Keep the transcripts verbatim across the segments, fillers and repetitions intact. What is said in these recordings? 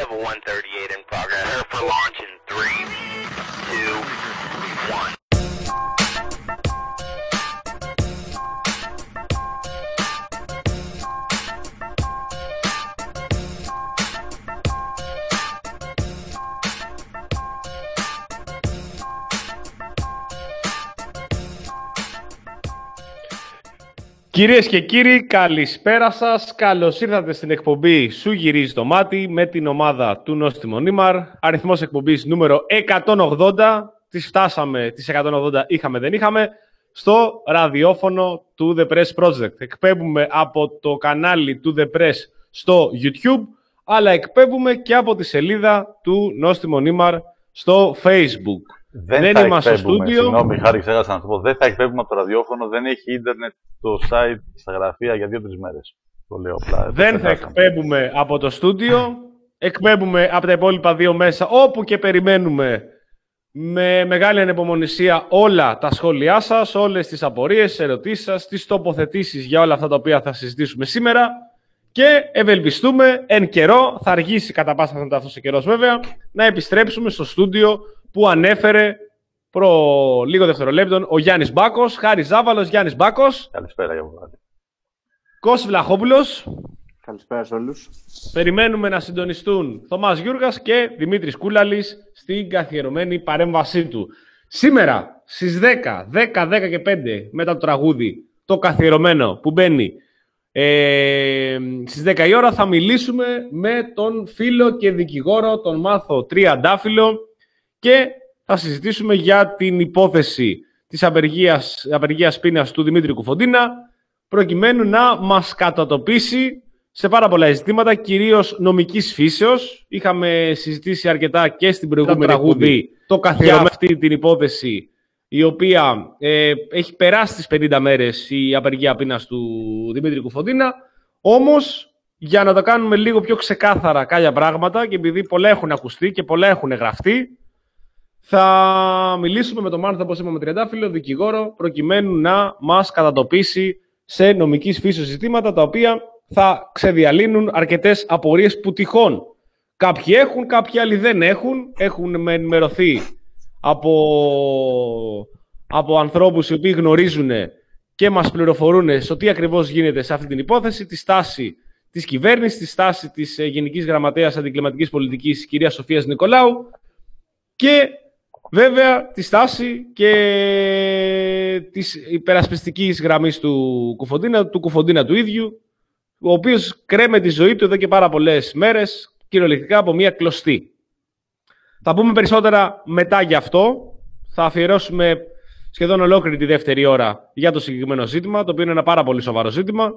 Level one thirty-eight in progress. Prepare for launch in three, two, one. Κυρίες και κύριοι, καλησπέρα σας. Καλώς ήρθατε στην εκπομπή «Σου γυρίζει το μάτι» με την ομάδα του Νόστιμο Νίμαρ. Αριθμός εκπομπής νούμερο εκατόν ογδόντα. Τις φτάσαμε, τις εκατόν ογδόντα είχαμε δεν είχαμε, στο ραδιόφωνο του The Press Project. Εκπέμπουμε από το κανάλι του The Press στο YouTube, αλλά εκπέμπουμε και από τη σελίδα του Νόστιμο Νίμαρ στο Facebook. Δεν, δεν θα είμαστε στο στούντιο. Συγγνώμη, Χάρη, ξέχασα να το πω. Δεν θα εκπέμπουμε από το ραδιόφωνο, δεν έχει ίντερνετ το site στα γραφεία για δύο-τρεις μέρες. Το λέω απλά. Δεν θα εκπέμπουμε από το στούντιο. Εκπέμπουμε από τα υπόλοιπα δύο μέσα, όπου και περιμένουμε με μεγάλη ανεπομονησία όλα τα σχόλιά σας, όλες τις απορίες, τις ερωτήσεις σας, τις τοποθετήσεις για όλα αυτά τα οποία θα συζητήσουμε σήμερα. Και ευελπιστούμε εν καιρό, θα αργήσει κατά πάσα πιθανότητα αυτός ο καιρός βέβαια, να επιστρέψουμε στο στούντιο που ανέφερε προ λίγο δευτερολέπτων ο Γιάννης Μπάκος. Χάρης Ζάβαλος, Γιάννης Μπάκος. Καλησπέρα για βράδυ. Κώστας Βλαχόπουλος. Καλησπέρα σε όλους. Περιμένουμε να συντονιστούν Θωμάς Γιούργας και Δημήτρης Κούλαλης στην καθιερωμένη παρέμβασή του. Σήμερα στις δέκα, δέκα, δέκα και πέντε μετά το τραγούδι, το καθιερωμένο που μπαίνει ε, στις δέκα η ώρα, θα μιλήσουμε με τον φίλο και δικηγόρο, τον Μάθο Τριαντάφυλλο, και θα συζητήσουμε για την υπόθεση της απεργίας, απεργίας πείνας του Δημήτρη Κουφοντίνα, προκειμένου να μας κατατοπίσει σε πάρα πολλά ζητήματα, κυρίως νομικής φύσεως. Είχαμε συζητήσει αρκετά και στην προηγούμενη τραγούδι το καθιερωμένο αυτή την υπόθεση, η οποία ε, έχει περάσει τις πενήντα μέρες η απεργία πείνας του Δημήτρη Κουφοντίνα. Όμως, για να το κάνουμε λίγο πιο ξεκάθαρα κάποια πράγματα, και επειδή πολλά έχουν ακουστεί και πολλά έχουν γραφτεί, θα μιλήσουμε με τον Μάνθο, όπως είπαμε, Τριαντάφυλλο, δικηγόρο, προκειμένου να μας κατατοπίσει σε νομικής φύσεως ζητήματα, τα οποία θα ξεδιαλύνουν αρκετές απορίες που τυχόν κάποιοι έχουν, κάποιοι άλλοι δεν έχουν. Έχουν ενημερωθεί από, από ανθρώπους οι οποίοι γνωρίζουν και μας πληροφορούν στο τι ακριβώς γίνεται σε αυτή την υπόθεση, τη στάση της κυβέρνησης, τη στάση της Γενικής Γραμματέας Αντικλιματικής Πολιτικής, κυρίας Σοφίας Νικολάου, και βέβαια τη στάση και της υπερασπιστικής γραμμής του Κουφοντίνα, του Κουφοντίνα του ίδιου, ο οποίος κρέμε τη ζωή του εδώ και πάρα πολλές μέρες, κυριολεκτικά από μία κλωστή. Θα πούμε περισσότερα μετά γι' αυτό. Θα αφιερώσουμε σχεδόν ολόκληρη τη δεύτερη ώρα για το συγκεκριμένο ζήτημα, το οποίο είναι ένα πάρα πολύ σοβαρό ζήτημα.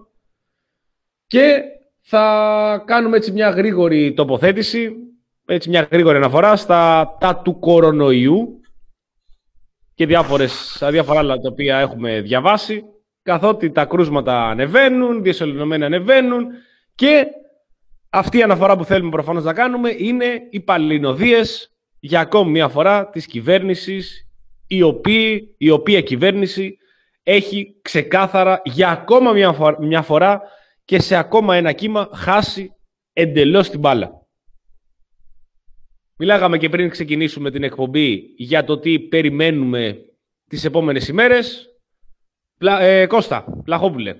Και θα κάνουμε έτσι μια γρήγορη τοποθέτηση, έτσι μια γρήγορη αναφορά στα τα του κορονοϊού και διάφορες, διάφορα άλλα τα οποία έχουμε διαβάσει, καθότι τα κρούσματα ανεβαίνουν, διασωληνωμένοι ανεβαίνουν, και αυτή η αναφορά που θέλουμε προφανώς να κάνουμε είναι οι παλινοδίες για ακόμη μια φορά της κυβέρνησης, η οποία, η οποία κυβέρνηση έχει ξεκάθαρα για ακόμα μια φορά, μια φορά και σε ακόμα ένα κύμα χάσει εντελώς την μπάλα. Μιλάγαμε και πριν ξεκινήσουμε την εκπομπή για το τι περιμένουμε τις επόμενες ημέρες. Πλα, ε, Κώστα, Βλαχόπουλε.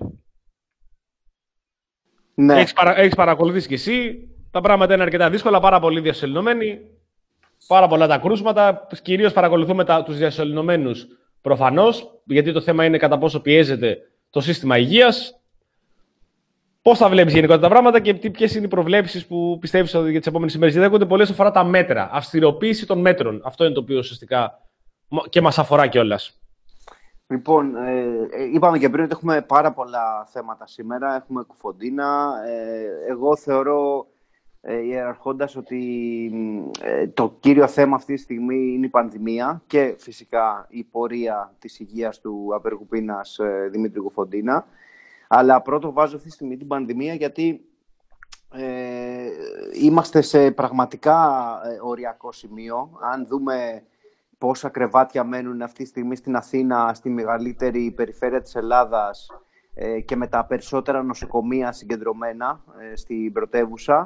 Ναι. Έχεις, παρα, έχεις παρακολουθήσει κι εσύ. Τα πράγματα είναι αρκετά δύσκολα, πάρα πολύ διασωληνωμένοι. Πάρα πολλά τα κρούσματα. Κυρίως παρακολουθούμε τα, τους διασωληνωμένους προφανώς, γιατί το θέμα είναι κατά πόσο πιέζεται το σύστημα υγείας. Πώς θα βλέπεις γενικότερα τα πράγματα και ποιες είναι οι προβλέψεις που πιστεύεις για τις επόμενες ημέρες? Γιατί δέχονται πολλές αφορά τα μέτρα, αυστηροποίηση των μέτρων. Αυτό είναι το οποίο ουσιαστικά και μας αφορά κιόλας. Λοιπόν, ε, είπαμε και πριν ότι έχουμε πάρα πολλά θέματα σήμερα. Έχουμε Κουφοντίνα. Ε, εγώ θεωρώ, ε, ιεραρχώντας, ότι ε, το κύριο θέμα αυτή τη στιγμή είναι η πανδημία και φυσικά η πορεία της υγείας του απεργού πείνας ε, Δημήτρη Κουφοντίνα. Αλλά πρώτο βάζω αυτή τη στιγμή την πανδημία, γιατί ε, είμαστε σε πραγματικά ε, οριακό σημείο. Αν δούμε πόσα κρεβάτια μένουν αυτή τη στιγμή στην Αθήνα, στη μεγαλύτερη περιφέρεια της Ελλάδας, ε, και με τα περισσότερα νοσοκομεία συγκεντρωμένα ε, στην πρωτεύουσα,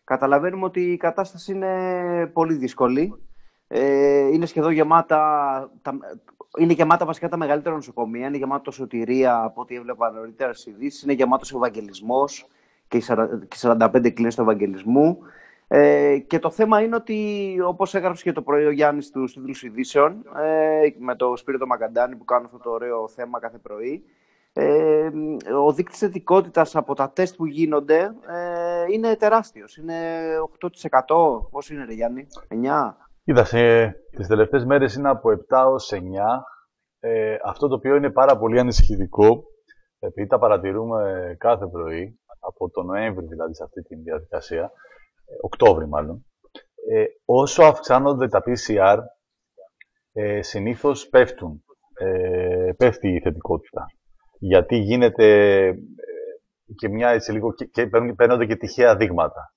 καταλαβαίνουμε ότι η κατάσταση είναι πολύ δύσκολη. Ε, είναι σχεδόν γεμάτα, τα, είναι γεμάτα βασικά τα μεγαλύτερα νοσοκομεία, είναι γεμάτο σωτηρία από ό,τι έβλεπα νωρίτερα στις ειδήσεις, είναι γεμάτος ο Ευαγγελισμός και οι σαράντα πέντε κλίνες του Ευαγγελισμού. Ε, και το θέμα είναι ότι, όπως έγραψε και το πρωί ο Γιάννης στους τίτλους ειδήσεων, ε, με το Σπύρο Μακαντάνη που κάνω αυτό το ωραίο θέμα κάθε πρωί, ε, ο δείκτης θετικότητας από τα τεστ που γίνονται ε, είναι τεράστιος. Είναι οκτώ τοις εκατό. Πώς είναι, ρε Γιάννη, εννιά? Κοίταξε, τις τελευταίες μέρες είναι από επτά ως εννιά. Ε, αυτό το οποίο είναι πάρα πολύ ανησυχητικό, επειδή τα παρατηρούμε κάθε πρωί, από τον Νοέμβρη δηλαδή σε αυτή τη διαδικασία, Οκτώβρη μάλλον, ε, όσο αυξάνονται τα πι σι αρ, ε, συνήθως πέφτουν, ε, πέφτει η θετικότητα. Γιατί γίνεται ε, και μια έτσι λίγο, και, και παίρνονται και τυχαία δείγματα.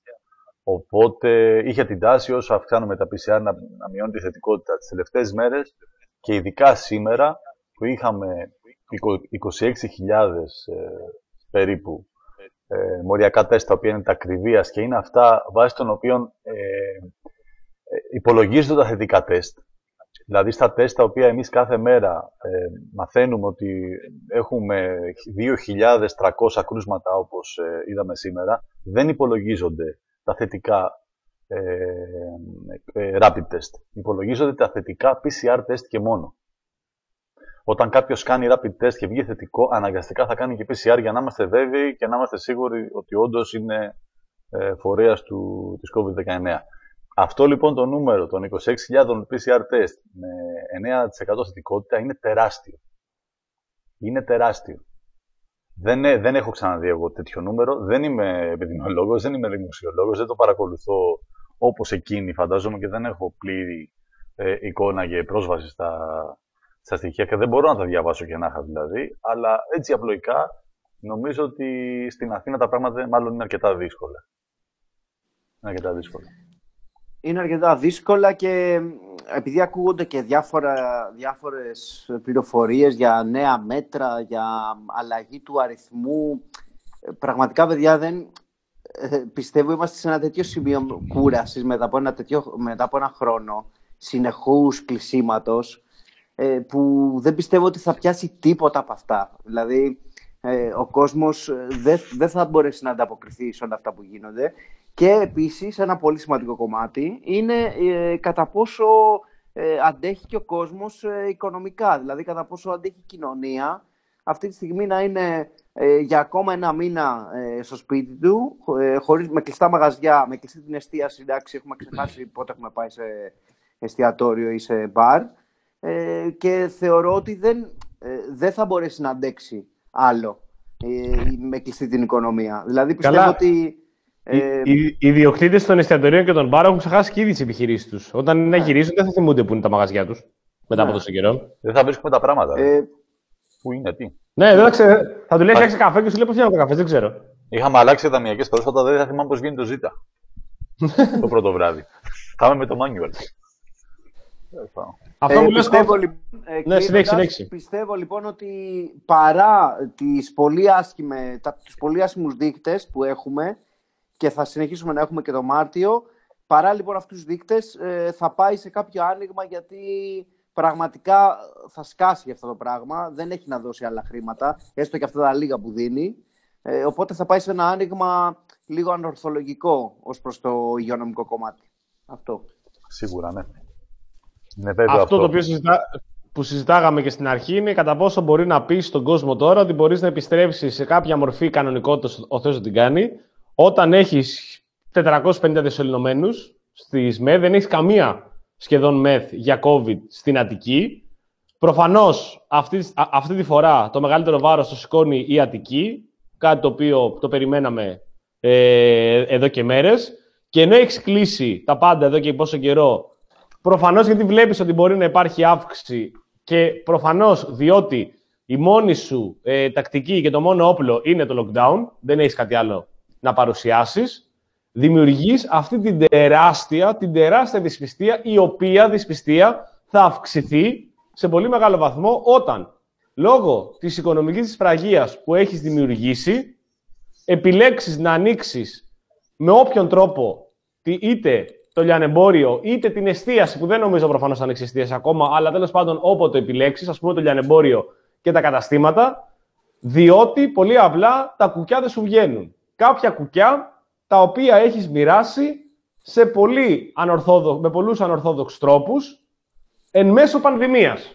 Οπότε είχε την τάση όσο αυξάνουμε τα πι σι αρ να, να μειώνει τη θετικότητα. Τις τελευταίες μέρες και ειδικά σήμερα που είχαμε είκοσι έξι χιλιάδες ε, περίπου Ε, μοριακά τεστ τα οποία είναι τα ακριβίας και είναι αυτά βάσει των οποίων ε, ε, υπολογίζονται τα θετικά τεστ. Δηλαδή στα τεστ τα οποία εμείς κάθε μέρα ε, μαθαίνουμε ότι έχουμε δύο χιλιάδες τριακόσια κρούσματα όπως ε, είδαμε σήμερα, δεν υπολογίζονται τα θετικά ε, ε, rapid test. Υπολογίζονται τα θετικά πι σι αρ test και μόνο. Όταν κάποιος κάνει rapid test και βγει θετικό, αναγκαστικά θα κάνει και πι σι αρ για να είμαστε βέβαιοι και να είμαστε σίγουροι ότι όντως είναι ε, φορέας του, της κόβιντ δεκαεννέα. Αυτό λοιπόν το νούμερο των είκοσι έξι χιλιάδες πι σι αρ test με εννέα τοις εκατό θετικότητα είναι τεράστιο. Είναι τεράστιο. Δεν, δεν έχω ξαναδεί εγώ τέτοιο νούμερο. Δεν είμαι επιδημιολόγος, δεν είμαι δημοσιολόγος, δεν το παρακολουθώ όπως εκείνοι φαντάζομαι και δεν έχω πλήρη ε, εικόνα και πρόσβαση στα, στα στοιχεία και δεν μπορώ να τα διαβάσω και νάχα δηλαδή. Αλλά έτσι απλοϊκά νομίζω ότι στην Αθήνα τα πράγματα μάλλον είναι αρκετά δύσκολα. Είναι αρκετά δύσκολα. Είναι αρκετά δύσκολα και επειδή ακούγονται και διάφορα, διάφορες πληροφορίες για νέα μέτρα, για αλλαγή του αριθμού, πραγματικά, παιδιά, δεν πιστεύω είμαστε σε ένα τέτοιο σημείο κούρασης μετά από ένα, τέτοιο, μετά από ένα χρόνο συνεχούς κλεισίματος, που δεν πιστεύω ότι θα πιάσει τίποτα από αυτά. Δηλαδή, ο κόσμος δεν, δεν θα μπορέσει να ανταποκριθεί σε όλα αυτά που γίνονται. Και επίσης ένα πολύ σημαντικό κομμάτι είναι ε, κατά πόσο ε, αντέχει και ο κόσμος ε, οικονομικά. Δηλαδή κατά πόσο αντέχει η κοινωνία αυτή τη στιγμή να είναι ε, για ακόμα ένα μήνα ε, στο σπίτι του, ε, χωρίς, με κλειστά μαγαζιά, με κλειστή την εστίαση. Εντάξει, έχουμε ξεχάσει πότε έχουμε πάει σε εστιατόριο ή σε μπαρ. Ε, και θεωρώ ότι δεν, ε, δεν θα μπορέσει να αντέξει άλλο ε, με κλειστή την οικονομία. Δηλαδή πιστεύω Καλά. ότι... Ε, οι, οι ιδιοκτήτες των εστιατορίων και των μπάρ έχουν ξεχάσει και ήδη τις επιχειρήσεις τους. Όταν να γυρίζουν, δεν θα θυμούνται που είναι τα μαγαζιά τους μετά ναι. από τόσο καιρό. Δεν θα βρίσκουμε τα πράγματα. Ε, πού είναι, τι. Ναι, δεν θα ξέρω. Θα του λέει φτιάξει καφέ και σου λέει πώς φτιάχνω καφέ, δεν ξέρω. Είχαμε αλλάξει ταμιακές πρόσφατα, δεν θα θυμάμαι πώς γίνεται το ζήτα. το πρώτο βράδυ. Πάμε με το manual. Αυτό που πιστεύω, λοιπόν, ε, ναι, συνέχισε, συνέχισε. Πιστεύω λοιπόν ότι παρά τις πολύ άσχημε, τα, τους πολύ άσχημους δείκτες που έχουμε και θα συνεχίσουμε να έχουμε και το Μάρτιο, παρά λοιπόν αυτούς τους δείκτες ε, θα πάει σε κάποιο άνοιγμα, γιατί πραγματικά θα σκάσει αυτό το πράγμα, δεν έχει να δώσει άλλα χρήματα, έστω και αυτά τα λίγα που δίνει, ε, οπότε θα πάει σε ένα άνοιγμα λίγο ανορθολογικό ως προς το υγειονομικό κομμάτι. Αυτό. Σίγουρα, ναι. Ναι, αυτό, αυτό το οποίο συζητά, που συζητάγαμε και στην αρχή είναι κατά πόσο μπορεί να πει στον κόσμο τώρα ότι μπορείς να επιστρέψεις σε κάποια μορφή κανονικότητας, ο Θεός την κάνει, όταν έχεις τετρακόσιους πενήντα δεσολυνωμένους στις ΜΕΘ, δεν έχεις καμία σχεδόν ΜΕΘ για COVID στην Αττική. Προφανώς αυτή, α, αυτή τη φορά το μεγαλύτερο βάρος το σηκώνει η Αττική, κάτι το οποίο το περιμέναμε ε, εδώ και μέρες. Και ενώ έχεις κλείσει τα πάντα εδώ και πόσο καιρό, προφανώς γιατί βλέπεις ότι μπορεί να υπάρχει αύξηση και προφανώς διότι η μόνη σου ε, τακτική και το μόνο όπλο είναι το lockdown, δεν έχεις κάτι άλλο να παρουσιάσεις, δημιουργείς αυτή την τεράστια, την τεράστια δυσπιστία, η οποία δυσπιστία θα αυξηθεί σε πολύ μεγάλο βαθμό όταν, λόγω της οικονομικής δυσπραγίας που έχεις δημιουργήσει, επιλέξεις να ανοίξεις με όποιον τρόπο, είτε το λιανεμπόριο, είτε την εστίαση, που δεν νομίζω προφανώς θα ανοίξει εστίαση ακόμα, αλλά τέλος πάντων όποτε επιλέξεις, ας πούμε το λιανεμπόριο και τα καταστήματα, διότι πολύ απλά τα κουκιά δεν σου βγαίνουν. Κάποια κουκιά τα οποία έχεις μοιράσει σε πολύ ανορθόδο, με πολλούς ανορθόδοξους τρόπους εν μέσω πανδημίας.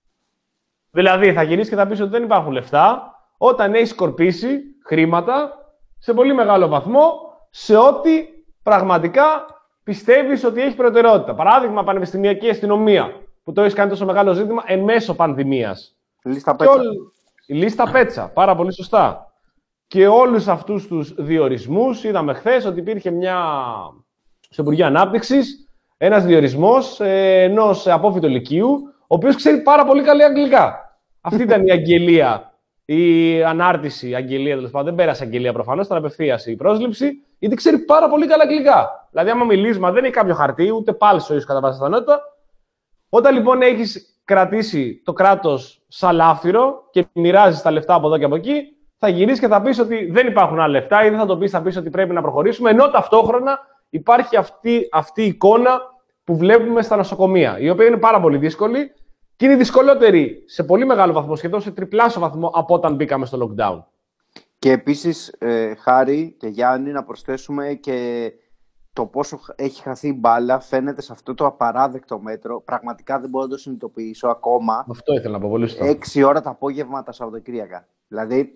Δηλαδή θα γυρίσεις και θα πεις ότι δεν υπάρχουν λεφτά όταν έχεις σκορπίσει χρήματα σε πολύ μεγάλο βαθμό σε ό,τι πραγματικά πιστεύεις ότι έχει προτεραιότητα. Παράδειγμα, πανεπιστημιακή αστυνομία, που το έχεις κάνει τόσο μεγάλο ζήτημα εν μέσω πανδημίας. Λίστα πέτσα. Όλ... Η λίστα πέτσα, πάρα πολύ σωστά. Και όλους αυτούς τους διορισμούς, είδαμε χθες ότι υπήρχε μια, στο Υπουργείο Ανάπτυξης, ένας διορισμός ε, ενός απόφοιτου λυκείου, ο οποίος ξέρει πάρα πολύ καλά αγγλικά. Αυτή ήταν η αγγελία, η ανάρτηση, η αγγελία τέλος πάντων. Δεν πέρασε αγγελία προφανώς, ήταν απευθείας η πρόσληψη, γιατί ξέρει πάρα πολύ καλά αγγλικά. Δηλαδή, άμα μιλήσει, μα δεν έχει κάποιο χαρτί, ούτε πάλσο ίσως κατά πάσα πιθανότητα. Όταν λοιπόν έχεις κρατήσει το κράτος σαν λάφυρο και μοιράζεις τα λεφτά από εδώ και από εκεί, θα γυρίσεις και θα πεις ότι δεν υπάρχουν άλλα λεφτά, ή δεν θα το πεις, θα πεις ότι πρέπει να προχωρήσουμε, ενώ ταυτόχρονα υπάρχει αυτή, αυτή η εικόνα που βλέπουμε στα νοσοκομεία, η οποία είναι πάρα πολύ δύσκολη και είναι δυσκολότερη σε πολύ μεγάλο βαθμό, σχεδόν σε τριπλάσιο βαθμό από όταν μπήκαμε στο lockdown. Και επίσης, ε, Χάρη και Γιάννη, να προσθέσουμε και το πόσο έχει χαθεί η μπάλα φαίνεται σε αυτό το απαράδεκτο μέτρο. Πραγματικά δεν μπορώ να το συνειδητοποιήσω ακόμα. Αυτό ήθελα να πω πολύ σωστά. Έξι ώρα τα απόγευμα τα Σαββατοκύριακα. Δηλαδή,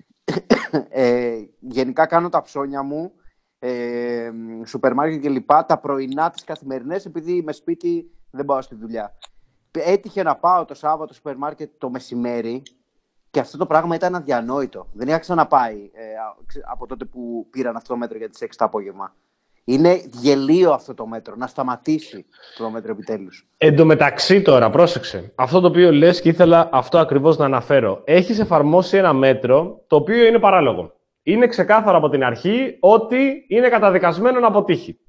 ε, γενικά κάνω τα ψώνια μου, ε, σούπερ μάρκετ και λοιπά, τα πρωινά, τις καθημερινές, επειδή είμαι σπίτι, δεν πάω στη δουλειά. Έτυχε να πάω το Σάββατο σούπερ μάρκετ το μεσημέρι και αυτό το πράγμα ήταν αδιανόητο. Δεν είχα ξαναπάει ε, από τότε που πήραν αυτό το μέτρο για τις έξι το απόγευμα. Είναι γελίο αυτό το μέτρο, να σταματήσει το μέτρο επιτέλους. Εν τω μεταξύ τώρα, πρόσεξε, αυτό το οποίο λες και ήθελα αυτό ακριβώς να αναφέρω. Έχεις εφαρμόσει ένα μέτρο το οποίο είναι παράλογο. Είναι ξεκάθαρο από την αρχή ότι είναι καταδικασμένο να αποτύχει.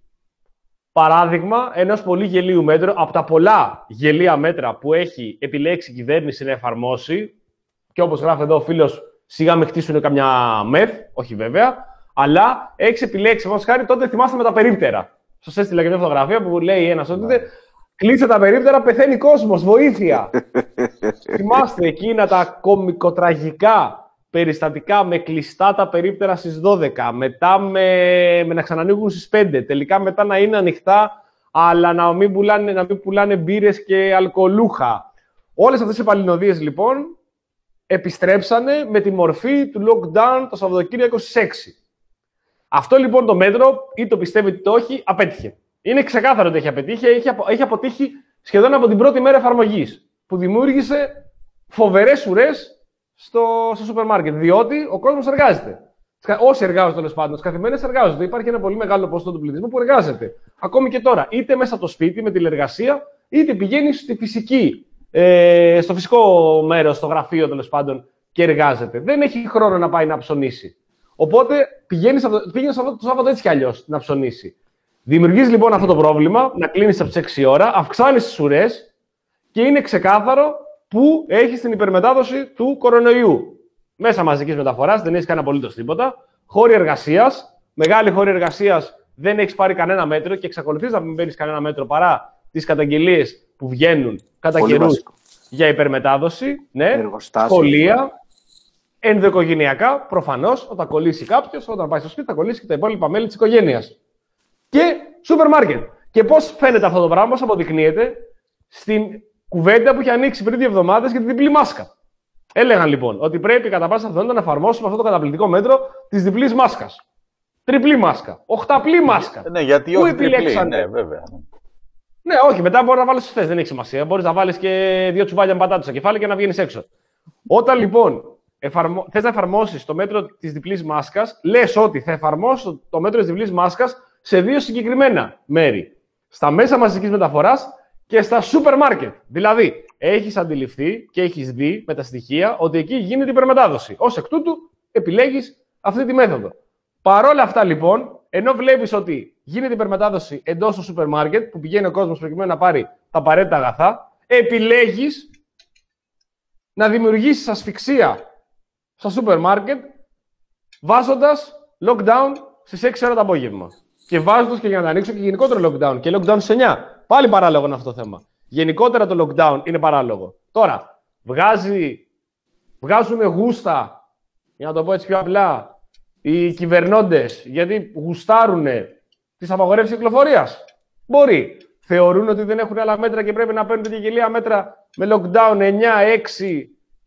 Παράδειγμα ενός πολύ γελίου μέτρου, από τα πολλά γελία μέτρα που έχει επιλέξει η κυβέρνηση να εφαρμόσει, και όπως γράφει εδώ ο φίλος, σιγά με χτίσουν καμιά μεθ, όχι βέβαια, αλλά έχει επιλέξει, όπως χάρη, τότε θυμάστε με τα περίπτερα. Σας έστειλα και μια φωτογραφία που λέει ένας ότι κλείσε τα περίπτερα, πεθαίνει κόσμος, βοήθεια. Θυμάστε εκείνα τα κομικοτραγικά περιστατικά με κλειστά τα περίπτερα στις δώδεκα, μετά με, με να ξανανοίγουν στις πέντε, τελικά μετά να είναι ανοιχτά, αλλά να μην πουλάνε, να μην πουλάνε μπύρες και αλκοολούχα. Όλες αυτές οι παλινοδίες λοιπόν επιστρέψανε με τη μορφή του lockdown το Σαββατοκύριακο στις έξι. Αυτό λοιπόν το μέτρο, είτε το πιστεύετε είτε όχι, απέτυχε. Είναι ξεκάθαρο ότι έχει απετύχει, έχει, απο, έχει αποτύχει σχεδόν από την πρώτη μέρα εφαρμογής, που δημιούργησε φοβερές ουρές στο, στο σούπερ μάρκετ, διότι ο κόσμος εργάζεται. Όσοι εργάζονται τέλος πάντων, τις καθημερινές εργάζονται. Υπάρχει ένα πολύ μεγάλο ποσοστό του πληθυσμού που εργάζεται. Ακόμη και τώρα, είτε μέσα από το σπίτι με τηλεργασία, είτε πηγαίνει στη φυσική, ε, στο φυσικό μέρος, στο γραφείο τέλος πάντων και εργάζεται. Δεν έχει χρόνο να πάει να ψωνίσει. Οπότε πηγαίνει αυτό το Σάββατο έτσι κι αλλιώς να ψωνίσει. Δημιουργείς λοιπόν αυτό το πρόβλημα, να κλείνεις από τις έξι ώρα, αυξάνεις τις ουρές και είναι ξεκάθαρο που έχεις την υπερμετάδοση του κορονοϊού. Μέσα μαζικής μεταφοράς δεν έχεις κάνει απολύτως τίποτα. Χώροι εργασίας, μεγάλη χώροι εργασίας δεν έχεις πάρει κανένα μέτρο και εξακολουθείς να μην παίρνεις κανένα μέτρο παρά τις καταγγελίες που βγαίνουν κατά καιρούς για υπερμετάδοση. Ναι, σχολεία. Ενδοοικογενειακά, προφανώς, όταν κολλήσει κάποιος, όταν πάει στο σπίτι, θα κολλήσει και τα υπόλοιπα μέλη της οικογένειας. Και σούπερ μάρκετ. Και πώς φαίνεται αυτό το πράγμα, πώς αποδεικνύεται στην κουβέντα που είχε ανοίξει πριν δύο εβδομάδες για τη διπλή μάσκα. Έλεγαν λοιπόν ότι πρέπει κατά πάσα πιθανότητα να εφαρμόσουμε αυτό το καταπληκτικό μέτρο της διπλής μάσκας. Τριπλή μάσκα. Οχταπλή μάσκα. Ναι, γιατί όχι τριπλή, ναι, βέβαια. Ναι, όχι, μετά μπορεί να βάλεις σωστές, δεν έχει σημασία. Μπορείς να βάλεις και δύο τσουβάλια με πατάτα στο κεφάλι και να βγαίνεις έξω. Όταν λοιπόν εφαρμο... θες να εφαρμόσεις το μέτρο της διπλής μάσκας, λες ότι θα εφαρμόσω το μέτρο της διπλής μάσκας σε δύο συγκεκριμένα μέρη. Στα μέσα μαζικής μεταφοράς και στα σούπερ μάρκετ. Δηλαδή, έχεις αντιληφθεί και έχεις δει με τα στοιχεία ότι εκεί γίνεται υπερμετάδοση. Ως εκ τούτου, επιλέγεις αυτή τη μέθοδο. Παρόλα αυτά, λοιπόν, ενώ βλέπεις ότι γίνεται υπερμετάδοση εντός του σούπερ μάρκετ, που πηγαίνει ο κόσμος προκειμένου να πάρει τα απαραίτητα αγαθά, επιλέγεις να δημιουργήσεις ασφυξία στα σούπερ μάρκετ, βάζοντας lockdown στις έξι ώρα το απόγευμα. Και βάζοντας και για να τα ανοίξω και γενικότερο lockdown. Και lockdown στις εννιά. Πάλι παράλογο είναι αυτό το θέμα. Γενικότερα το lockdown είναι παράλογο. Τώρα, βγάζει, βγάζουν γούστα, για να το πω έτσι πιο απλά, οι κυβερνώντες, γιατί γουστάρουν τις απαγορεύσεις κυκλοφορίας. Μπορεί. Θεωρούν ότι δεν έχουν άλλα μέτρα και πρέπει να παίρνουν τέτοια γελία μέτρα με lockdown εννιά, έξι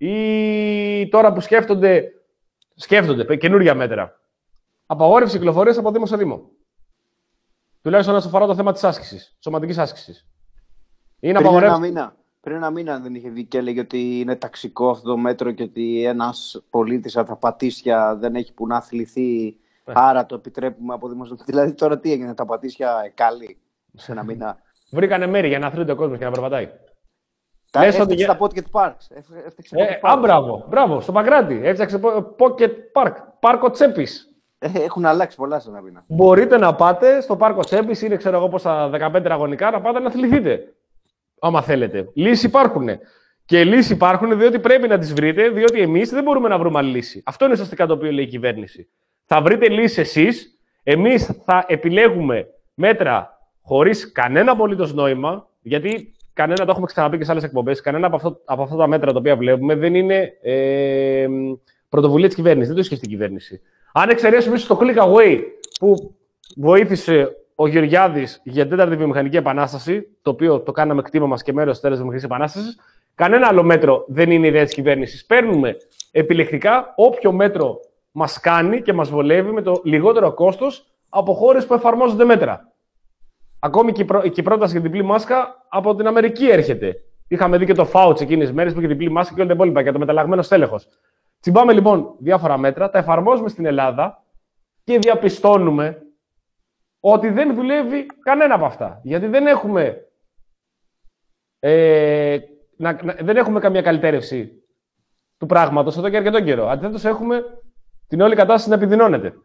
ή τώρα που σκέφτονται, σκέφτονται καινούργια μέτρα. Απαγόρευση κυκλοφορίας από Δήμο σε Δήμο. Τουλάχιστον όσον αφορά το θέμα της άσκησης, σωματικής άσκησης. Είναι πριν, απαγορεύση... ένα μήνα, πριν ένα μήνα δεν είχε βγει και έλεγε ότι είναι ταξικό αυτό το μέτρο και ότι ένας πολίτης από τα Πατήσια δεν έχει που να αθληθεί, ε. άρα το επιτρέπουμε από δημοσιογραφία. Δηλαδή τώρα τι έγινε, τα Πατήσια καλή σε ένα μήνα. Βρήκανε μέρη για να αθλείται ο κόσμος και να περπατάει. Έφτιαξε ότι... τα Pocket Parks. Ε, α, μπράβο, μπράβο, στο Παγκράτη. Έφτιαξε Pocket Park, πάρκο Τσέπης. Ε, έχουν αλλάξει πολλά σε ένα μήνα. Μπορείτε να πάτε στο πάρκο Τσέπης, είναι ξέρω εγώ πόσα δεκαπέντε τετραγωνικά, να πάτε να αθληθείτε. Άμα θέλετε. Λύσεις υπάρχουν. Και λύσεις υπάρχουν διότι πρέπει να τις βρείτε, διότι εμείς δεν μπορούμε να βρούμε άλλη λύση. Αυτό είναι ουσιαστικά το οποίο λέει η κυβέρνηση. Θα βρείτε λύσεις εσείς, εμείς θα επιλέγουμε μέτρα χωρίς κανένα απολύτως νόημα, γιατί κανένα, το έχουμε ξαναπεί και σε άλλες εκπομπές, κανένα από, αυτό, από αυτά τα μέτρα τα οποία βλέπουμε δεν είναι ε, πρωτοβουλία της κυβέρνησης, δεν το ισχύει στην κυβέρνηση. Αν εξαιρέσουμε ίσως το click away που βοήθησε ο Γεωργιάδης για την τέταρτη βιομηχανική επανάσταση, το οποίο το κάναμε κτήμα μας και μέρος της τέταρτης βιομηχανικής επανάστασης, κανένα άλλο μέτρο δεν είναι ιδέα της κυβέρνησης. Παίρνουμε επιλεκτικά όποιο μέτρο μας κάνει και μας βολεύει με το λιγότερο κόστος από χώρες που εφαρμόζονται μέτρα. Ακόμη και η, πρό... και η πρόταση για την διπλή μάσκα από την Αμερική έρχεται. Είχαμε δει και το Fauci εκείνες τις μέρες που είχε διπλή μάσκα και όλα τα υπόλοιπα για το μεταλλαγμένο στέλεχος. Τσιμπάμε λοιπόν διάφορα μέτρα, τα εφαρμόζουμε στην Ελλάδα και διαπιστώνουμε ότι δεν δουλεύει κανένα από αυτά. Γιατί δεν έχουμε, ε, να, να, δεν έχουμε καμία καλυτέρευση του πράγματος εδώ και αρκετό καιρό. Αντιθέτως έχουμε την όλη κατάσταση να επιδεινώνεται.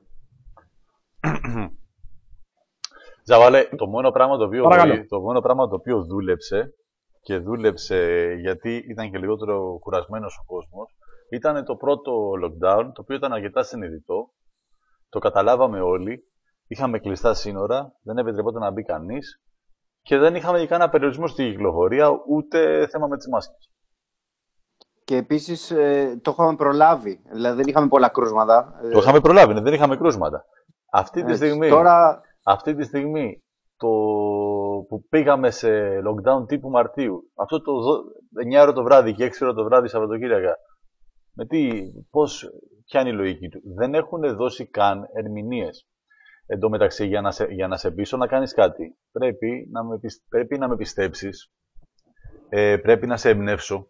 Ζαβάλε, το μόνο πράγμα το οποίο, το μόνο πράγμα το οποίο δούλεψε και δούλεψε γιατί ήταν και λιγότερο κουρασμένος ο κόσμος ήταν το πρώτο lockdown, το οποίο ήταν αρκετά συνειδητό. Το καταλάβαμε όλοι. Είχαμε κλειστά σύνορα, δεν επιτρεπόταν να μπει κανείς και δεν είχαμε και κανένα περιορισμό στη κυκλοφορία, ούτε θέμα με τις μάσκες. Και επίσης ε, το είχαμε προλάβει, δηλαδή δεν είχαμε πολλά κρούσματα. Το είχαμε προλάβει, ναι, δεν είχαμε κρούσματα. Αυτή τη Έτσι, στιγμή, τώρα... αυτή τη στιγμή το που πήγαμε σε lockdown τύπου Μαρτίου, αυτό το εννιά ώρα το βράδυ και έξι ώρα το βράδυ Σαββατοκύριακα, με τι, πώς, ποια είναι η λογική του. Δεν έχουν δώσει καν ερμηνείες. Εν τω μεταξύ, για να, σε, για να σε πείσω να κάνεις κάτι, πρέπει να με, πρέπει να με πιστέψεις, ε, πρέπει να σε εμπνεύσω,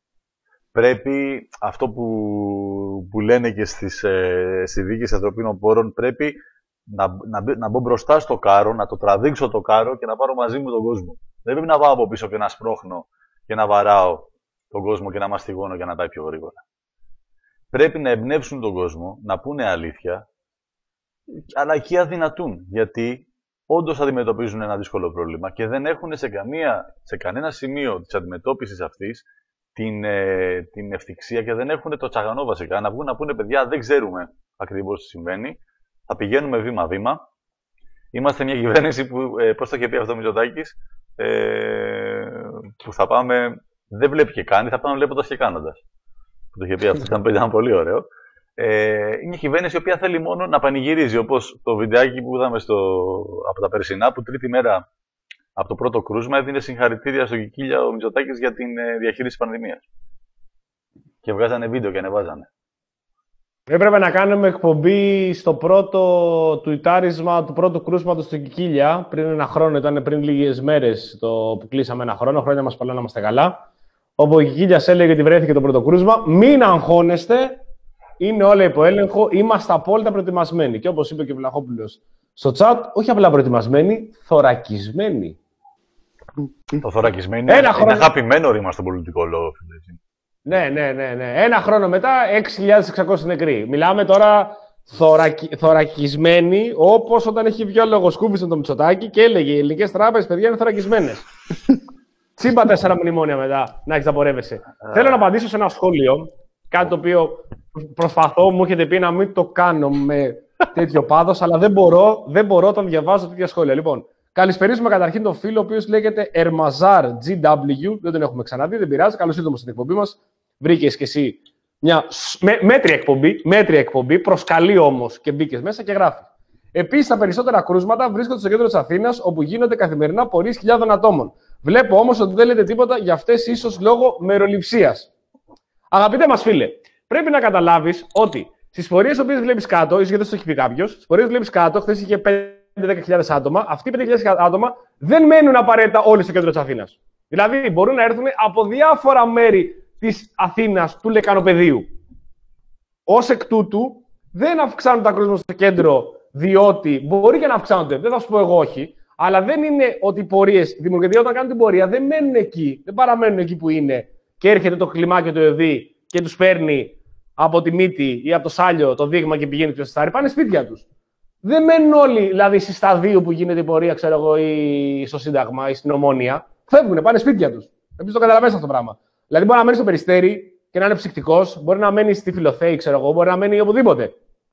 πρέπει αυτό που, που λένε και στις ε, συνδίκες ανθρωπίνων πόρων, πρέπει να, να, να μπω μπροστά στο κάρο, να το τραβήξω το κάρο και να πάρω μαζί μου τον κόσμο. Δεν πρέπει να πάω από πίσω και να σπρώχνω και να βαράω τον κόσμο και να μαστιγώνω για να πάει πιο γρήγορα. Πρέπει να εμπνεύσουν τον κόσμο, να πούνε αλήθεια, αλλά εκεί αδυνατούν, γιατί όντως αντιμετωπίζουν ένα δύσκολο πρόβλημα και δεν έχουν σε, καμία, σε κανένα σημείο της αντιμετώπισης αυτής την, ε, την ευθυξία και δεν έχουν το τσαγανό βασικά. Να βγουν να πούνε, παιδιά, δεν ξέρουμε ακριβώς τι συμβαίνει, θα πηγαίνουμε βήμα-βήμα. Είμαστε μια κυβέρνηση που, ε, πώς το είχε πει αυτό ο Μητσοτάκης, ε, που θα πάμε, δεν βλέπει και κάνει, θα πάμε βλέποντας και κάνοντας. Που το είχε πει αυτό, ήταν, ήταν πολύ ωραίο. Ε, είναι μια κυβέρνηση η οποία θέλει μόνο να πανηγυρίζει, όπως το βιντεάκι που είδαμε στο, από τα περσινά, που τρίτη μέρα από το πρώτο κρούσμα έδινε συγχαρητήρια στον Κικίλια ο Μητσοτάκης για την ε, διαχείριση της πανδημίας. Και βγάζανε βίντεο και ανεβάζανε. Έπρεπε να κάνουμε εκπομπή στο πρώτο τουιτάρισμα του πρώτου κρούσματος του Κικίλια. Πριν ένα χρόνο, ήταν πριν λίγες μέρες το που κλείσαμε ένα χρόνο. Χρόνια μας πολλά να είμαστε καλά. Όπου ο Κικίλιας έλεγε ότι βρέθηκε το πρώτο κρούσμα. Μην αγχώνεστε. Είναι όλα υπό έλεγχο, είμαστε απόλυτα προετοιμασμένοι. Και όπως είπε και ο Βλαχόπουλος στο chat, όχι απλά προετοιμασμένοι, θωρακισμένοι. Το θωρακισμένοι είναι χρόνο... αγαπημένο ρήμα στον πολιτικό λόγο. Ναι, ναι, ναι, ναι. Ένα χρόνο μετά, έξι χιλιάδες εξακόσιοι νεκροί. Μιλάμε τώρα θωρακι... θωρακισμένοι, όπως όταν έχει βγει ο λογοσκούφης με το Μητσοτάκη και έλεγε οι ελληνικές τράπεζες, παιδιά, είναι θωρακισμένες. Τσίμπα τέσσερα μνημόνια μετά, να έχεις να πορεύεσαι. Θέλω να απαντήσω σε ένα σχόλιο. Κάτι το οποίο προσπαθώ, μου έχετε πει να μην το κάνω με τέτοιο πάδος, αλλά δεν μπορώ, δεν μπορώ όταν διαβάζω τέτοια σχόλια. Λοιπόν, καλησπερίζουμε καταρχήν τον φίλο, ο οποίος λέγεται Ermazar τζι ντάμπλιου. Δεν τον έχουμε ξαναδεί, δεν πειράζει. Καλώς ήρθατε στην εκπομπή μας. Βρήκες κι εσύ μια με, μέτρια εκπομπή, μέτρια εκπομπή, προσκαλεί όμως και μπήκες μέσα και γράφει. Επίσης, τα περισσότερα κρούσματα βρίσκονται στο κέντρο της Αθήνας, όπου γίνονται καθημερινά πορείες χιλιάδων ατόμων. Βλέπω όμως ότι δεν λέτε τίποτα για αυτές, ίσως λόγω μεροληψίας. Αγαπητέ μας φίλε, πρέπει να καταλάβεις ότι στις πορείες που βλέπεις κάτω, ίσως γιατί το έχει πει κάποιος, στις πορείες που βλέπεις κάτω, χθες είχε πέντε με δέκα χιλιάδες άτομα, αυτοί οι πέντε χιλιάδες άτομα δεν μένουν απαραίτητα όλοι στο κέντρο της Αθήνας. Δηλαδή, μπορούν να έρθουν από διάφορα μέρη της Αθήνας, του λεκανοπεδίου. Ως εκ τούτου, δεν αυξάνουν τα κρούσματα στο κέντρο, διότι μπορεί και να αυξάνονται, δεν θα σου πω εγώ όχι, αλλά δεν είναι ότι οι πορείες δημιουργούνται. Όταν κάνουν την πορεία, δεν μένουν εκεί, δεν παραμένουν εκεί που είναι και έρχεται το κλιμάκιο του ΕΔΗ και τους παίρνει από τη μύτη ή από το σάλιο το δείγμα και πηγαίνει πιο στάρι, πάνε σπίτια τους. Δεν μένουν όλοι, δηλαδή, στη σταδίου που γίνεται η πορεία, ξέρω εγώ, ή στο Σύνταγμα ή στην Ομόνια. Φεύγουν, πάνε σπίτια τους. Επίσης το καταλαβαίνεις αυτό το πράγμα. Δηλαδή, μπορεί να μένει στο Περιστέρι και να είναι ψυκτικός, μπορεί να μένει στη Φιλοθέη, ξέρω εγώ, μπορεί να μένει οπουδήποτε.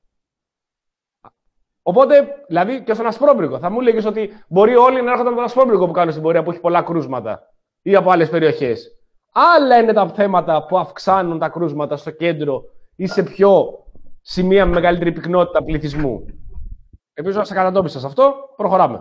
Οπότε, δηλαδή, και στον Ασπρόμπρικο. Θα μου έλεγες ότι μπορεί όλοι να έρχονται από τον Ασπρόμπρικο που κάνουν στην πορεία που έχει πολλά κρούσματα ή από άλλες περιοχές. Άλλα είναι τα θέματα που αυξάνουν τα κρούσματα στο κέντρο ή σε πιο σημεία με μεγαλύτερη πυκνότητα πληθυσμού. Ελπίζω να σε κατατόπισα σε αυτό. Προχωράμε.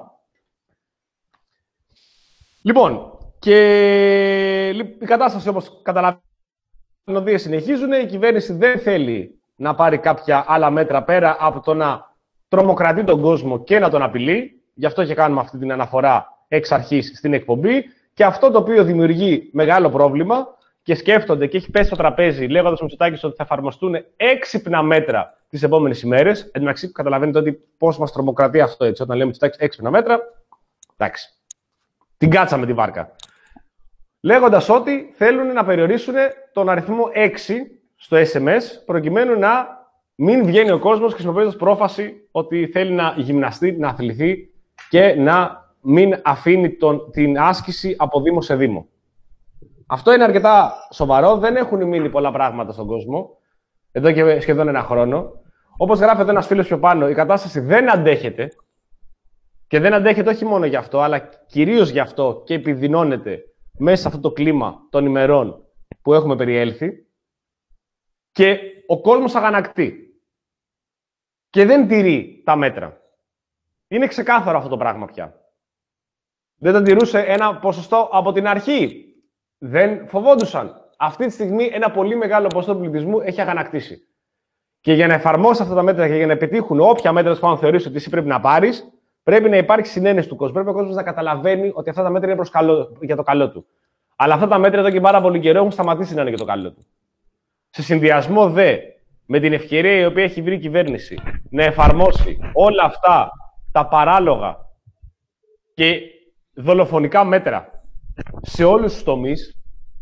Λοιπόν, και η κατάσταση, όπως καταλαβαίνετε, συνεχίζουν. Η κυβέρνηση δεν θέλει να πάρει κάποια άλλα μέτρα πέρα από το να τρομοκρατεί τον κόσμο και να τον απειλεί. Γι' αυτό και κάνουμε αυτή την αναφορά εξ αρχής στην εκπομπή. Και αυτό το οποίο δημιουργεί μεγάλο πρόβλημα και σκέφτονται και έχει πέσει στο τραπέζι, λέγοντας ο Μητσοτάκης ότι θα εφαρμοστούν έξυπνα μέτρα τις επόμενες ημέρες. Εν τω μεταξύ, καταλαβαίνετε ότι πώς μας τρομοκρατεί αυτό έτσι. Όταν λέμε Μητσοτάκης έξυπνα μέτρα, εντάξει. Την κάτσαμε τη βάρκα. Λέγοντας ότι θέλουν να περιορίσουν τον αριθμό έξι στο ες εμ ες, προκειμένου να μην βγαίνει ο κόσμος χρησιμοποιώντας πρόφαση ότι θέλει να γυμναστεί, να αθληθεί και να μην αφήνει τον, την άσκηση από δήμο σε δήμο. Αυτό είναι αρκετά σοβαρό. Δεν έχουν μείνει πολλά πράγματα στον κόσμο, εδώ και σχεδόν ένα χρόνο. Όπως γράφεται ένας φίλος πιο πάνω, η κατάσταση δεν αντέχεται. Και δεν αντέχεται όχι μόνο γι' αυτό, αλλά κυρίως γι' αυτό και επιδεινώνεται μέσα σε αυτό το κλίμα των ημερών που έχουμε περιέλθει. Και ο κόσμος αγανακτεί. Και δεν τηρεί τα μέτρα. Είναι ξεκάθαρο αυτό το πράγμα πια. Δεν τα τηρούσε ένα ποσοστό από την αρχή. Δεν φοβόντουσαν. Αυτή τη στιγμή ένα πολύ μεγάλο ποσοστό του πληθυσμού έχει αγανακτήσει. Και για να εφαρμόσει αυτά τα μέτρα και για να επιτύχουν όποια μέτρα που αν θεωρήσει ότι εσύ πρέπει να πάρεις, πρέπει να υπάρχει συνένεση του κόσμου. Πρέπει ο κόσμος να καταλαβαίνει ότι αυτά τα μέτρα είναι προς καλό, για το καλό του. Αλλά αυτά τα μέτρα εδώ και πάρα πολύ καιρό έχουν σταματήσει να είναι για το καλό του. Σε συνδυασμό δε με την ευκαιρία η οποία έχει βρει η κυβέρνηση να εφαρμόσει όλα αυτά τα παράλογα και δολοφονικά μέτρα σε όλους τους τομείς,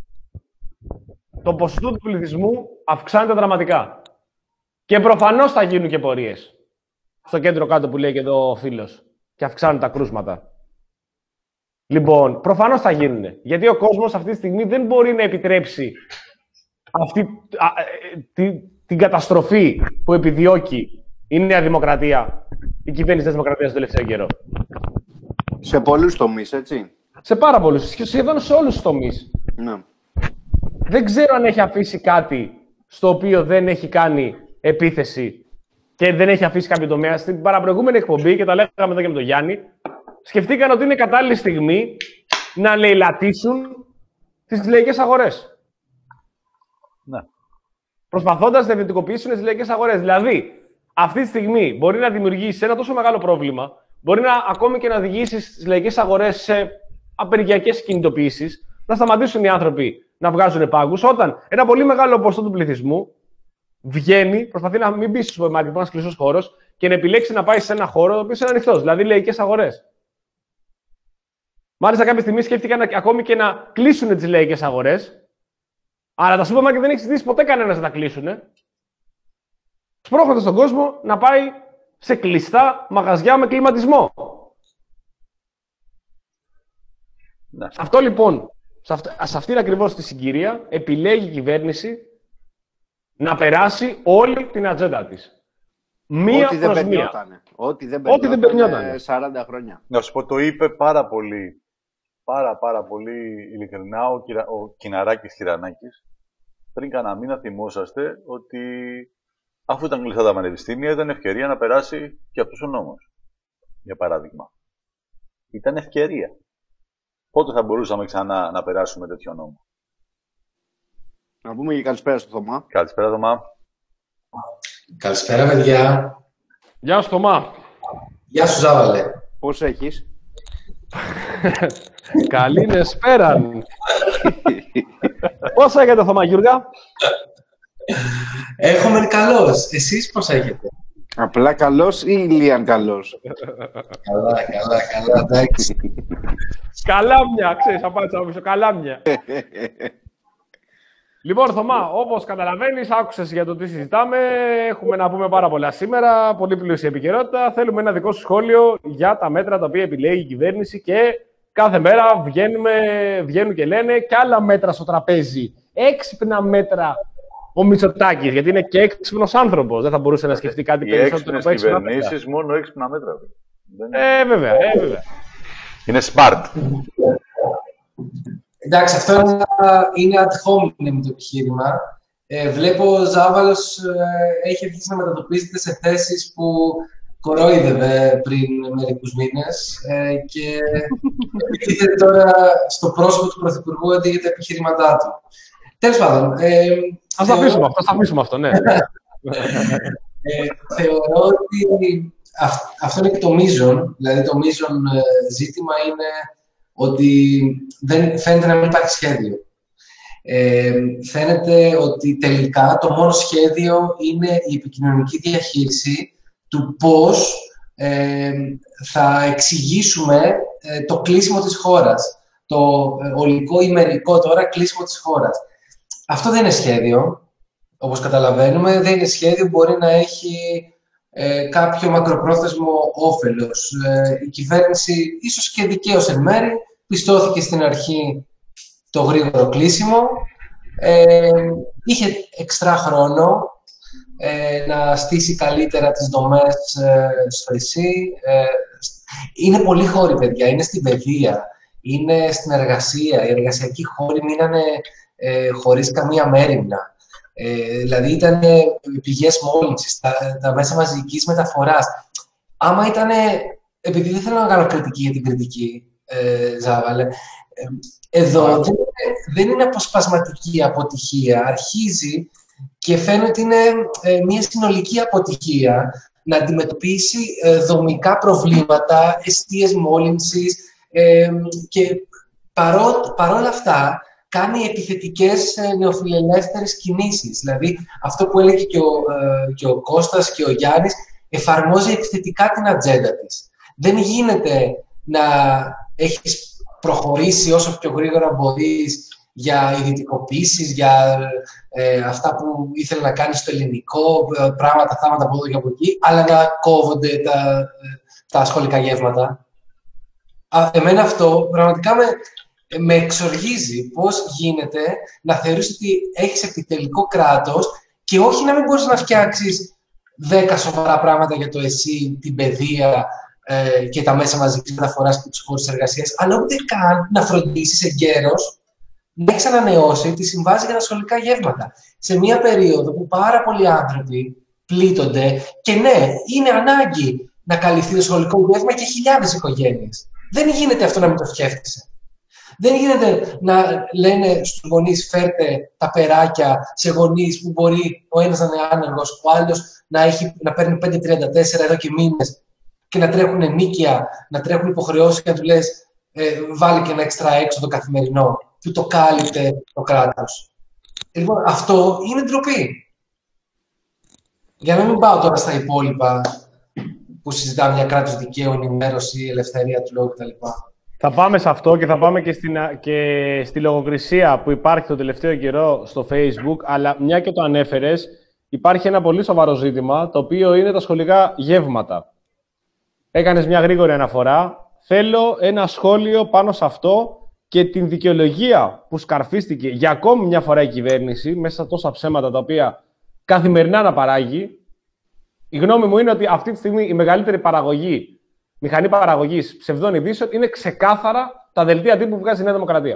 το ποσοστό του πληθυσμού αυξάνεται δραματικά. Και προφανώς θα γίνουν και πορείες. Στο κέντρο κάτω που λέει και εδώ ο φίλος. Και αυξάνουν τα κρούσματα. Λοιπόν, προφανώς θα γίνουν. Γιατί ο κόσμος αυτή τη στιγμή δεν μπορεί να επιτρέψει αυτή α, τη, την καταστροφή που επιδιώκει η Νέα Δημοκρατία, η κυβέρνηση της Δημοκρατίας τον τελευταίο καιρό. Σε πολλούς τομείς, έτσι. Σε πάρα πολλούς, σχεδόν σε όλους τους τομείς. Ναι. Δεν ξέρω αν έχει αφήσει κάτι στο οποίο δεν έχει κάνει επίθεση και δεν έχει αφήσει κάποιο τομέα. Στην παραπροηγούμενη εκπομπή, και τα λέγαμε εδώ και με τον Γιάννη, σκεφτήκαν ότι είναι κατάλληλη στιγμή να λαιλατίσουν τις λαϊκές αγορές. Ναι. Προσπαθώντας να ιδιωτικοποιήσουν τις λαϊκές αγορές. Δηλαδή, αυτή τη στιγμή μπορεί να δημιουργήσει ένα τόσο μεγάλο πρόβλημα, μπορεί να ακόμη και να οδηγήσει στις λαϊκές αγορές σε απεργιακές κινητοποιήσεις, να σταματήσουν οι άνθρωποι να βγάζουν πάγκους, όταν ένα πολύ μεγάλο ποσοστό του πληθυσμού βγαίνει, προσπαθεί να μην μπει στο σούπερ μάρκετ, ένα κλειστό χώρο και να επιλέξει να πάει σε ένα χώρο ο οποίος είναι ανοιχτός, δηλαδή λαϊκές αγορές. Μάλιστα, κάποια στιγμή σκέφτηκαν ακόμη και να κλείσουν τις λαϊκές αγορές, αλλά τα σούπερ μάρκετ δεν έχει ζητήσει ποτέ κανένας να τα κλείσουν. Σπρώχνοντας τον κόσμο να πάει σε κλειστά μαγαζιά με κλιματισμό. Ναι. Σε αυτό λοιπόν, σε, αυτ, σε αυτήν ακριβώς τη συγκυρία, επιλέγει η κυβέρνηση να περάσει όλη την ατζέντα της. Μία Ό,τι δεν προς μία. περνιότανε. Ό,τι δεν Ό,τι δεν περνιότανε. περνιότανε σαράντα χρόνια. Να σου πω, το είπε πάρα πολύ, πάρα πάρα πολύ ειλικρινά ο, Κυρα... ο Κιναράκης Κυρανάκης. Πριν κάνα μήνα θυμόσαστε ότι αφού ήταν κλειστά τα πανεπιστήμια, ήταν ευκαιρία να περάσει και αυτός ο νόμος. Για παράδειγμα. Ήταν ευκαιρία. Πότε θα μπορούσαμε ξανά να περάσουμε τέτοιο νόμο? Να πούμε και καλησπέρα στο Θωμά. Καλησπέρα, Θωμά. Καλησπέρα, παιδιά. Γεια σου, Θωμά. Γεια σου, Ζάβαλε. Πώς έχεις? Καλή νεσπέραν. Πώς έχετε, Θωμά Γιούργα? Έχουμε καλώς. Εσείς πώς έχετε? Απλά καλός ή ηλίαν καλός? Καλά, καλά, καλά, εντάξει. Καλάμια, ξέρεις, απάντησα να πεις, καλάμια. Λοιπόν, Θωμά, όπως καταλαβαίνεις, άκουσες για το τι συζητάμε. Έχουμε να πούμε πάρα πολλά σήμερα, πολύ πλούσια επικαιρότητα. Θέλουμε ένα δικό σου σχόλιο για τα μέτρα τα οποία επιλέγει η κυβέρνηση και κάθε μέρα βγαίνουμε, βγαίνουν και λένε και άλλα μέτρα στο τραπέζι. Έξυπνα μέτρα ο Μητσοτάκης, γιατί είναι και έξυπνος άνθρωπος. Δεν θα μπορούσε να σκεφτεί κάτι Οι περισσότερο από έξυπνες έξυπνα κυβερνήσεις μόνο έξυπνα μέτρα. Ε, βέβαια, ε, βέβαια. Είναι smart. Εντάξει, αυτό είναι, είναι ad hominem το επιχείρημα. Ε, βλέπω ο Ζάβαλος ε, έχει αρχίσει να μετατοπίζεται σε θέσεις που κορόιδευε πριν μερικούς μήνες ε, και επιτίθεται τώρα στο πρόσωπο του Πρωθυπουργού αντί για τα επιχειρήματά του. Τέλος πάντων. Ε, Ας το αφήσουμε αυτό, ας το αφήσουμε αυτό, ναι. ε, θεωρώ ότι αυ, αυτό είναι και το μείζον, δηλαδή το μείζον ε, ζήτημα είναι ότι δεν, φαίνεται να μην υπάρχει σχέδιο. Ε, φαίνεται ότι τελικά το μόνο σχέδιο είναι η επικοινωνική διαχείριση του πώς ε, θα εξηγήσουμε ε, το κλείσιμο της χώρας. Το ε, ολικό ημερικό τώρα κλείσιμο της χώρας. Αυτό δεν είναι σχέδιο, όπως καταλαβαίνουμε. Δεν είναι σχέδιο, μπορεί να έχει ε, κάποιο μακροπρόθεσμο όφελος. Ε, η κυβέρνηση, ίσως και δικαίως εν μέρει, πιστώθηκε στην αρχή το γρήγορο κλείσιμο. Ε, είχε εξτρά χρόνο ε, να στήσει καλύτερα τις δομές ε, στο ΕΣΥ. Ε, είναι πολλοί χώροι, παιδιά. Είναι στην παιδεία, είναι στην εργασία. Οι εργασιακοί χώροι μείνανε ε, χωρίς καμία μέριμνα. Ε, δηλαδή ήταν πηγές μόλυνσης, τα, τα μέσα μαζικής μεταφοράς. Άμα ήταν, επειδή δεν θέλω να κάνω κριτική για την κριτική, ε, Ζάβαλε, ε, εδώ δεν είναι, δεν είναι αποσπασματική αποτυχία. Αρχίζει και φαίνεται ότι είναι ε, μια συνολική αποτυχία να αντιμετωπίσει ε, δομικά προβλήματα, αιστείες μόλυνσης ε, και παρό, παρόλα αυτά κάνει επιθετικές ε, νεοφιλελεύθερες κινήσεις. Δηλαδή, αυτό που έλεγε και ο, ε, και ο Κώστας και ο Γιάννης, εφαρμόζει επιθετικά την ατζέντα της. Δεν γίνεται να έχεις προχωρήσει όσο πιο γρήγορα μπορείς για ιδιωτικοποίησεις, για ε, αυτά που ήθελε να κάνει στο ελληνικό, πράγματα, θάματα από εδώ και από εκεί, αλλά να κόβονται τα, τα σχολικά γεύματα. Α, εμένα αυτό πραγματικά με, με εξοργίζει πώς γίνεται να θεωρείς ότι έχεις επιτελικό κράτος και όχι να μην μπορείς να φτιάξεις δέκα σοβαρά πράγματα για το ΕΣΥ, την παιδεία ε, και τα μέσα μαζικής μεταφοράς και τους χώρους εργασίας, αλλά ούτε καν να φροντίσεις εγκαίρως να έχεις ανανεώσει τη συμβάση για τα σχολικά γεύματα. Σε μια περίοδο που πάρα πολλοί άνθρωποι πλήττονται και ναι, είναι ανάγκη να καλυφθεί το σχολικό γεύμα και χιλιάδες οικογένειες. Δεν γίνεται αυτό να μην το σκέφτεσαι. Δεν γίνεται να λένε στους γονείς φέρτε τα περάκια σε γονείς που μπορεί ο ένας να είναι άνεργος, ο άλλος να, έχει, να παίρνει πέντε τριάντα τέσσερα εδώ και μήνες και να τρέχουν νίκια, να τρέχουν υποχρεώσεις και να του λες ε, βάλει και ένα εξτρά έξοδο καθημερινό που το κάλυπτε το κράτος. Λοιπόν, αυτό είναι ντροπή. Για να μην πάω τώρα στα υπόλοιπα που συζητάμε για κράτος δικαίου, ενημέρωση, ελευθερία του λόγου κτλ. Θα πάμε σε αυτό και θα πάμε και, στην, και στη λογοκρισία που υπάρχει το τελευταίο καιρό στο Facebook, αλλά μια και το ανέφερες, υπάρχει ένα πολύ σοβαρό ζήτημα, το οποίο είναι τα σχολικά γεύματα. Έκανες μια γρήγορη αναφορά. Θέλω ένα σχόλιο πάνω σε αυτό και την δικαιολογία που σκαρφίστηκε για ακόμη μια φορά η κυβέρνηση, μέσα σε τόσα ψέματα τα οποία καθημερινά να παράγει, Η γνώμη μου είναι ότι αυτή τη στιγμή η μεγαλύτερη παραγωγή, μηχανή παραγωγής ψευδών ειδήσεων είναι ξεκάθαρα τα δελτία τύπου που βγάζει η Νέα Δημοκρατία.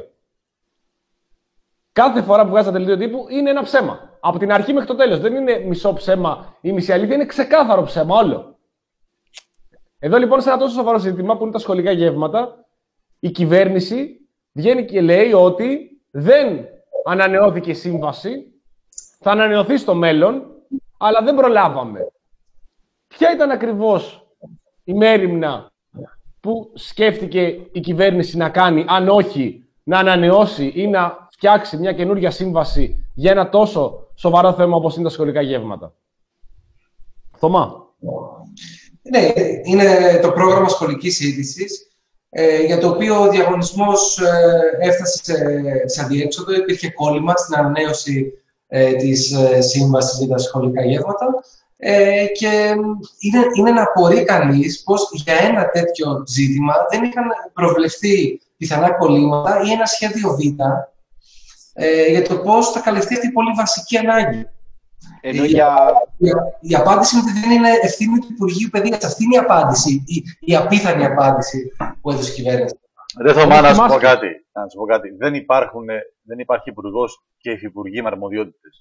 Κάθε φορά που βγάζει τα δελτία τύπου είναι ένα ψέμα. Από την αρχή μέχρι το τέλος. Δεν είναι μισό ψέμα ή μισή αλήθεια, είναι ξεκάθαρο ψέμα όλο. Εδώ λοιπόν, σε ένα τόσο σοβαρό ζήτημα που είναι τα σχολικά γεύματα, η κυβέρνηση βγαίνει και λέει ότι δεν ανανεώθηκε η σύμβαση, θα ανανεωθεί στο μέλλον, αλλά δεν προλάβαμε. Ποια ήταν ακριβώς η μέριμνα που σκέφτηκε η κυβέρνηση να κάνει, αν όχι να ανανεώσει ή να φτιάξει μια καινούργια σύμβαση για ένα τόσο σοβαρό θέμα όπως είναι τα σχολικά γεύματα? Θωμά. Ναι, είναι το πρόγραμμα σχολικής είδησης, ε, για το οποίο ο διαγωνισμός ε, έφτασε σε, σε αδιέξοδο. Υπήρχε κόλλημα στην ανανέωση ε, της ε, σύμβασης για τα σχολικά γεύματα ε, και είναι, είναι να απορεί κανείς πως για ένα τέτοιο ζήτημα δεν είχαν προβλεφθεί πιθανά κολλήματα ή ένα σχέδιο Β ε, για το πώς θα καλυφθεί αυτή η πολύ βασική ανάγκη. Ενώ η, για... η, η απάντηση είναι ότι δεν είναι ευθύνη του Υπουργείου Παιδείας. Αυτή είναι η απάντηση, η, η απίθανη απάντηση που έδωσε η κυβέρνηση. Δεν Θωμά, να σου πω κάτι. Να σου πω κάτι. Δεν, υπάρχουν, δεν υπάρχει υπουργός και υφυπουργοί με αρμοδιότητες.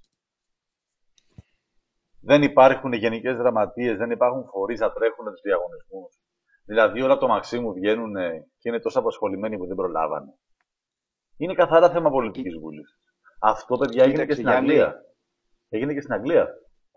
Δεν υπάρχουν γενικές γραμματείες, δεν υπάρχουν φορείς να τρέχουν τους διαγωνισμούς. Δηλαδή όλα το Μαξίμου βγαίνουν και είναι τόσο απασχολημένοι που δεν προλάβανε. Είναι καθαρά θέμα πολιτικής βούλης. Αυτό, παιδιά, έγινε και στην Αγγλία. Έγινε και στην Αγγλία.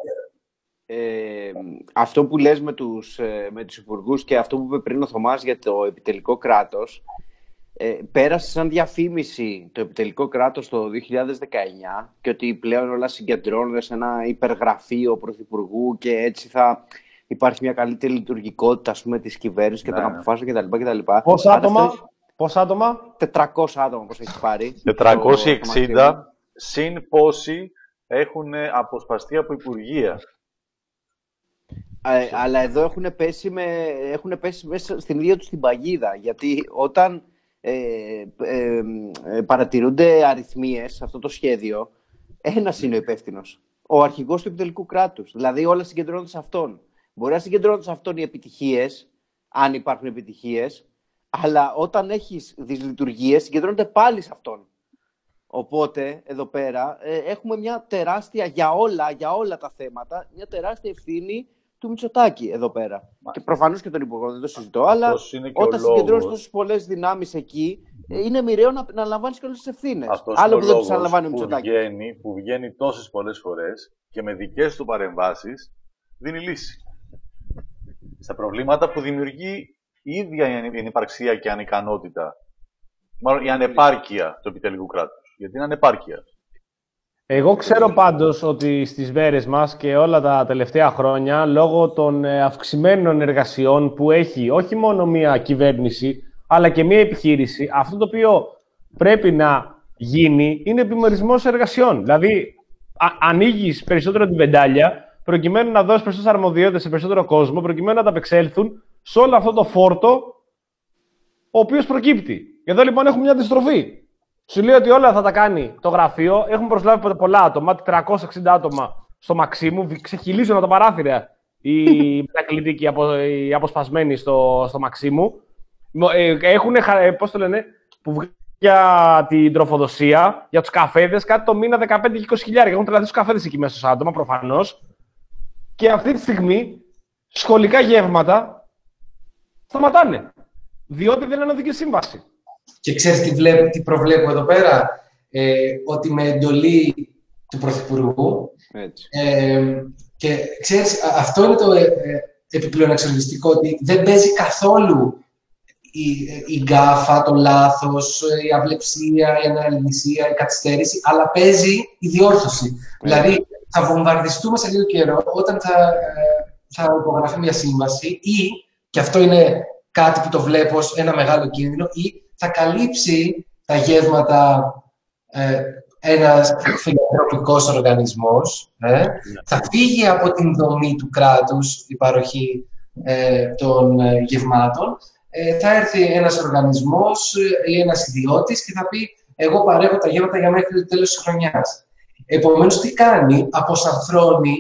Ε, αυτό που λες με τους, με τους υπουργούς και αυτό που είπε πριν ο Θωμάς για το επιτελικό κράτος, ε, πέρασε σαν διαφήμιση το επιτελικό κράτος το δύο χιλιάδες δεκαεννιά και ότι πλέον όλα συγκεντρώνονται σε ένα υπεργραφείο πρωθυπουργού και έτσι θα υπάρχει μια καλύτερη λειτουργικότητα, ας πούμε, της κυβέρνησης και ναι. των αποφάσεων κτλ. Πόσα άτομα, πόσα άτομα? τετρακόσια άτομα, πώς έχει πάρει. τετρακόσια εξήντα, συν πόσοι έχουν αποσπαστεί από υπουργεία. Ε, αλλά εδώ έχουν πέσει, με, έχουν πέσει μέσα στην ίδια τους την παγίδα. Γιατί όταν ε, ε, ε, παρατηρούνται αριθμίες σε αυτό το σχέδιο, ένας είναι ο υπεύθυνος. Ο αρχηγός του επιτελικού κράτους. Δηλαδή όλα συγκεντρώνονται σε αυτόν. Μπορεί να συγκεντρώνονται σε αυτόν οι επιτυχίες, αν υπάρχουν επιτυχίες, αλλά όταν έχεις δυσλειτουργίες, συγκεντρώνονται πάλι σε αυτόν. Οπότε, εδώ πέρα, ε, έχουμε μια τεράστια, για όλα, για όλα τα θέματα, μια τεράστια ευθύνη του Μητσοτάκη εδώ πέρα. Μα... Και προφανώς και τον Υπουργό, δεν το συζητώ, αλλά όταν συγκεντρώνεις τόσες πολλές δυνάμεις εκεί, mm. είναι μοιραίο να, να λαμβάνεις και όλες τις ευθύνες. Άλλο που δεν τις αναλαμβάνει ο Μητσοτάκης. Βγαίνει, που βγαίνει τόσες πολλές φορές και με δικές του παρεμβάσεις δίνει λύση. Στα προβλήματα που δημιουργεί η ίδια η ανυπαρξία και η ανικανότητα, μάλλον η ανεπάρκεια του επιτελικού κράτους. Γιατί είναι ανεπάρκεια. Εγώ ξέρω πάντως ότι στις μέρες μας και όλα τα τελευταία χρόνια, λόγω των αυξημένων εργασιών που έχει όχι μόνο μία κυβέρνηση, αλλά και μία επιχείρηση, αυτό το οποίο πρέπει να γίνει είναι επιμερισμός εργασιών. Δηλαδή, ανοίγεις περισσότερο την πεντάλια, προκειμένου να δώσεις περισσότερες αρμοδιότητες σε περισσότερο κόσμο, προκειμένου να ανταπεξέλθουν σε όλο αυτό το φόρτο ο οποίος προκύπτει. Εδώ λοιπόν έχουμε μια αντιστροφή. Σου λέει ότι όλα θα τα κάνει το γραφείο. Έχουν προσλάβει πολλά άτομα, τετρακόσια εξήντα άτομα στο Μαξίμου. Ξεχυλίζουν από τα παράθυρα οι μετακλητικοί, οι αποσπασμένοι στο, στο Μαξίμου. Έχουν, πώς το λένε, που βγήκε για την τροφοδοσία, για τους καφέδες, κάτι το μήνα δεκαπέντε και είκοσι χιλιάδες. Έχουν τρελαθεί τους καφέδες εκεί μέσα στους άτομα, προφανώς. Και αυτή τη στιγμή σχολικά γεύματα σταματάνε. Διότι δεν είναι οδική σύμβαση. Και ξέρεις τι, βλέπω, τι προβλέπω εδώ πέρα, ε, ότι με εντολή του Πρωθυπουργού, ε, και ξέρεις, αυτό είναι το ε, επιπλέον εξοργιστικό, ότι δεν παίζει καθόλου η, η γκάφα, το λάθος, η αυλεψία, η αναλυσία, η καθυστέρηση, αλλά παίζει η διόρθωση. Mm. Δηλαδή, θα βομβαρδιστούμε σε λίγο καιρό όταν θα, ε, θα υπογραφεί μια σύμβαση ή, και αυτό είναι κάτι που το βλέπω ως ένα μεγάλο κίνδυνο, ή θα καλύψει τα γεύματα ε, ένας φιλανθρωπικός οργανισμός, ε, θα φύγει από την δομή του κράτους η παροχή ε, των ε, γευμάτων, ε, θα έρθει ένας οργανισμός ή ένας ιδιώτης και θα πει εγώ παρέχω τα γεύματα για μέχρι το τέλος της χρονιάς. Επομένως, τι κάνει, αποσαρθρώνει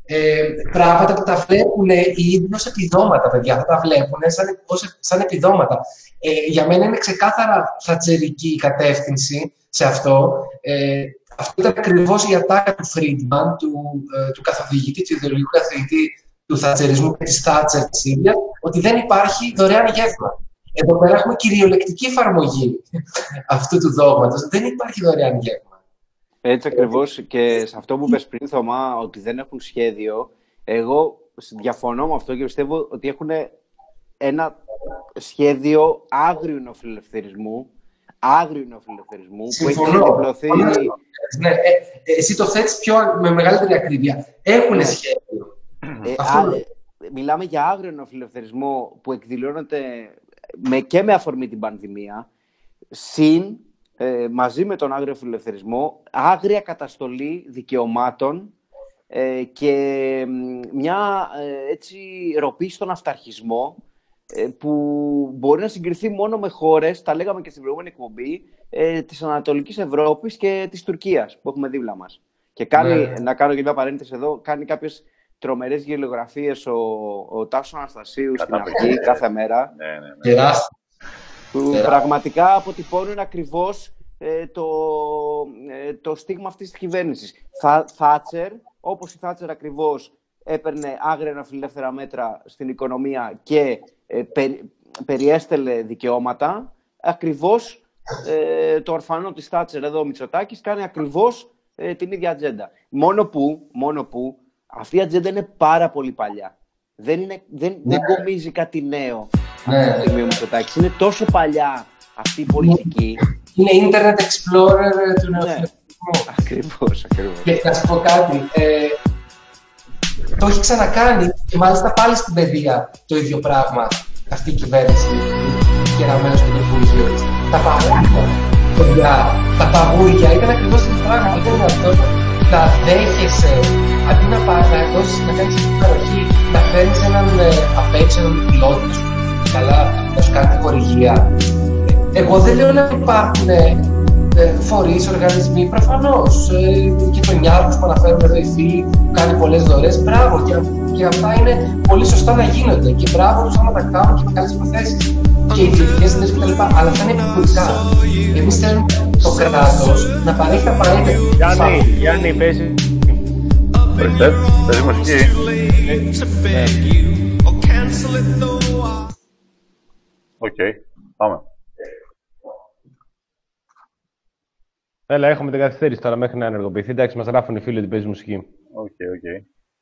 Ε, πράγματα που τα βλέπουν ήδη ως επιδόματα, παιδιά. Θα τα βλέπουν σαν, ως, σαν επιδόματα. Ε, για μένα είναι ξεκάθαρα θατσερική η κατεύθυνση σε αυτό. Ε, αυτό ήταν ακριβώς η ατάκα του Φρίντμαν, του, ε, του καθοδηγητή, του ιδεολογικού καθοδηγητή του θατσερισμού και της Θάτσερ της ίδιας, ότι δεν υπάρχει δωρεάν γεύμα. Εδώ πέρα έχουμε κυριολεκτική εφαρμογή αυτού του δόγματος. Δεν υπάρχει δωρεάν γεύμα. Έτσι ακριβώς, και σε αυτό που είπες πριν, Θωμά, ότι δεν έχουν σχέδιο, εγώ διαφωνώ με αυτό και πιστεύω ότι έχουν ένα σχέδιο άγριου νεοφιλελευθερισμού, άγριου νεοφιλελευθερισμού, που έχει διπλωθεί. Ναι, ε, εσύ το θέτεις πιο, με μεγαλύτερη ακρίβεια. Έχουν σχέδιο. Ε, α, μιλάμε για άγριο νεοφιλελευθερισμό που εκδηλώνεται με, και με αφορμή την πανδημία, συν ε, μαζί με τον άγριο φιλελευθερισμό, άγρια καταστολή δικαιωμάτων ε, και μια ε, έτσι ροπή στον αυταρχισμό ε, που μπορεί να συγκριθεί μόνο με χώρες, τα λέγαμε και στην προηγούμενη εκπομπή, ε, της Ανατολικής Ευρώπης και της Τουρκίας που έχουμε δίπλα μας. Και κάνει, ναι. να κάνω και μια παρένθεση εδώ, κάνει κάποιες τρομερές γελιογραφίες ο, ο Τάσος Αναστασίου στην Αυγή κάθε μέρα. Ναι, ναι, ναι. Που πραγματικά αποτυπώνουν ακριβώς ε, το, ε, το στίγμα αυτής της κυβέρνησης. Θα, Θάτσερ, όπως η Θάτσερ ακριβώς έπαιρνε άγρια νεοφιλελεύθερα μέτρα στην οικονομία και ε, περι, περιέστελε δικαιώματα, ακριβώς ε, το ορφανό της Θάτσερ εδώ ο Μητσοτάκης κάνει ακριβώς ε, την ίδια ατζέντα. Μόνο που, μόνο που αυτή η ατζέντα είναι πάρα πολύ παλιά. Δεν, είναι, δεν, ναι. δεν κομίζει κάτι νέο ναι. αυτή τη στιγμή ο Μητσοτάκης. Είναι τόσο παλιά αυτή η πολιτική. Είναι Internet Explorer του νεοφιλελευθερισμού. Ναι. Ακριβώς, ακριβώς. Και να σου πω κάτι. Ε, το έχει ξανακάνει και μάλιστα πάλι στην παιδεία το ίδιο πράγμα αυτή η κυβέρνηση και ένα μέρος του Υπουργείου. Τα παγούρια, παιδιά, τα παγούρια ήταν ακριβώς το πράγμα. Ήταν αυτό να δέχεσαι, αντί να πας να δώσεις, να κάνεις την παροχή, να φέρνεις έναν ε, απ' έξω, έναν πιλότη, να σου καλά, να σου κάνει τη χορηγία. Εγώ δεν λέω να υπάρχουν ε, φορείς, οργανισμοί, προφανώς. Ε, και τον Νιάρχος που αναφέρουμε εδώ οι φίλοι που κάνει πολλές δωρές. Μπράβο, και, και αυτά είναι πολύ σωστά να γίνονται. Και μπράβο τους άμα τα κάνουν και με καλές προθέσεις. Και οι ιδιωτικές συνδέσεις κτλ. Αλλά αυτά είναι επικουρικά. Εμείς θέλουμε το κράτος να παρέχει τα απαραίτητα. Γιάννη, Γιάννη, παίζει. Ορίστε, παίζει μουσική. Οκ, πάμε. Έλα, έχουμε την καθυστέρηση τώρα μέχρι να ενεργοποιηθεί. Εντάξει, μας γράφουν οι φίλοι ότι παίζει μουσική. Οκ, οκ.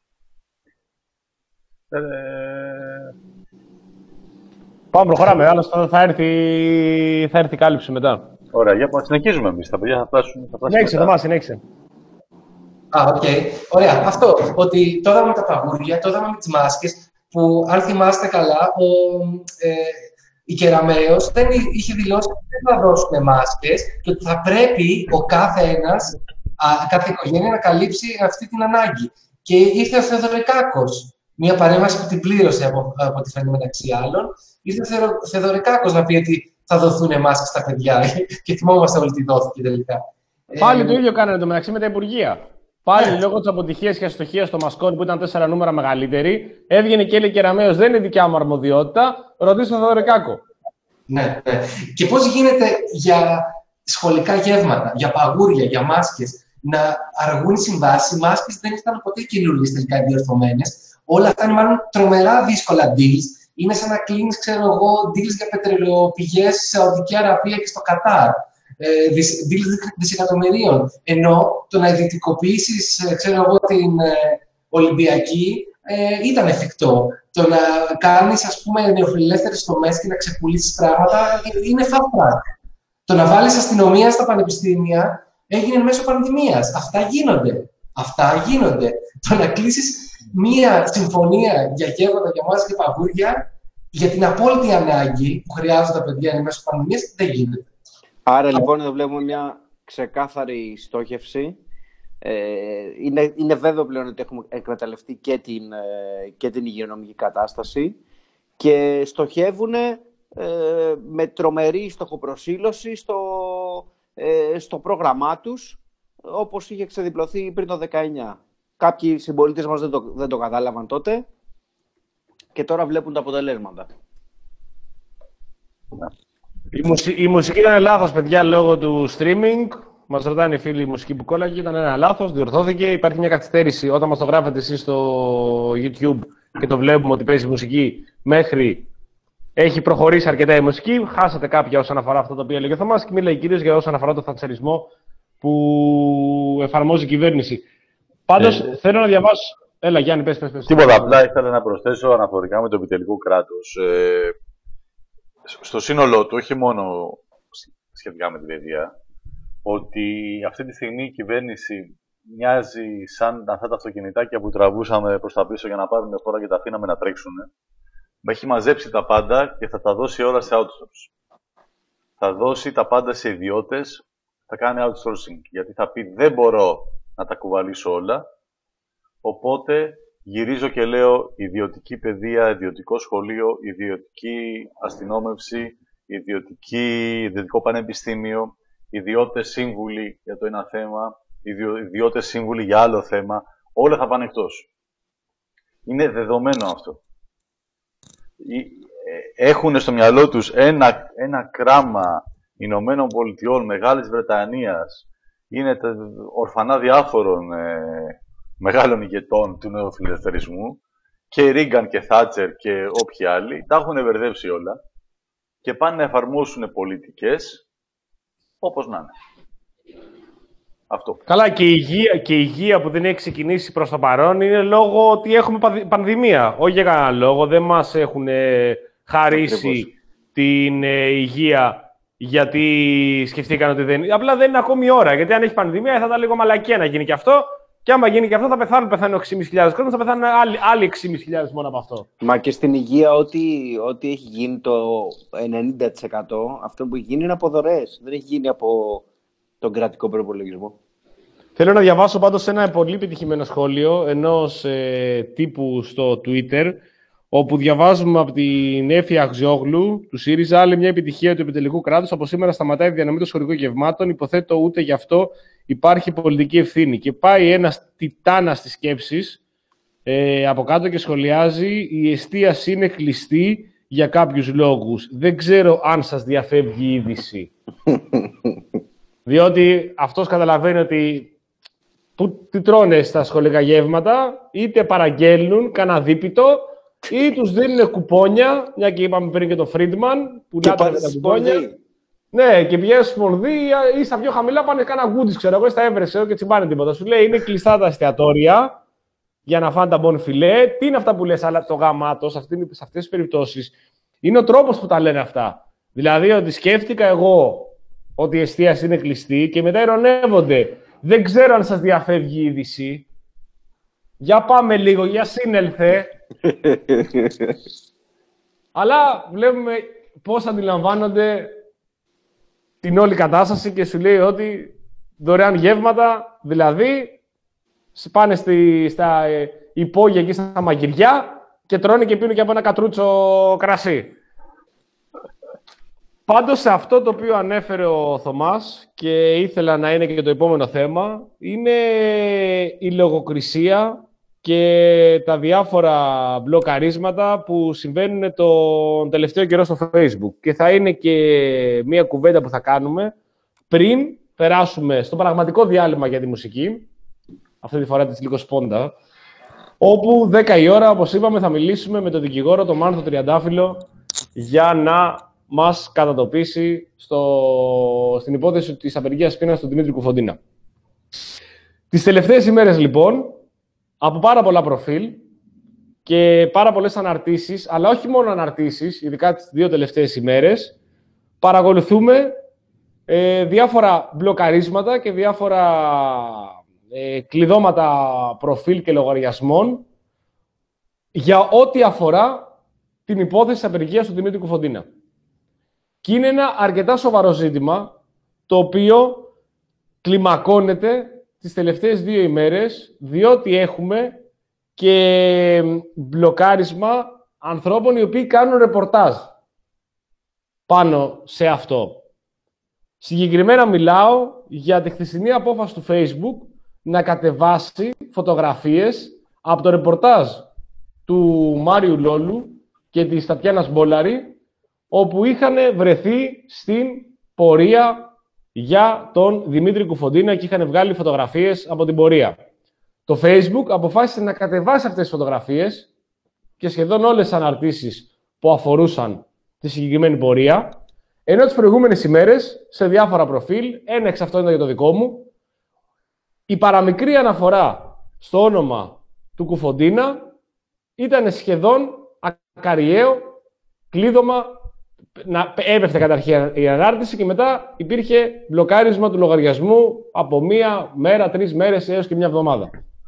Πάμε, προχωράμε. Άλλωστε θα έρθει, θα έρθει η κάλυψη μετά. Ωραία, για να συνεχίζουμε εμείς. Τα παιδιά θα φτάσουν. Συνέχισε, Θωμά, συνέχισε. Α, οκ. Okay. Ωραία. Αυτό. Ότι τώρα με τα παγούρια, τώρα με τις μάσκες, που αν θυμάστε καλά, ο, ε, η Κεραμέως δεν είχε δηλώσει ότι δεν θα δώσουν μάσκες και ότι θα πρέπει ο κάθε ένας, α, κάθε οικογένεια να καλύψει αυτή την ανάγκη. Και ήρθε ο Θεοδωρικάκος, μια παρέμβαση που την πλήρωσε από, από τη φαίνεται μεταξύ άλλων. Ήρθε ο Θεοδωρικάκος να πει ότι θα δοθούν μάσκες στα παιδιά και θυμόμαστε όλοι τι δόθηκε τελικά. Πάλι ε, το ίδιο κάνανε το μεταξύ με τα Υπουργεία. Πάλι ναι. Λόγω της αποτυχίας και αστοχίας των μασκών που ήταν τέσσερα νούμερα μεγαλύτερη, έβγαινε και έλεγε Κεραμέως, δεν είναι δικιά μου αρμοδιότητα, ρωτήστε τον Θεοδωρικάκο. Ναι, ναι. Και πώς γίνεται για σχολικά γεύματα, για παγούρια, για μάσκες, να αργούν οι συμβάσεις. Οι μάσκες δεν ήταν ποτέ καινούργιες τελικά διορθωμένες. Όλα αυτά είναι μάλλον τρομερά δύσκολα deals. Είναι σαν να κλείνεις, ξέρω εγώ, deals για πετρελαιοπηγές στη Σαουδική Αραβία και στο Κατάρ. Ε, deals δισεκατομμυρίων. Ενώ το να ιδιωτικοποιήσεις, ξέρω εγώ, την ε, Ολυμπιακή ε, ήταν εφικτό. Το να κάνεις, ας πούμε, νεοφιλελεύθερες τομές και να ξεπουλήσεις πράγματα είναι fast track. Το να βάλεις αστυνομία στα πανεπιστήμια έγινε μέσω πανδημίας. Αυτά γίνονται. Αυτά γίνονται. Το να κλείσεις μία συμφωνία για γεύματα, για μάζες και παγούρια για την απόλυτη ανάγκη που χρειάζονται τα παιδιά μέσω πανδημίας δεν γίνεται. Άρα λοιπόν εδώ βλέπουμε μια ξεκάθαρη στόχευση. Ε, είναι, είναι βέβαιο πλέον ότι έχουμε εκμεταλλευτεί και την, ε, και την υγειονομική κατάσταση και στοχεύουν ε, με τρομερή στοχοπροσήλωση στο, ε, στο πρόγραμμά τους, όπως είχε ξεδιπλωθεί πριν το δεκαεννιά. κάποιοι συμπολίτες μας δεν το, δεν το κατάλαβαν τότε και τώρα βλέπουν τα αποτελέσματα. Η, μουσική, η μουσική ήταν λάθος, παιδιά, λόγω του streaming. Μας ρωτάνε οι φίλοι, η μουσική που κόλλαγε ήταν ένα λάθος, διορθώθηκε. Υπάρχει μια καθυστέρηση όταν μας το γράφετε εσείς στο YouTube και το βλέπουμε ότι παίζει μουσική μέχρι. Έχει προχωρήσει αρκετά η μουσική. Χάσατε κάποια όσον αφορά αυτό το οποίο έλεγε ο Θωμάς και μίλαγε κυρίως για όσον αφορά το θατσερισμό που εφαρμόζει η κυβέρνηση. Πάντως ε, θέλω να διαβάσω. Έλα, Γιάννη, πες, πες, πες. Τίποτα, απλά ήθελα να προσθέσω αναφορικά με το επιτελικό κράτος. Ε, στο σύνολό του, όχι μόνο σχετικά με τη παιδεία, ότι αυτή τη στιγμή η κυβέρνηση μοιάζει σαν αυτά τα αυτοκινητάκια που τραβούσαμε προς τα πίσω για να πάρουν χώρα και τα αφήναμε να τρέξουν. Έχει μαζέψει τα πάντα και θα τα δώσει όλα σε outsource. Θα δώσει τα πάντα σε ιδιώτες, θα κάνει outsourcing. Γιατί θα πει δεν μπορώ να τα κουβαλήσω όλα, οπότε γυρίζω και λέω ιδιωτική παιδεία, ιδιωτικό σχολείο, ιδιωτική αστυνόμευση, ιδιωτική, ιδιωτικό πανεπιστήμιο, ιδιώτες σύμβουλοι για το ένα θέμα, ιδιώτες σύμβουλοι για άλλο θέμα, όλα θα πάνε εκτός. Είναι δεδομένο αυτό. Έχουν στο μυαλό τους ένα, ένα κράμα Ηνωμένων Πολιτειών, Μεγάλης Βρετανίας, είναι τα ορφανά διάφορων ε, μεγάλων ηγετών του νεοφιλελευθερισμού και Ρίγκαν και Θάτσερ και όποιοι άλλοι, τα έχουν μπερδέψει όλα και πάνε να εφαρμόσουν πολιτικές όπως να είναι. Αυτό. Καλά, και η, υγεία, και η υγεία που δεν έχει ξεκινήσει προς το παρόν είναι λόγω ότι έχουμε πανδημία. Όχι για κανένα λόγο, δεν μας έχουν χαρίσει Ακριβώς. την ε, υγεία γιατί σκεφτήκαν ότι δεν... Απλά δεν είναι ακόμη η ώρα, γιατί αν έχει πανδημία θα ήταν λίγο μαλακία να γίνει και αυτό. Και άμα γίνει και αυτό θα πεθάνουν, πεθάνουν έξι χιλιάδες πεντακόσιοι κόσμος, θα πεθάνουν άλλοι, άλλοι έξι χιλιάδες μόνο από αυτό. Μα και στην υγεία ό,τι, ό,τι έχει γίνει το ενενήντα τοις εκατό, αυτό που έχει γίνει είναι από δωρεές. Δεν έχει γίνει από τον κρατικό προϋπολογισμό. Θέλω να διαβάσω πάντως ένα πολύ επιτυχημένο σχόλιο ενός ε, τύπου στο Twitter, όπου διαβάζουμε από την Έφη Αχζιόγλου του ΣΥΡΙΖΑ άλλη μια επιτυχία του επιτελικού κράτους. Από σήμερα σταματάει η διανομή των σχολικών γευμάτων. Υποθέτω ούτε γι' αυτό υπάρχει πολιτική ευθύνη. Και πάει ένας τιτάνας της σκέψης ε, από κάτω και σχολιάζει: η εστίαση είναι κλειστή για κάποιους λόγους. Δεν ξέρω αν σας διαφεύγει η είδηση. Διότι αυτός καταλαβαίνει ότι που, τι τρώνε στα σχολικά γεύματα, είτε παραγγέλνουν κανένα δίπιτο, ή τους δίνουν κουπόνια, μια και είπαμε πριν και το Φρίντμαν, που λάτρευε τα κουπόνια. Ναι, και πηγαίνουν στη Σπονδί ή στα πιο χαμηλά πάνε κάνα γκούντις, ξέρω εγώ, στα έβρεσαι και τσιμπάνε τίποτα. Σου λέει είναι κλειστά τα εστιατόρια για να φάνε τα μπον φιλέ. Τι είναι αυτά που λες, αλλά το γαμάτο σε αυτές τις περιπτώσεις είναι ο τρόπος που τα λένε αυτά. Δηλαδή ότι σκέφτηκα εγώ ότι η εστίαση είναι κλειστή και μετά ειρωνεύονται. Δεν ξέρω αν σας διαφεύγει η είδηση. Για πάμε λίγο, για σύνελθε. Αλλά βλέπουμε πώς αντιλαμβάνονται την όλη κατάσταση και σου λέει ότι δωρεάν γεύματα, δηλαδή πάνε στη, στα υπόγεια εκεί στα μαγειριά και τρώνε και πίνουν και από ένα κατρούτσο κρασί. Πάντως σε αυτό το οποίο ανέφερε ο Θωμάς και ήθελα να είναι και το επόμενο θέμα, είναι η λογοκρισία και τα διάφορα μπλοκαρίσματα που συμβαίνουν τον τελευταίο καιρό στο Facebook. Και θα είναι και μία κουβέντα που θα κάνουμε πριν περάσουμε στο πραγματικό διάλειμμα για τη μουσική, αυτή τη φορά της λίγο σπόντα, όπου δέκα η ώρα, όπως είπαμε, θα μιλήσουμε με τον δικηγόρο, τον Μάνθο Τριαντάφυλλο, για να μας κατατοπίσει στο, στην υπόθεση της απεργίας πείνας του Δημήτρη Κουφοντίνα. Τις τελευταίες ημέρες, λοιπόν, από πάρα πολλά προφίλ και πάρα πολλές αναρτήσεις, αλλά όχι μόνο αναρτήσεις, ειδικά τις δύο τελευταίες ημέρες, παρακολουθούμε ε, διάφορα μπλοκαρίσματα και διάφορα ε, κλειδώματα προφίλ και λογαριασμών για ό,τι αφορά την υπόθεση της απεργίας του Δημήτρη Κουφοντίνα. Και είναι ένα αρκετά σοβαρό ζήτημα, το οποίο κλιμακώνεται τις τελευταίες δύο ημέρες, διότι έχουμε και μπλοκάρισμα ανθρώπων οι οποίοι κάνουν ρεπορτάζ πάνω σε αυτό. Συγκεκριμένα μιλάω για τη χθεσινή απόφαση του Facebook να κατεβάσει φωτογραφίες από το ρεπορτάζ του Μάριου Λόλου και της Τατιάνας Μπόλαρη, όπου είχαν βρεθεί στην πορεία για τον Δημήτρη Κουφοντίνα και είχαν βγάλει φωτογραφίες από την πορεία. Το Facebook αποφάσισε να κατεβάσει αυτές τις φωτογραφίες και σχεδόν όλες τις αναρτήσεις που αφορούσαν τη συγκεκριμένη πορεία, ενώ τις προηγούμενες ημέρες σε διάφορα προφίλ, ένα εξ αυτών ήταν για το δικό μου, η παραμικρή αναφορά στο όνομα του Κουφοντίνα ήταν σχεδόν ακαριαίο κλείδωμα. Να έπεφτε καταρχήν η ανάρτηση και μετά υπήρχε μπλοκάρισμα του λογαριασμού από μία μέρα, τρεις μέρες έως και μια εβδομάδα.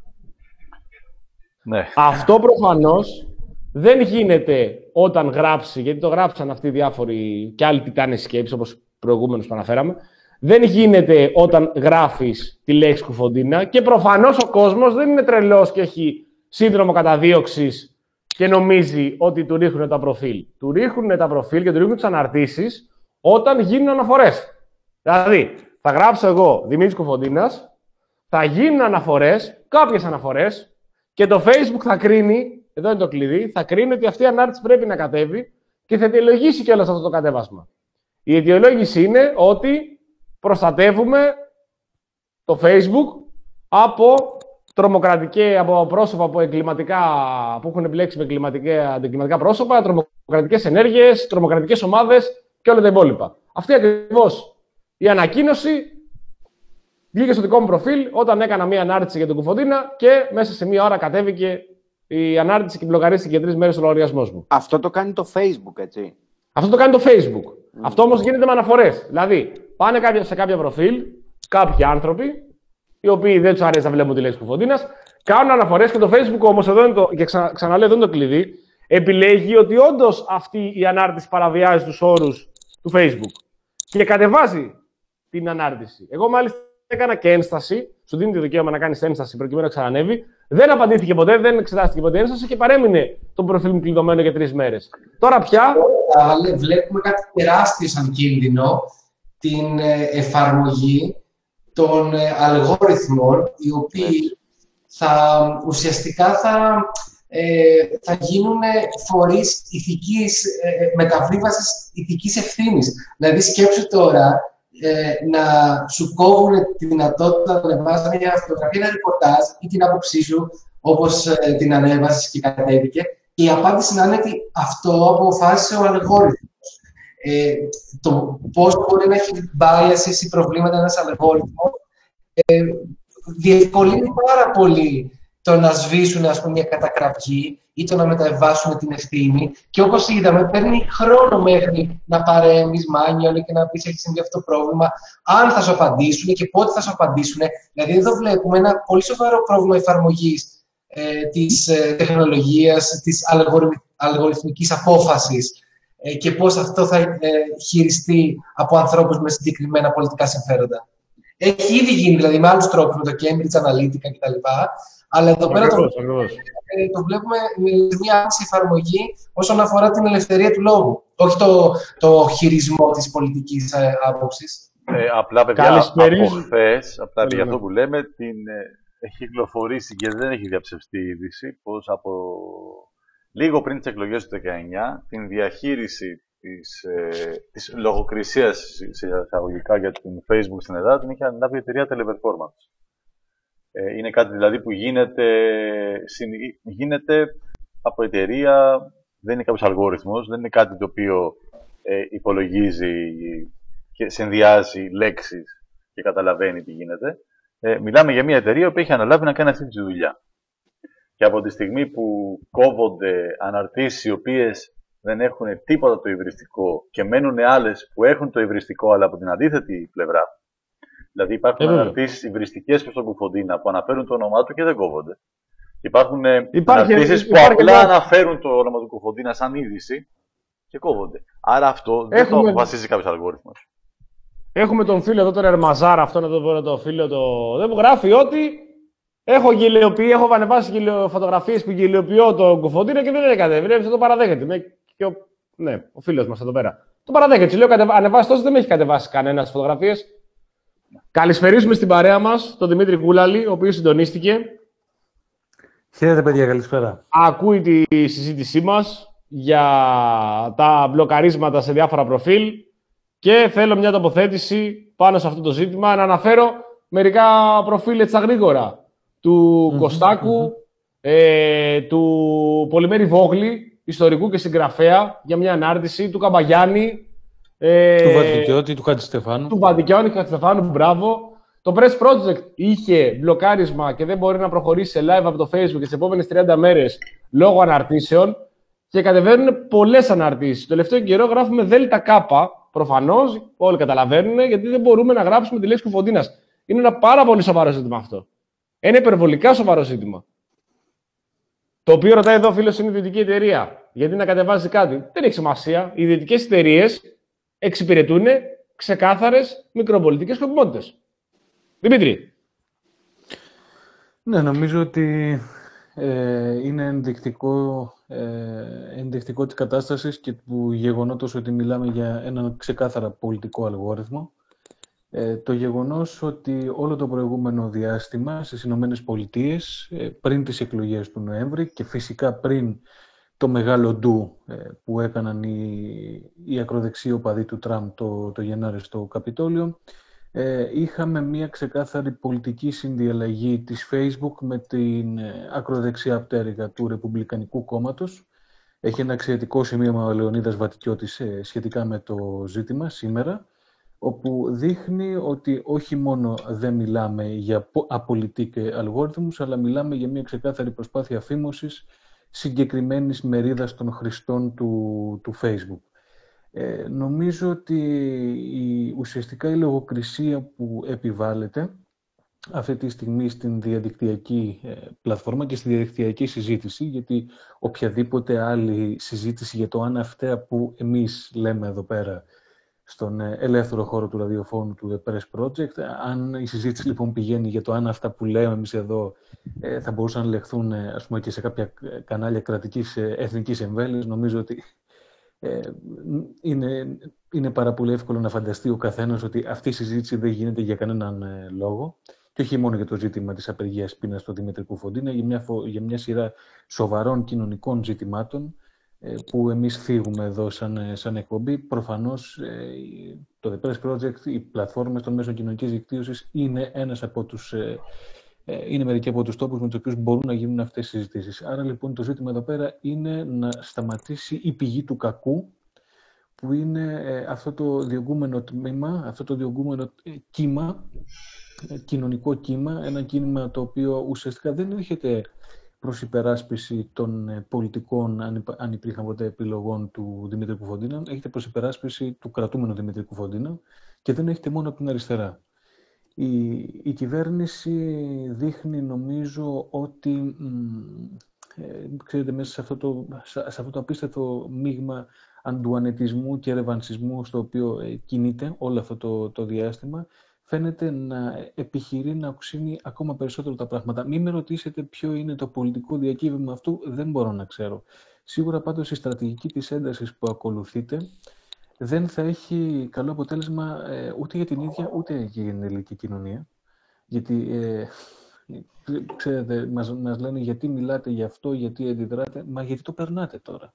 Ναι. Αυτό προφανώς δεν γίνεται όταν γράψει, γιατί το γράψαν αυτοί οι διάφοροι και άλλοι τιτάνες σκέψεις, όπως προηγούμενος που αναφέραμε, δεν γίνεται όταν γράφεις τη λέξη Κουφοντίνα και προφανώς ο κόσμος δεν είναι τρελός και έχει σύνδρομο καταδίωξης και νομίζει ότι του ρίχνουν τα προφίλ. Του ρίχνουν τα προφίλ και του ρίχνουν τις αναρτήσεις όταν γίνουν αναφορές. Δηλαδή, θα γράψω εγώ Δημήτρης Κουφοντίνας, θα γίνουν αναφορές, κάποιες αναφορές, και το Facebook θα κρίνει, εδώ είναι το κλειδί, θα κρίνει ότι αυτή η ανάρτηση πρέπει να κατέβει και θα αιτιολογήσει κιόλας αυτό το κατέβασμα. Η αιτιολόγηση είναι ότι προστατεύουμε το Facebook από τρομοκρατικές, από πρόσωπα από εγκληματικά, που έχουν εμπλέξει με εγκληματικά, εγκληματικά πρόσωπα, τρομοκρατικές ενέργειες, τρομοκρατικές ομάδες και όλα τα υπόλοιπα. Αυτή ακριβώς η ανακοίνωση βγήκε στο δικό μου προφίλ όταν έκανα μία ανάρτηση για τον Κουφοντίνα και μέσα σε μία ώρα κατέβηκε η ανάρτηση και μπλοκαρίστηκε για τρεις μέρες στο λογαριασμό μου. Αυτό το κάνει το Facebook, έτσι. Αυτό το κάνει το Facebook. Mm. Αυτό όμως γίνεται με αναφορές. Δηλαδή, πάνε σε κάποια προφίλ κάποιοι άνθρωποι, οι οποίοι δεν τους αρέσει να βλέπουν τη λέξη Κουφοντίνας, κάνουν αναφορές και το Facebook όμως, εδώ είναι το, και ξα, ξαναλέω, εδώ είναι το κλειδί, επιλέγει ότι όντως αυτή η ανάρτηση παραβιάζει τους όρους του Facebook και κατεβάζει την ανάρτηση. Εγώ μάλιστα έκανα και ένσταση, σου δίνει το δικαίωμα να κάνεις ένσταση προκειμένου να ξανανεύει, δεν απαντήθηκε ποτέ, δεν εξετάστηκε ποτέ ένσταση και παρέμεινε το προφίλ μου κλειδωμένο για τρεις μέρες. Τώρα πια. Βλέπουμε κάτι τεράστιο σαν κίνδυνο, την εφαρμογή των αλγόριθμων, οι οποίοι θα, ουσιαστικά θα, ε, θα γίνουν φορείς ηθικής, ε, μεταβίβασης ηθικής ευθύνης. Δηλαδή, σκέψου τώρα ε, να σου κόβουν τη δυνατότητα να ανεβάσεις μια φωτογραφία, ένα ρεπορτάζ ή την άποψή σου, όπως ε, την ανέβασες και κατέβηκε, και η απάντηση να είναι ότι αυτό αποφάσισε ο αλγόριθμος. Ε, το πώς μπορεί να έχει biases ή προβλήματα ένας αλγόριθμος ε, διευκολύνει πάρα πολύ το να σβήσουν, ας πούμε, μια καταγραφή ή το να μεταβάσουν την ευθύνη. Και όπως είδαμε, παίρνει χρόνο μέχρι να παρέμβεις manual και να πεις έχει συμβεί αυτό το πρόβλημα, αν θα σου απαντήσουν και πότε θα σου απαντήσουν. Δηλαδή, εδώ βλέπουμε ένα πολύ σοβαρό πρόβλημα εφαρμογής ε, της ε, τεχνολογίας, της αλγοριθ, αλγοριθμικής απόφασης ε, και πώς αυτό θα ε, χειριστεί από ανθρώπους με συγκεκριμένα πολιτικά συμφέροντα. Έχει ήδη γίνει, δηλαδή, με άλλους τρόπους, με το Cambridge Analytica κτλ. Αλλά εδώ πέρα το, ε, το βλέπουμε με μια άμεση εφαρμογή όσον αφορά την ελευθερία του λόγου. Όχι το, το χειρισμό της πολιτικής ε, άποψης. Ε, απλά, παιδιά, από χθες, απλά για αυτό που λέμε, την, ε, έχει κυκλοφορήσει και δεν έχει διαψευστεί η είδηση, πως από λίγο πριν τις εκλογές του δεκαεννιά, την διαχείριση της, ε, της λογοκρισίας σε εισαγωγικά για την Facebook στην Ελλάδα την είχε αναλάβει η εταιρεία Teleperformance. Ε, είναι κάτι δηλαδή που γίνεται, γίνεται από εταιρεία, δεν είναι κάποιος αλγόριθμος, δεν είναι κάτι το οποίο ε, υπολογίζει και συνδυάζει λέξεις και καταλαβαίνει τι γίνεται. Ε, μιλάμε για μια εταιρεία που έχει αναλάβει να κάνει αυτή τη δουλειά. Και από τη στιγμή που κόβονται αναρτήσεις οι οποίες δεν έχουν τίποτα το υβριστικό και μένουν άλλες που έχουν το υβριστικό αλλά από την αντίθετη πλευρά. Δηλαδή υπάρχουν ε, αναρτήσεις υβριστικές προς τον Κουφοντίνα που αναφέρουν το όνομά του και δεν κόβονται. Υπάρχουν υπάρχει, αναρτήσεις υπάρχει, που υπάρχει, απλά υπάρχει. αναφέρουν το όνομα του Κουφοντίνα σαν είδηση και κόβονται. Άρα αυτό δεν έχουμε... το αποφασίζει κάποιος αλγόριθμος. Έχουμε τον φίλο εδώ, τον Ερμαζάρα, αυτόν εδώ το φίλο, το... δεν μου γράφει ότι έχω γελιοποιεί, έχω ανεβάσει φωτογραφίες που γελιοποιώ τον Κουφοντίνα και δεν είναι κατέβει. Δεν το παραδέχεται. Και ο... Ναι, ο φίλος μας εδώ πέρα. Το παραδέχεται. Λέω, ανεβάσει τόσο, δεν με έχει κατεβάσει κανένας φωτογραφίες. Καλησπερίζουμε στην παρέα μας τον Δημήτρη Κούλαλη, ο οποίος συντονίστηκε. Χαίρετε, παιδιά, καλησπέρα. Ακούει τη συζήτησή μας για τα μπλοκαρίσματα σε διάφορα προφίλ και θέλω μια τοποθέτηση πάνω σε αυτό το ζήτημα. Να αναφέρω μερικά προφίλ έτσι γρήγορα. Του mm-hmm, Κωστάκου, mm-hmm. Ε, του Πολυμέρη Βόγλη, ιστορικού και συγγραφέα, για μια ανάρτηση, του Καμπαγιάννη, ε, του Βατικιώτη, του Χατζηστεφάνου. Του Βατικιώτη, του Χατζηστεφάνου, μπράβο. Το Press Project είχε μπλοκάρισμα και δεν μπορεί να προχωρήσει σε live από το Facebook τις επόμενες τριάντα μέρες λόγω αναρτήσεων και κατεβαίνουν πολλές αναρτήσεις. Το τελευταίο καιρό γράφουμε ΔΚ, προφανώς, όλοι καταλαβαίνουν, γιατί δεν μπορούμε να γράψουμε τη λέξη Κουφοντίνας. Είναι ένα πάρα πολύ σοβαρό ζήτημα αυτό. Είναι υπερβολικά σοβαρό ζήτημα. Το οποίο ρωτάει εδώ ο φίλος, είναι ιδιωτική εταιρεία. Γιατί να κατεβάζει κάτι. Δεν έχει σημασία. Οι ιδιωτικές εταιρείες εξυπηρετούν ξεκάθαρες μικροπολιτικές σκοπιμότητες. Δημήτρη. Ναι, νομίζω ότι ε, είναι ενδεικτικό, ε, ενδεικτικό της κατάστασης και του γεγονότος ότι μιλάμε για έναν ξεκάθαρα πολιτικό αλγόριθμο. Ε, το γεγονός ότι όλο το προηγούμενο διάστημα στις Ηνωμένες Πολιτείες, ε, πριν τις εκλογές του Νοέμβρη και φυσικά πριν το μεγάλο ντου ε, που έκαναν οι, οι ακροδεξιοί οπαδοί του Τραμπ το, το Γενάρη στο Καπιτόλιο, ε, είχαμε μια ξεκάθαρη πολιτική συνδιαλλαγή της Facebook με την ε, ακροδεξιά πτέρυγα του Ρεπουμπλικανικού Κόμματος. Έχει ένα εξαιρετικό σημείωμα ο Λεωνίδας Βατικιώτης ε, σχετικά με το ζήτημα σήμερα, όπου δείχνει ότι όχι μόνο δεν μιλάμε για απολυτικ αλγόριθμους, αλλά μιλάμε για μια ξεκάθαρη προσπάθεια φήμωσης συγκεκριμένης μερίδας των χρηστών του, του Facebook. Ε, νομίζω ότι η, ουσιαστικά η λογοκρισία που επιβάλλεται αυτή τη στιγμή στην διαδικτυακή ε, πλατφόρμα και στη διαδικτυακή συζήτηση, γιατί οποιαδήποτε άλλη συζήτηση για το αν αυτά που εμείς λέμε εδώ πέρα στον ελεύθερο χώρο του ραδιοφώνου του The Press Project. Αν η συζήτηση λοιπόν πηγαίνει για το αν αυτά που λέμε εμείς εδώ ε, θα μπορούσαν να λεχθούν ας πούμε, και σε κάποια κανάλια κρατικής ε, εθνικής εμβέλειας, νομίζω ότι ε, είναι, είναι πάρα πολύ εύκολο να φανταστεί ο καθένας ότι αυτή η συζήτηση δεν γίνεται για κανέναν ε, λόγο. Και όχι μόνο για το ζήτημα της απεργίας πείνας του Δημήτρη Κουφοντίνα, για μια, για μια σειρά σοβαρών κοινωνικών ζητημάτων που εμείς φύγουμε εδώ σαν, σαν εκπομπή. Προφανώς το The Press Project, οι πλατφόρμες των μέσων κοινωνικής δικτύωσης είναι ένας από τους, είναι μερικοί από τους τόπους με τους οποίους μπορούν να γίνουν αυτές οι συζητήσεις. Άρα λοιπόν το ζήτημα εδώ πέρα είναι να σταματήσει η πηγή του κακού, που είναι αυτό το διωγγούμενο τμήμα, αυτό το διωγγούμενο κύμα, κοινωνικό κύμα, ένα κίνημα το οποίο ουσιαστικά δεν έρχεται προς υπεράσπιση των πολιτικών, αν υπήρχαν ποτέ επιλογών του Δημήτρη Κουφοντίνα, έχετε προς υπεράσπιση του κρατούμενου Δημήτρη Κουφοντίνα και δεν έχετε μόνο από την αριστερά. Η, η κυβέρνηση δείχνει, νομίζω, ότι ε, ξέρετε, μέσα σε αυτό το, σε αυτό το απίστευτο μείγμα αντουανετισμού και ρεβανσισμού στο οποίο ε, κινείται όλο αυτό το, το διάστημα, φαίνεται να επιχειρεί να οξύνει ακόμα περισσότερο τα πράγματα. Μην με ρωτήσετε ποιο είναι το πολιτικό διακύβευμα αυτού, δεν μπορώ να ξέρω. Σίγουρα πάντως η στρατηγική της έντασης που ακολουθείτε δεν θα έχει καλό αποτέλεσμα ε, ούτε για την ίδια ούτε για την ελληνική κοινωνία. Γιατί, ε, ξέρετε, μας, μας λένε γιατί μιλάτε γι' αυτό, γιατί αντιδράτε, μα γιατί το περνάτε τώρα.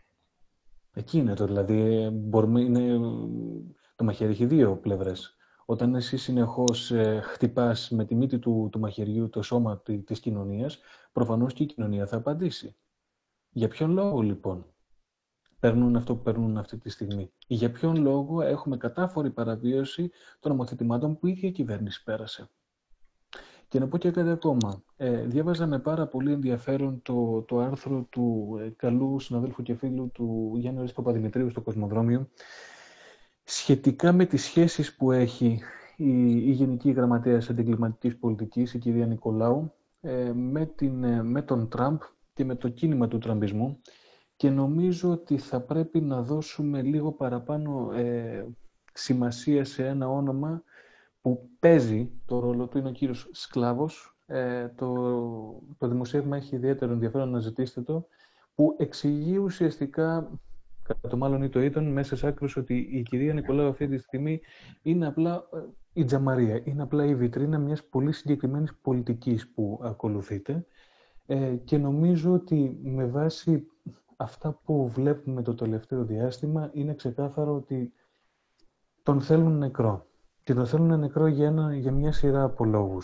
Εκεί είναι το, δηλαδή, μπορούμε, είναι, το μαχαίρι έχει δύο πλευρές. Όταν εσύ συνεχώς ε, χτυπάς με τη μύτη του, του μαχαιριού το σώμα της κοινωνίας, προφανώς και η κοινωνία θα απαντήσει. Για ποιον λόγο λοιπόν παίρνουν αυτό που παίρνουν αυτή τη στιγμή? Για ποιον λόγο έχουμε κατάφορη παραβίαση των νομοθετημάτων που η ίδια η κυβέρνηση πέρασε? Και να πω και κάτι ακόμα. Ε, διάβαζα με πάρα πολύ ενδιαφέρον το, το άρθρο του ε, καλού συναδέλφου και φίλου του Γιάννη Ορής Παπαδημητρίου στο Κοσμοδρόμιο, σχετικά με τις σχέσεις που έχει η, η Γενική Γραμματέας Αντιγκληματικής Πολιτικής, η κυρία Νικολάου, ε, με, την, ε, με τον Τραμπ και με το κίνημα του τραμπισμού, και νομίζω ότι θα πρέπει να δώσουμε λίγο παραπάνω ε, σημασία σε ένα όνομα που παίζει το ρόλο του, είναι ο κύριος Σκλάβος. Ε, το, το δημοσίευμα έχει ιδιαίτερο ενδιαφέρον, να ζητήσετε το, που εξηγεί ουσιαστικά κατά το μάλλον ή το ήταν, μέσα σε άκρους ότι η κυρία Νικολάου αυτή τη στιγμή είναι απλά η τζαμαρία, είναι απλά η βιτρίνα μιας πολύ συγκεκριμένης πολιτικής που ακολουθείται. Ε, και νομίζω ότι με βάση αυτά που βλέπουμε το τελευταίο διάστημα είναι ξεκάθαρο ότι τον θέλουν νεκρό. Και τον θέλουν νεκρό για, ένα, για μια σειρά από λόγους.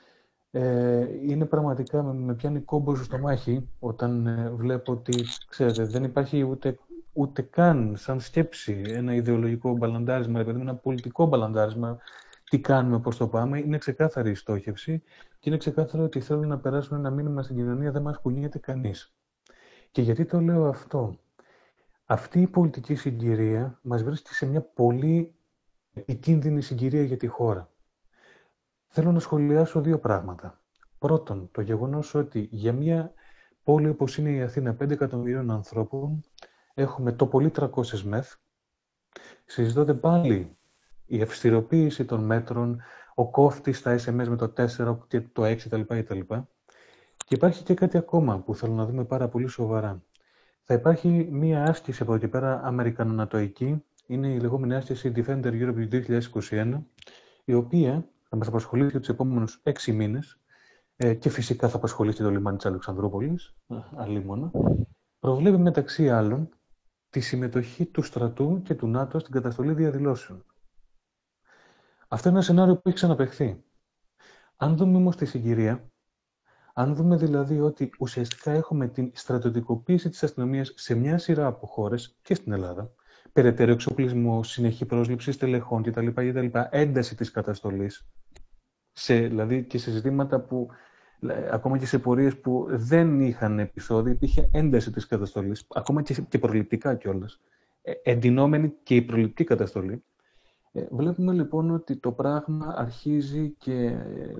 Ε, είναι πραγματικά, με, με πιάνει κόμπος στο μάχη όταν ε, βλέπω ότι, ξέρετε, δεν υπάρχει ούτε, ούτε καν σαν σκέψη ένα ιδεολογικό μπαλαντάρισμα, δηλαδή ένα πολιτικό μπαλαντάρισμα, τι κάνουμε, πώς το πάμε. Είναι ξεκάθαρη η στόχευση και είναι ξεκάθαρο ότι θέλουν να περάσουν ένα μήνυμα στην κοινωνία, δεν μας κουνιέται κανείς. Και γιατί το λέω αυτό? Αυτή η πολιτική συγκυρία μας βρίσκει σε μια πολύ επικίνδυνη συγκυρία για τη χώρα. Θέλω να σχολιάσω δύο πράγματα. Πρώτον, το γεγονός ότι για μια πόλη όπως είναι η Αθήνα, πέντε εκατομμυρίων ανθρώπων, έχουμε το πολύ τριακόσιες μεθ, συζητώνται πάλι η αυστηροποίηση των μέτρων, ο κόφτης στα ες εμ ες με το τέσσερα και το έξι κτλ. κτλ. Και υπάρχει και κάτι ακόμα που θέλω να δούμε πάρα πολύ σοβαρά. Θα υπάρχει μία άσκηση από εδώ και πέρα αμερικανονατοϊκή, είναι η λεγόμενη άσκηση Defender Europe δύο χιλιάδες είκοσι ένα, η οποία θα μας απασχολήσει για τους επόμενους έξι μήνες ε, και φυσικά θα απασχολήσει το λιμάνι της Αλεξανδρούπολης, αλίμονα. Προβλέπει μεταξύ άλλων τη συμμετοχή του στρατού και του ΝΑΤΟ στην καταστολή διαδηλώσεων. Αυτό είναι ένα σενάριο που έχει ξαναπαιχθεί. Αν δούμε όμως τη συγκυρία, αν δούμε δηλαδή ότι ουσιαστικά έχουμε την στρατιωτικοποίηση της αστυνομίας σε μια σειρά από χώρες και στην Ελλάδα, περαιτέρω εξοπλισμό, συνεχή πρόσληψη στελεχών κτλ. κτλ. Ένταση της καταστολής, σε, δηλαδή και σε ζητήματα που, ακόμα και σε πορείες που δεν είχαν επεισόδια, υπήρχε ένταση της καταστολής, ακόμα και, και προληπτικά κιόλας, εντυνόμενη και η προληπτική καταστολή. Ε, βλέπουμε λοιπόν ότι το πράγμα αρχίζει και,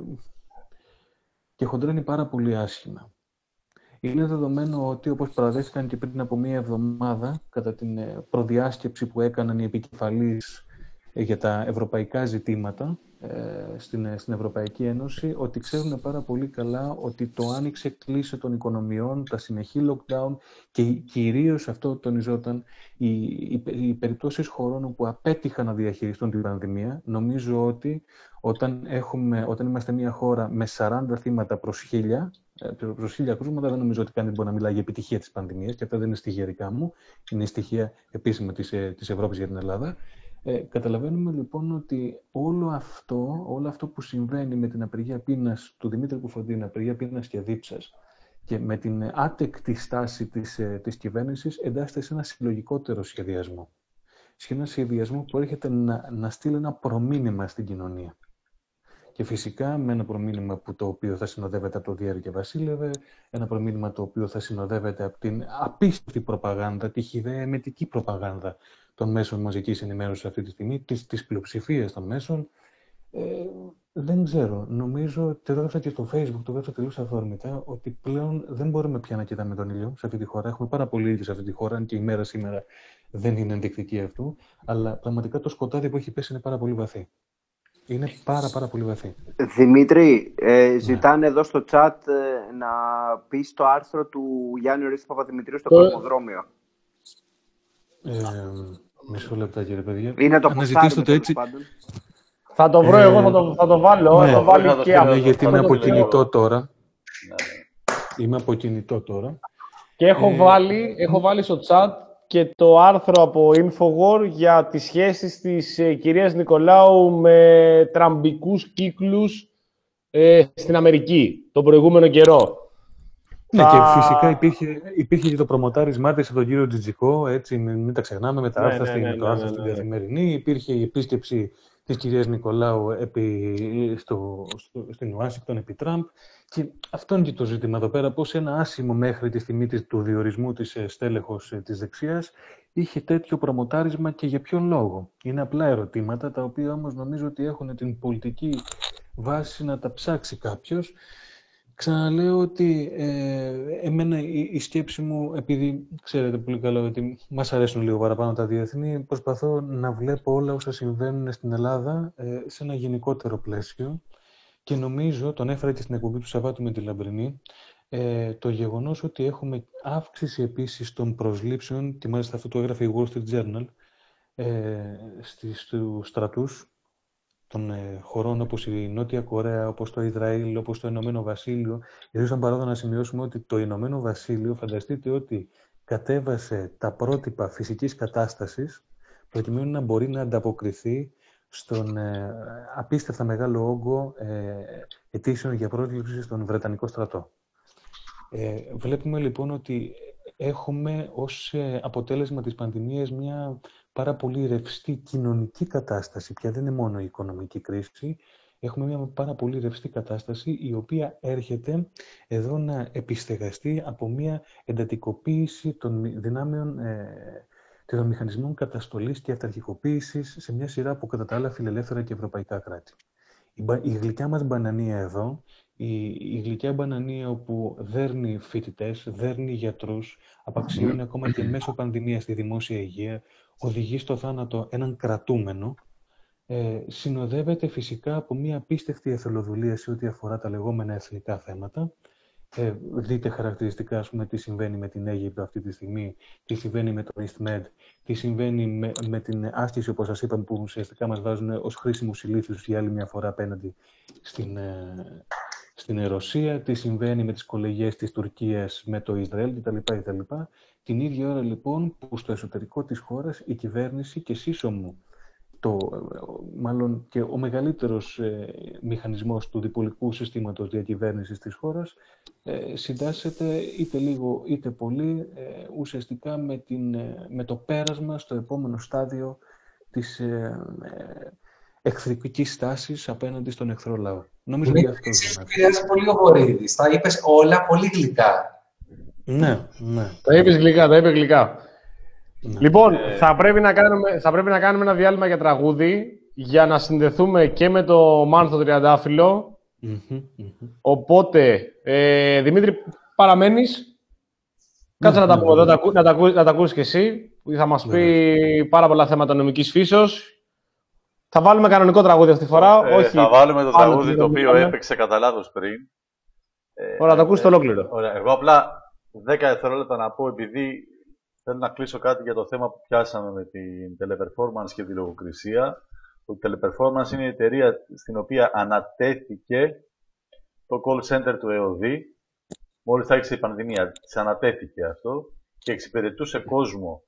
και χοντρένει πάρα πολύ άσχημα. Είναι δεδομένο ότι, όπως παραδέχτηκαν και πριν από μία εβδομάδα, κατά την προδιάσκεψη που έκαναν οι επικεφαλείς για τα ευρωπαϊκά ζητήματα στην, στην Ευρωπαϊκή Ένωση, ότι ξέρουν πάρα πολύ καλά ότι το άνοιξε κλίσε των οικονομιών, τα συνεχή lockdown και κυρίως αυτό τονιζόταν οι, οι, οι περιπτώσεις χωρών που απέτυχαν να διαχειριστούν την πανδημία. Νομίζω ότι όταν, έχουμε, όταν είμαστε μια χώρα με σαράντα θύματα προς χίλια, προς χίλια κρούσματα, δεν νομίζω ότι κανείς μπορεί να μιλάει για επιτυχία της πανδημίας, και αυτά δεν είναι στοιχεία δικά μου, είναι στοιχεία επίσημα της, της Ευρώπης για την Ελλάδα. Ε, καταλαβαίνουμε λοιπόν ότι όλο αυτό, όλο αυτό που συμβαίνει με την απεργία πείνας του Δημήτρη Κουφοντίνα, απεργία πείνας και δίψας, και με την άτεκτη στάση της, της κυβέρνησης, εντάσσεται σε ένα συλλογικότερο σχεδιασμό. Σε ένα σχεδιασμό που έρχεται να, να στείλει ένα προμήνυμα στην κοινωνία. Και φυσικά με ένα προμήνυμα που το οποίο θα συνοδεύεται από το Διέρη και Βασίλευε, ένα προμήνυμα το οποίο θα συνοδεύεται από την απίστευτη προπαγάνδα, τη χυδαιμετική προπαγάνδα των μέσων μαζικής ενημέρωσης αυτή τη στιγμή, της, της πλειοψηφίας των μέσων. Ε, δεν ξέρω. Νομίζω, το έγραψα και στο Facebook, το έγραψα τελείως αυθόρμητα, ότι πλέον δεν μπορούμε πια να κοιτάμε τον ήλιο σε αυτή τη χώρα. Έχουμε πάρα πολύ ήλιο σε αυτή τη χώρα, αν και η μέρα σήμερα δεν είναι ενδεικτική αυτού. Αλλά πραγματικά το σκοτάδι που έχει πέσει είναι πάρα πολύ βαθύ. Είναι πάρα πάρα πολύ βαθύ. Δημήτρη, ε, ζητάνε ναι. εδώ στο chat ε, να πεις το άρθρο του Γιάννη Ορίστη Παπαδημητρίου στο Κοσμοδρόμιο. Ε, μισό λεπτά, κύριε παιδιά. Είναι το ποστάρι το έτσι. Πάντων. Θα το βρω ε, εγώ, θα το, θα το βάλω. Ναι, θα το βάλω και ναι, γιατί είμαι από κινητό τώρα. Είμαι από κινητό τώρα. Και έχω, ε, βάλει, έχω βάλει στο chat και το άρθρο από Infowar για τις σχέσεις της ε, κυρίας Νικολάου με τραμπικούς κύκλους ε, στην Αμερική τον προηγούμενο καιρό. Ναι, θα... και φυσικά υπήρχε, υπήρχε και το προμοτάρισμά της από τον κύριο Τζιτζικό, έτσι, μην, μην τα ξεχνάμε, με τα άρθρα ναι, ναι, ναι, ναι, ναι, ναι, στην Καθημερινή. Υπήρχε η επίσκεψη της κυρίας Νικολάου επί, στο, στο, στην Ουάσιγκτον επί Τραμπ. Και αυτό είναι και το ζήτημα εδώ πέρα, πώς ένα άσημο μέχρι τη στιγμή της, του διορισμού της στέλεχος της δεξιάς είχε τέτοιο προμοτάρισμα και για ποιον λόγο. Είναι απλά ερωτήματα, τα οποία όμως νομίζω ότι έχουν την πολιτική βάση να τα ψάξει κάποιος. Ξαναλέω ότι ε, εμένα η, η σκέψη μου, επειδή ξέρετε πολύ καλά ότι μας αρέσουν λίγο παραπάνω τα διεθνή, προσπαθώ να βλέπω όλα όσα συμβαίνουν στην Ελλάδα ε, σε ένα γενικότερο πλαίσιο και νομίζω, τον έφερα και στην εκπομπή του Σαββάτου με τη Λαμπρινή, Ε, το γεγονός ότι έχουμε αύξηση επίσης των προσλήψεων, και μάλιστα αυτό το έγραφε η Wall Street Journal, ε, στις, στους στρατούς των ε, χωρών όπως η Νότια Κορέα, όπως το Ισραήλ, όπως το Ηνωμένο Βασίλειο. Ίσως σαν παράδειγμα να σημειώσουμε ότι το Ηνωμένο Βασίλειο, φανταστείτε ότι κατέβασε τα πρότυπα φυσικής κατάστασης προκειμένου να μπορεί να ανταποκριθεί στον ε, απίστευτα μεγάλο όγκο ε, αιτήσεων για πρόσληψη στον Βρετανικό στρατό. Ε, βλέπουμε λοιπόν ότι έχουμε ως ε, αποτέλεσμα της πανδημίας μια πάρα πολύ ρευστή κοινωνική κατάσταση, πια δεν είναι μόνο η οικονομική κρίση. Έχουμε μια πάρα πολύ ρευστή κατάσταση, η οποία έρχεται εδώ να επιστεγαστεί από μια εντατικοποίηση των δυνάμεων, ε, των μηχανισμών καταστολής και αυταρχικοποίησης σε μια σειρά από κατά τα άλλα φιλελεύθερα και ευρωπαϊκά κράτη. Η, η γλυκιά μας μπανανία εδώ, η, η γλυκιά μπανανία όπου δέρνει φοιτητές, δέρνει γιατρούς, απαξιώνει ακόμα και μέσω πανδημίας στη δημόσια υγεία, οδηγεί στο θάνατο έναν κρατούμενο, ε, συνοδεύεται φυσικά από μια απίστευτη εθελοδουλία σε ό,τι αφορά τα λεγόμενα εθνικά θέματα. Ε, δείτε χαρακτηριστικά, ας πούμε, τι συμβαίνει με την Αίγυπτο αυτή τη στιγμή, τι συμβαίνει με το EastMed, τι συμβαίνει με, με την άσκηση, όπως σας είπαμε, που ουσιαστικά μας βάζουν ως χρήσιμους ηλίθιους για άλλη μια φορά απέναντι στην, ε, στην Ρωσία, τι συμβαίνει με τις κολεγιές της Τουρκίας με το Ισραήλ κτλ. κτλ. Την ίδια ώρα, λοιπόν, που στο εσωτερικό της χώρας η κυβέρνηση και σύσσωμου, το, μάλλον και ο μεγαλύτερος ε, μηχανισμός του διπολικού συστήματος διακυβέρνησης της χώρας ε, συντάσσεται είτε λίγο είτε πολύ ε, ουσιαστικά με, την, ε, με το πέρασμα στο επόμενο στάδιο της ε, ε, εχθρικής στάσης απέναντι στον εχθρό λαό. Νομίζω ότι αυτό είναι. Επηρεάζει πολύ ο Βορύδης. Τα είπες όλα πολύ γλυκά. Ναι, ναι. Τα είπες γλυκά, τα είπε γλυκά. Ναι. Λοιπόν, ε... θα, πρέπει να κάνουμε, θα πρέπει να κάνουμε ένα διάλειμμα για τραγούδι για να συνδεθούμε και με το Μάνθο Τριαντάφυλλο. Mm-hmm, mm-hmm. Οπότε, ε, Δημήτρη, παραμένεις. Κάτσε mm-hmm. να τα πούμε εδώ, να τα, να τα ακούσεις και εσύ. Θα μας πει mm-hmm. πάρα πολλά θέματα νομικής φύσεως. Θα βάλουμε κανονικό τραγούδι αυτή τη φορά. Ε, όχι, θα βάλουμε το τραγούδι το οποίο έπαιξε κατά λάθος πριν. Ωραία, θα ακούσεις το ολόκληρο. Ωραία. Εγώ απλά δέκα δευτερόλεπτα να πω, επειδή θέλω να κλείσω κάτι για το θέμα που πιάσαμε με την Teleperformance και τη λογοκρισία. Το Teleperformance είναι η εταιρεία στην οποία ανατέθηκε το call center του ΕΟΔΗ. Μόλις άρχισε η πανδημία, της ανατέθηκε αυτό και εξυπηρετούσε κόσμο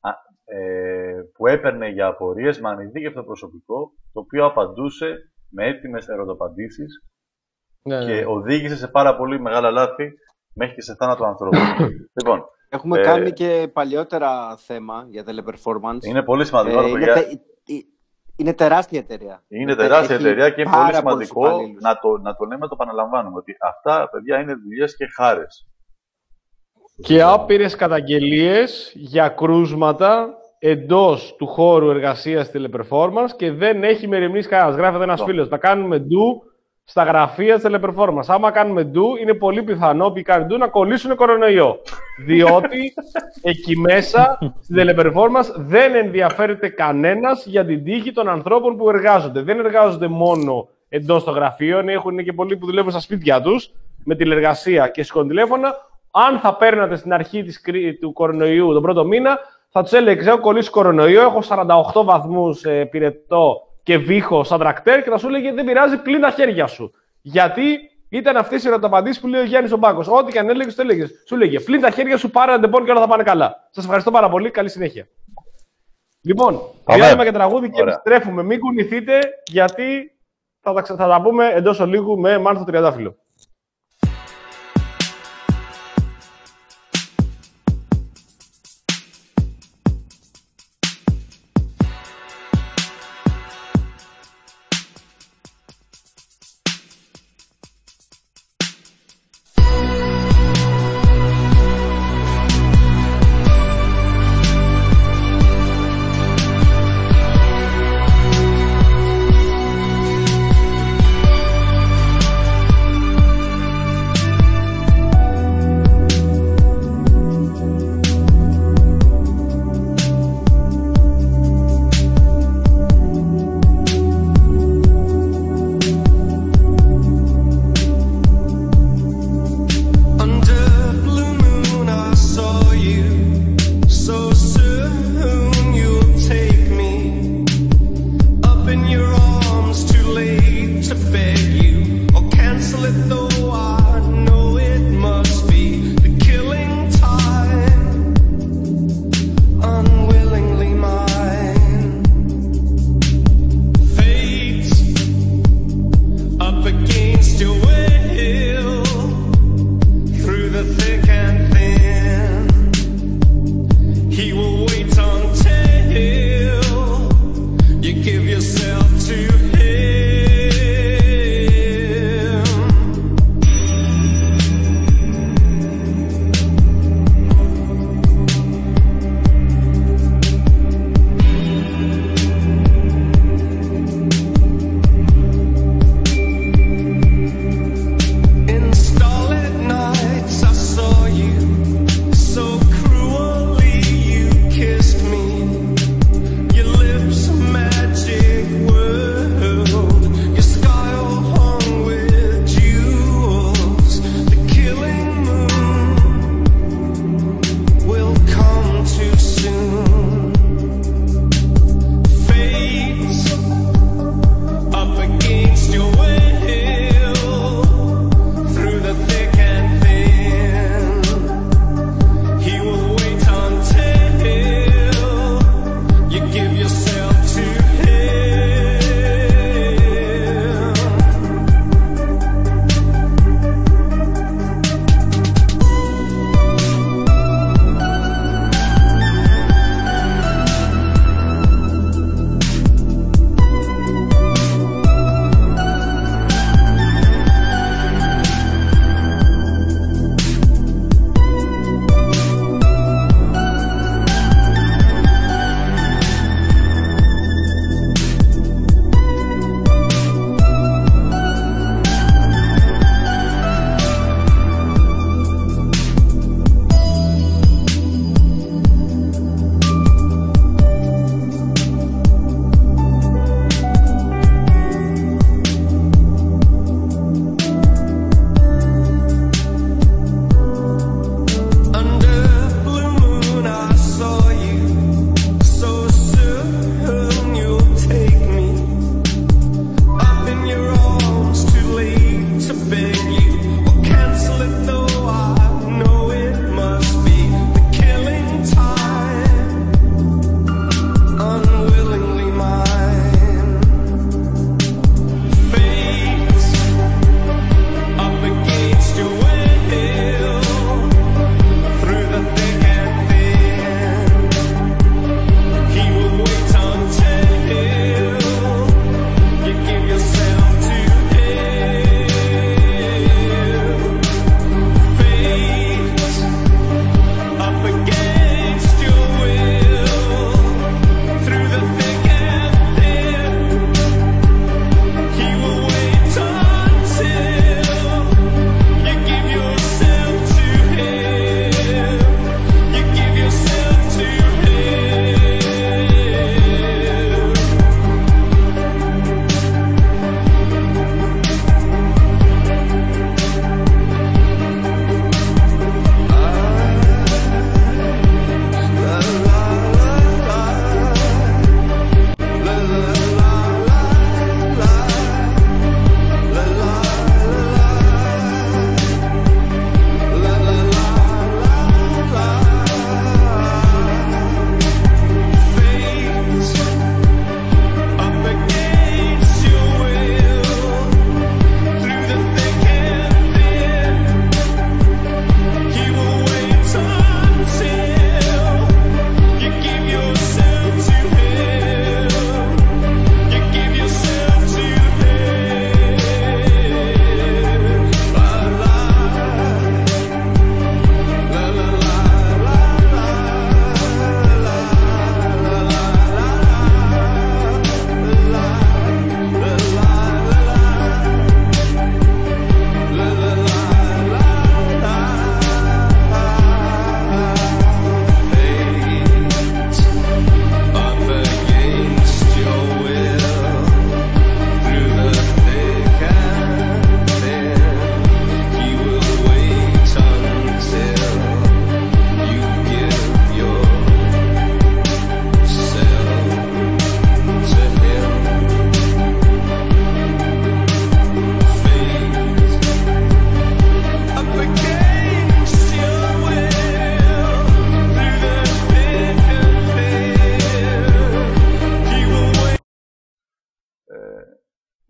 ε, που έπαιρνε για απορίες με ανειδίκευτο προσωπικό, το οποίο απαντούσε με έτοιμες ερωταπαντήσεις ναι, και ναι. οδήγησε σε πάρα πολύ μεγάλα λάθη μέχρι και σε θάνατο ανθρώπου. Λοιπόν, έχουμε ε, κάνει και παλιότερα θέμα για Teleperformance. Είναι πολύ σημαντικό. Ε, είναι, τε, είναι τεράστια εταιρεία. Είναι τεράστια εταιρεία και είναι πολύ σημαντικό να το, να το λέμε, να το επαναλαμβάνουμε. Ότι αυτά, παιδιά, είναι δουλειές και χάρες. Και άπειρες καταγγελίες για κρούσματα εντός του χώρου εργασίας Teleperformance και δεν έχει μεριμνήσει κανένας. Γράφεται ένας φίλος. Τα κάνουμε ντου στα γραφεία της Teleperformance. Άμα κάνουμε ντου, είναι πολύ πιθανό που κάνουν ντου να κολλήσουν κορονοϊό. Διότι εκεί μέσα στην Teleperformance δεν ενδιαφέρεται κανένας για την τύχη των ανθρώπων που εργάζονται. Δεν εργάζονται μόνο εντός των γραφείων, έχουν και πολλοί που δουλεύουν στα σπίτια τους με τηλεργασία και σηκώνουν τηλέφωνα. Αν θα παίρνατε στην αρχή της, του κορονοϊού τον πρώτο μήνα, θα τους έλεγε: έχω κολλήσει κορονοϊό, έχω σαράντα οκτώ βαθμούς ε, πυρετό και βήχο σαν τρακτέρ, και θα σου έλεγε: δεν πειράζει, πλύνει τα χέρια σου. Γιατί ήταν αυτές οι ερωταπαντήσεις που λέει ο Γιάννης ο Μπάκος. Ό,τι και αν έλεγε, το έλεγε. Σου έλεγε: πλύνει τα χέρια σου, πάρε αντεπών και όλα θα πάνε καλά. Σας ευχαριστώ πάρα πολύ. Καλή συνέχεια. Λοιπόν, διάλειμμα και τραγούδι και επιστρέφουμε. Μην κουνηθείτε, γιατί θα τα, θα τα πούμε εντός ολίγου με Μάνθο Τριαντάφυλλο.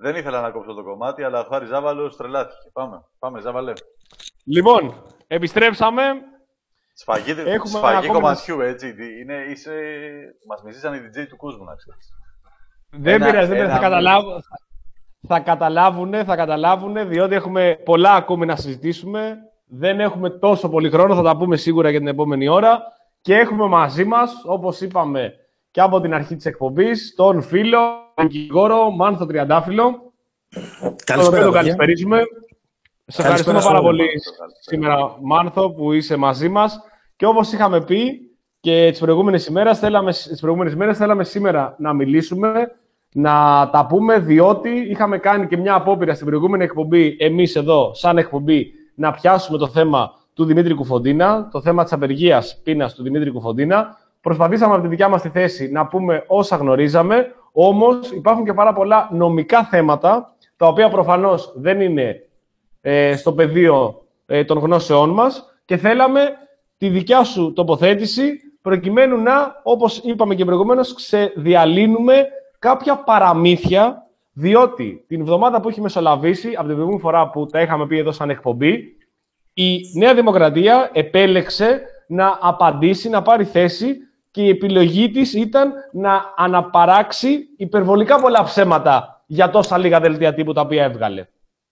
Δεν ήθελα να κόψω το κομμάτι, αλλά ο Χάρης Ζάβαλος τρελάθηκε. Πάμε, πάμε Ζάβαλε. Λοιπόν, επιστρέψαμε. Σφαγή, σφαγή κομματιού, έτσι. Είναι, είσαι... Μας μισήσανε οι ντι τζέι του κόσμου, να ξέρεις. Δεν πειράζει, δεν θα, καταλάβουν, θα καταλάβουνε, θα καταλάβουνε, διότι έχουμε πολλά ακόμη να συζητήσουμε. Δεν έχουμε τόσο πολύ χρόνο, θα τα πούμε σίγουρα για την επόμενη ώρα. Και έχουμε μαζί μας, όπως είπαμε και από την αρχή της εκπομπής, τον φίλο, τον δικηγόρο Μάνθο Τριαντάφυλλο. Καλησπέρα, τον καλησπερίζουμε. Σε ευχαριστούμε πάρα πολύ σήμερα, Μάνθο, που είσαι μαζί μας. Και όπως είχαμε πει και τις προηγούμενες ημέρες, θέλαμε, τις προηγούμενες ημέρες, θέλαμε σήμερα να μιλήσουμε, να τα πούμε, διότι είχαμε κάνει και μια απόπειρα στην προηγούμενη εκπομπή, εμείς εδώ, σαν εκπομπή, να πιάσουμε το θέμα του Δημήτρη Κουφοντίνα, το θέμα της απεργίας πείνας του Δημήτρη Κουφοντίνα. Προσπαθήσαμε από τη δικιά μας τη θέση να πούμε όσα γνωρίζαμε, όμως υπάρχουν και πάρα πολλά νομικά θέματα, τα οποία προφανώς δεν είναι ε, στο πεδίο ε, των γνώσεών μας και θέλαμε τη δικιά σου τοποθέτηση προκειμένου να, όπως είπαμε και προηγουμένως, ξεδιαλύνουμε κάποια παραμύθια, διότι την εβδομάδα που έχει μεσολαβήσει, από την προηγούμενη φορά που τα είχαμε πει εδώ σαν εκπομπή, η Νέα Δημοκρατία επέλεξε να απαντήσει, να πάρει θέση και η επιλογή της ήταν να αναπαράξει υπερβολικά πολλά ψέματα για τόσα λίγα δελτία τύπου τα οποία έβγαλε.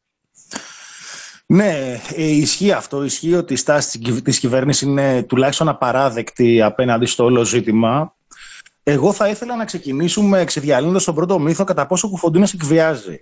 Ναι, ισχύει αυτό. Ισχύει ότι η στάση της κυβέρνησης είναι τουλάχιστον απαράδεκτη απέναντι στο όλο ζήτημα. Εγώ θα ήθελα να ξεκινήσουμε ξεδιαλύνοντας τον πρώτο μύθο κατά πόσο ο Κουφοντίνας εκβιάζει.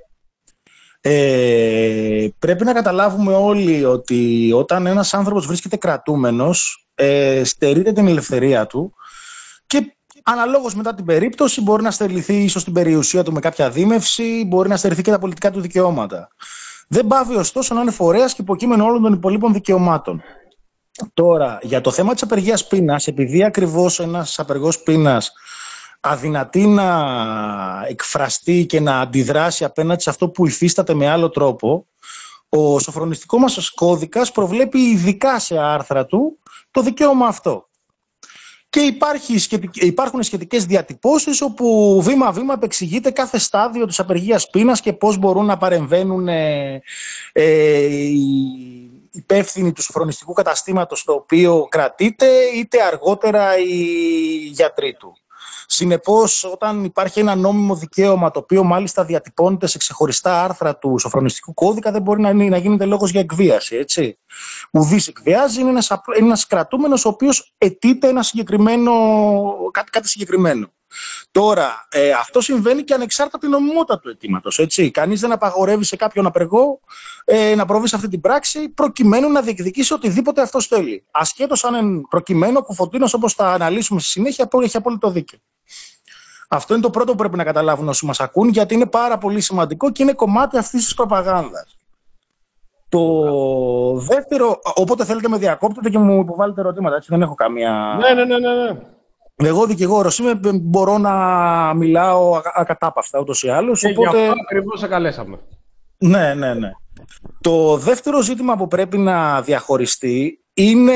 Ε, πρέπει να καταλάβουμε όλοι ότι όταν ένας άνθρωπος βρίσκεται κρατούμενος, ε, στερείται την ελευθερία του και αναλόγως μετά την περίπτωση μπορεί να στερηθεί ίσως την περιουσία του με κάποια δίμευση, μπορεί να στερηθεί και τα πολιτικά του δικαιώματα. Δεν πάβει ωστόσο να είναι φορέας και υποκείμενο όλων των υπολείπων δικαιωμάτων. Τώρα, για το θέμα της απεργίας πείνας, επειδή ακριβώς ένας απεργός πείνας αδυνατεί να εκφραστεί και να αντιδράσει απέναντι σε αυτό που υφίσταται με άλλο τρόπο, ο σοφρονιστικός μας κώδικας προβλέπει ειδικά σε άρθρα του το δικαίωμα αυτό. Και υπάρχει, υπάρχουν σχετικές διατυπώσεις όπου βήμα-βήμα επεξηγείται κάθε στάδιο της απεργίας πείνας και πώς μπορούν να παρεμβαίνουν ε, ε, οι υπεύθυνοι του σοφρονιστικού καταστήματος στο οποίο κρατείται, είτε αργότερα οι γιατροί του. Συνεπώς, όταν υπάρχει ένα νόμιμο δικαίωμα, το οποίο μάλιστα διατυπώνεται σε ξεχωριστά άρθρα του σοφρονιστικού κώδικα, δεν μπορεί να, να γίνεται λόγος για εκβίαση. Έτσι. Ουδής εκβιάζει, είναι ένας, ένας κρατούμενος ο οποίος αιτείται ένα συγκεκριμένο, κάτι, κάτι συγκεκριμένο. Τώρα, ε, αυτό συμβαίνει και ανεξάρτητα από την νομιμότητα του αιτήματος. Έτσι. Κανείς δεν απαγορεύει σε κάποιον απεργό ε, να προβεί σε αυτή την πράξη προκειμένου να διεκδικήσει οτιδήποτε αυτός θέλει. Ασχέτως αν είναι προκειμένου, ο Κουφοντίνος, όπως θα αναλύσουμε στη συνέχεια, έχει απόλυτο δίκιο. Αυτό είναι το πρώτο που πρέπει να καταλάβουν όσοι μας ακούν, γιατί είναι πάρα πολύ σημαντικό και είναι κομμάτι αυτής της προπαγάνδας. Το δεύτερο, όποτε θέλετε με διακόπτετε και μου υποβάλλετε ερωτήματα, έτσι, δεν έχω καμία... Ναι, ναι, ναι, ναι, ναι. Εγώ δικηγόρος είμαι, μπορώ να μιλάω ακατάπαυστα ούτως ή άλλως. Και οπότε... γι' αυτό ακριβώς σε καλέσαμε. Ναι, ναι, ναι. Το δεύτερο ζήτημα που πρέπει να διαχωριστεί είναι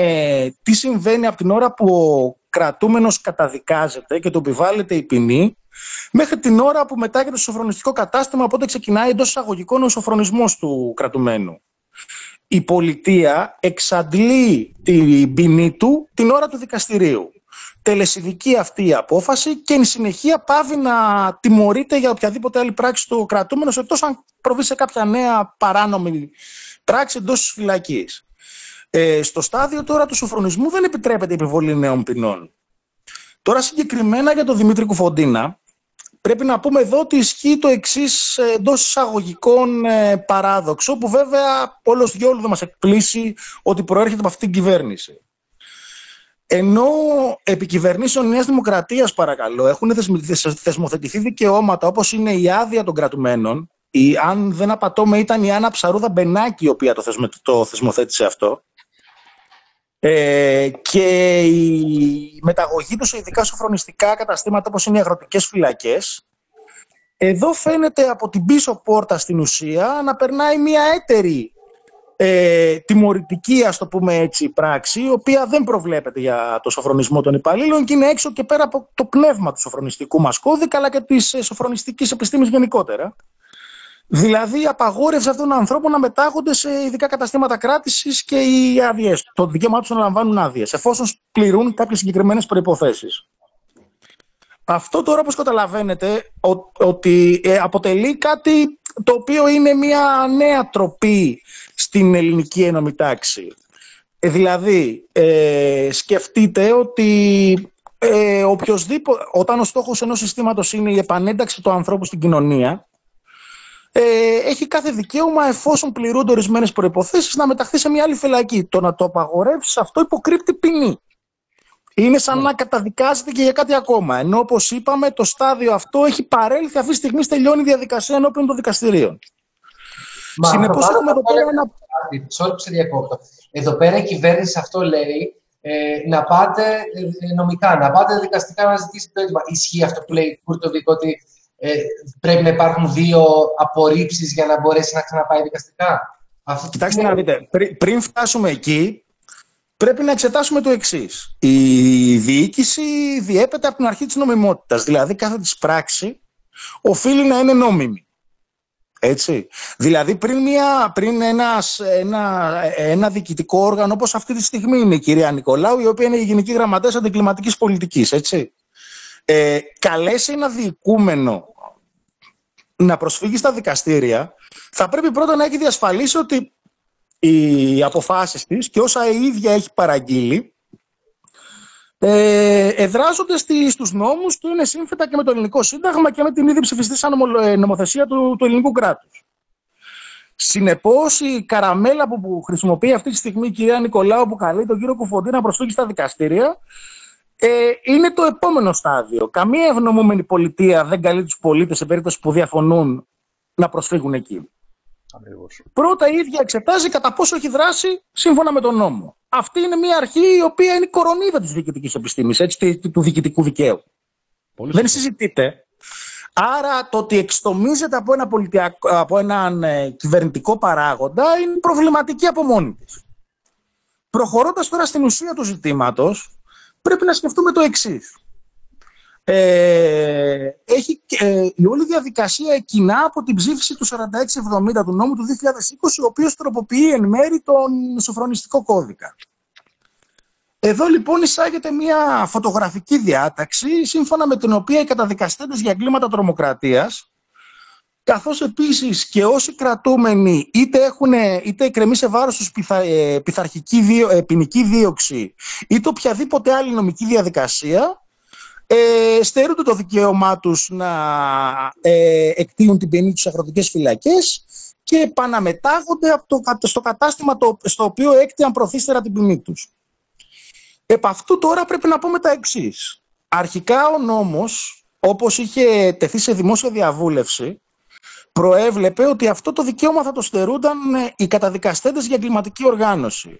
τι συμβαίνει από την ώρα που ο κρατούμενος καταδικάζεται και του επιβάλλεται η ποινή μέχρι την ώρα που μετάγεται στο σοφρονιστικό κατάστημα, οπότε ξεκινάει εντός εισαγωγικών ο σοφρονισμός του κρατουμένου. Η πολιτεία εξαντλεί την ποινή του την ώρα του δικαστηρίου. Τελεσιδική αυτή η απόφαση και εν συνεχεία πάβει να τιμωρείται για οποιαδήποτε άλλη πράξη του κρατούμενου, εκτός αν προβεί σε κάποια νέα παράνομη πράξη εντός της φυλακής. Ε, στο στάδιο τώρα του σοφρονισμού δεν επιτρέπεται η επιβολή νέων ποινών. Τώρα συγκεκριμένα για τον Δημήτρη Κουφοντίνα, πρέπει να πούμε εδώ ότι ισχύει το εξής εντός εισαγωγικών ε, παράδοξο, που βέβαια όλος διόλου δεν μας εκπλήσει ότι προέρχεται από αυτή την κυβέρνηση. Ενώ επί κυβερνήσεων Νέας Δημοκρατίας, παρακαλώ, έχουν θεσμοθετηθεί δικαιώματα όπως είναι η άδεια των κρατουμένων, η, αν δεν απατώμε ήταν η Άννα Ψαρούδα Μπενάκη η οποία το, θεσμε, το θεσμοθέτησε αυτό, ε, και η μεταγωγή τους σε ειδικά σοφρονιστικά καταστήματα όπως είναι οι αγροτικές φυλακές, εδώ φαίνεται από την πίσω πόρτα στην ουσία να περνάει μια έτερη Ε, τιμωρητική, ας το πούμε έτσι, πράξη, η οποία δεν προβλέπεται για το σοφρονισμό των υπαλλήλων και είναι έξω και πέρα από το πνεύμα του σοφρονιστικού μας κώδικα, αλλά και της ε, σοφρονιστικής επιστήμης γενικότερα. Δηλαδή η απαγόρευση αυτών των ανθρώπων να μετάγονται σε ειδικά καταστήματα κράτησης και οι άδειες, το δικαίωμά τους να λαμβάνουν άδειες, εφόσον πληρούν κάποιες συγκεκριμένες προϋποθέσεις. Αυτό τώρα, όπως καταλαβαίνετε, ο, ότι ε, αποτελεί κάτι το οποίο είναι μια νέα τροπή στην ελληνική ένομη τάξη. Ε, δηλαδή, ε, σκεφτείτε ότι ε, οποιοσδήποτε, όταν ο στόχος ενός συστήματος είναι η επανένταξη του ανθρώπου στην κοινωνία, ε, έχει κάθε δικαίωμα, εφόσον πληρούνται ορισμένες προϋποθέσεις, να μεταχθεί σε μια άλλη φυλακή. Το να το απαγορεύσει αυτό υποκρύπτει ποινή. Είναι σαν να καταδικάζεται και για κάτι ακόμα. Ενώ, όπως είπαμε, το στάδιο αυτό έχει παρέλθει, αυτή τη στιγμή τελειώνει η διαδικασία ενώπιον των δικαστηρίων. Συνεπώς, έχουμε εδώ πέρα ένα. Sorry που σε διακόπτω. Εδώ πέρα η κυβέρνηση αυτό λέει ε, να πάτε ε, νομικά, να πάτε δικαστικά να ζητήσετε το έτοιμα. Ισχύει αυτό που λέει η Κούρτοβικ, ότι ε, πρέπει να υπάρχουν δύο απορρίψεις για να μπορέσει να ξαναπάει δικαστικά? Αυτό Κοιτάξτε είναι... να δείτε, πρι, πριν φτάσουμε εκεί, πρέπει να εξετάσουμε το εξής. Η διοίκηση διέπεται από την αρχή της νομιμότητας. Δηλαδή, κάθε της πράξη οφείλει να είναι νόμιμη. Έτσι. Δηλαδή, πριν, μια, πριν ένας, ένα, ένα διοικητικό όργανο, όπως αυτή τη στιγμή είναι η κυρία Νικολάου, η οποία είναι η Γενική Γραμματέας Αντικλιματικής Πολιτικής, έτσι. Ε, καλέσει ένα διοικούμενο να προσφύγει στα δικαστήρια, θα πρέπει πρώτα να έχει διασφαλίσει ότι οι αποφάσεις της και όσα η ίδια έχει παραγγείλει ε, εδράζονται στη, στους νόμους του, είναι σύμφωνα και με το ελληνικό σύνταγμα και με την ήδη ψηφιστή νομοθεσία του, του ελληνικού κράτους. Συνεπώς, η καραμέλα που, που χρησιμοποιεί αυτή τη στιγμή η κυρία Νικολάου, που καλεί τον κύριο Κουφοντή να προσφύγει στα δικαστήρια, ε, είναι το επόμενο στάδιο. Καμία ευνομούμενη πολιτεία δεν καλεί τους πολίτες σε περίπτωση που διαφωνούν να προσφύγουν εκεί. Αμέσως. Πρώτα η ίδια εξετάζει κατά πόσο έχει δράσει σύμφωνα με τον νόμο. Αυτή είναι μια αρχή η οποία είναι η κορονίδα της διοικητικής επιστήμης, έτσι, του διοικητικού δικαίου. Πολύ δεν συζητείται. Άρα το ότι εξτομίζεται από, ένα από έναν ε, κυβερνητικό παράγοντα είναι προβληματική από μόνη της. Προχωρώντας τώρα στην ουσία του ζητήματος, πρέπει να σκεφτούμε το εξής. Ε, έχει, ε, η όλη διαδικασία εκκινά από την ψήφιση του σαράντα έξι εβδομήντα του νόμου του δύο χιλιάδες είκοσι, ο οποίος τροποποιεί εν μέρη τον σοφρονιστικό κώδικα. Εδώ λοιπόν εισάγεται μια φωτογραφική διάταξη, σύμφωνα με την οποία οι καταδικαστέντες για εγκλήματα τρομοκρατίας, καθώς επίσης και όσοι κρατούμενοι είτε, έχουν, είτε εκκρεμεί σε βάρος τους πιθα, ε, πειθαρχική δίω, ε, ποινική δίωξη, είτε οποιαδήποτε άλλη νομική διαδικασία, Ε, στερούνται το δικαίωμά τους να ε, εκτείουν την ποινή τους σε αγροτικές φυλακές και επαναμετάγονται από το, στο κατάστημα το, στο οποίο έκτιαν προθύστερα την ποινή τους. Επ' αυτού τώρα πρέπει να πούμε τα εξής. Αρχικά ο νόμος, όπως είχε τεθεί σε δημόσια διαβούλευση, προέβλεπε ότι αυτό το δικαίωμα θα το στερούνταν οι καταδικαστέντες για εγκληματική οργάνωση.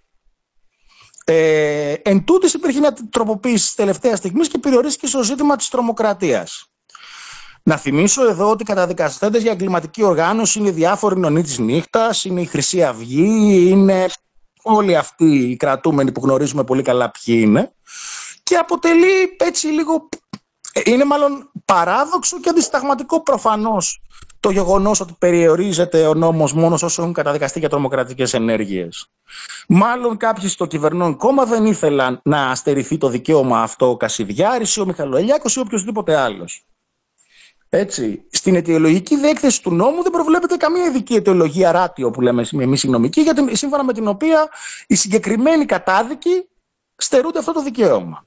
Ε, εν τούτης υπήρχε μια τροποποίηση τελευταία στιγμής και περιορίστηκε στο ζήτημα της τρομοκρατίας. Να θυμίσω εδώ ότι οι καταδικαστέντες για εγκληματική οργάνωση είναι διάφοροι νονοί της νύχτας, είναι η Χρυσή Αυγή, είναι όλοι αυτοί οι κρατούμενοι που γνωρίζουμε πολύ καλά ποιοι είναι, και αποτελεί έτσι λίγο, είναι μάλλον παράδοξο και αντισυνταγματικό προφανώς το γεγονός ότι περιορίζεται ο νόμος μόνο όσοι έχουν καταδικαστεί για τρομοκρατικές ενέργειες. Μάλλον κάποιοι στο κυβερνών κόμμα δεν ήθελαν να αστερηθεί το δικαίωμα αυτό ο Κασιδιάρης ή ο Μιχαλοελιάκος ή οποιοδήποτε άλλος. Έτσι, στην αιτιολογική διέκθεση του νόμου δεν προβλέπεται καμία ειδική αιτιολογία ράτιο που λέμε εμείς οι νομικοί, γιατί σύμφωνα με την οποία οι συγκεκριμένοι κατάδικοι στερούνται αυτό το δικαίωμα.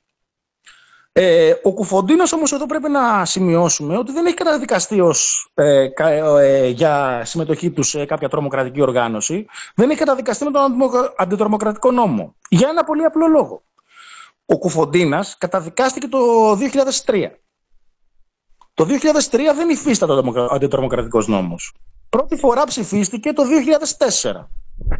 Ε, ο Κουφοντίνος όμως εδώ πρέπει να σημειώσουμε ότι δεν έχει καταδικαστεί ως, ε, ε, για συμμετοχή του σε κάποια τρομοκρατική οργάνωση, δεν έχει καταδικαστεί με τον αντιτρομοκρατικό νόμο. Για ένα πολύ απλό λόγο. Ο Κουφοντίνας καταδικάστηκε το δύο χιλιάδες τρία. Το δύο χιλιάδες τρία δεν υφίσταται ο αντιτρομοκρατικός νόμος. Πρώτη φορά ψηφίστηκε το δύο χιλιάδες τέσσερα.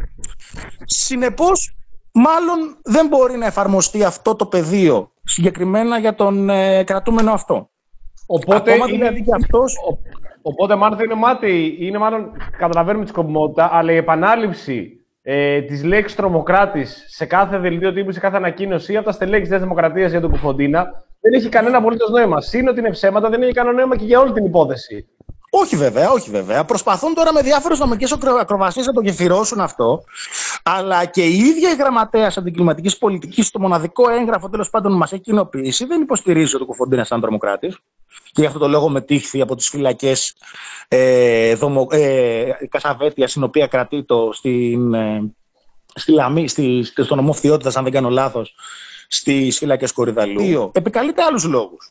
Συνεπώς, μάλλον δεν μπορεί να εφαρμοστεί αυτό το πεδίο συγκεκριμένα για τον ε, κρατούμενο αυτό. Οπότε, Ακόμα, είναι, δηλαδή, και αυτός... ο, οπότε μάλλον είναι μάτι, είναι μάλλον, καταλαβαίνουμε τη σκοπιμότητα, αλλά η επανάληψη ε, της λέξης τρομοκράτης σε κάθε δελτίο τύπου, σε κάθε ανακοίνωση από τα στελέχη της Δημοκρατίας για τον Κουφοντίνα δεν έχει κανένα απολύτως νόημα. Συν ότι είναι ψέματα, δεν έχει κανένα νόημα και για όλη την υπόθεση. Όχι βέβαια, όχι βέβαια. Προσπαθούν τώρα με διάφορες νομικές ακροβασίες να το γεφυρώσουν αυτό. Αλλά και η ίδια η γραμματέας αντικλιματικής πολιτικής, το μοναδικό έγγραφο τέλος πάντων μας έχει κοινοποιήσει, δεν υποστηρίζει ότι ο Κουφοντίνας ήταν τρομοκράτης. Και γι' αυτό το λόγο μετήχθη από τις φυλακές ε, δομο, ε, Κασαβέτια, στην οποία κρατείται στην, ε, στη Λαμή, στη, στο νομό Φθιώτητας, αν δεν κάνω λάθος, στις φυλακές Κορυδαλλού. Επικαλείται άλλους λόγους.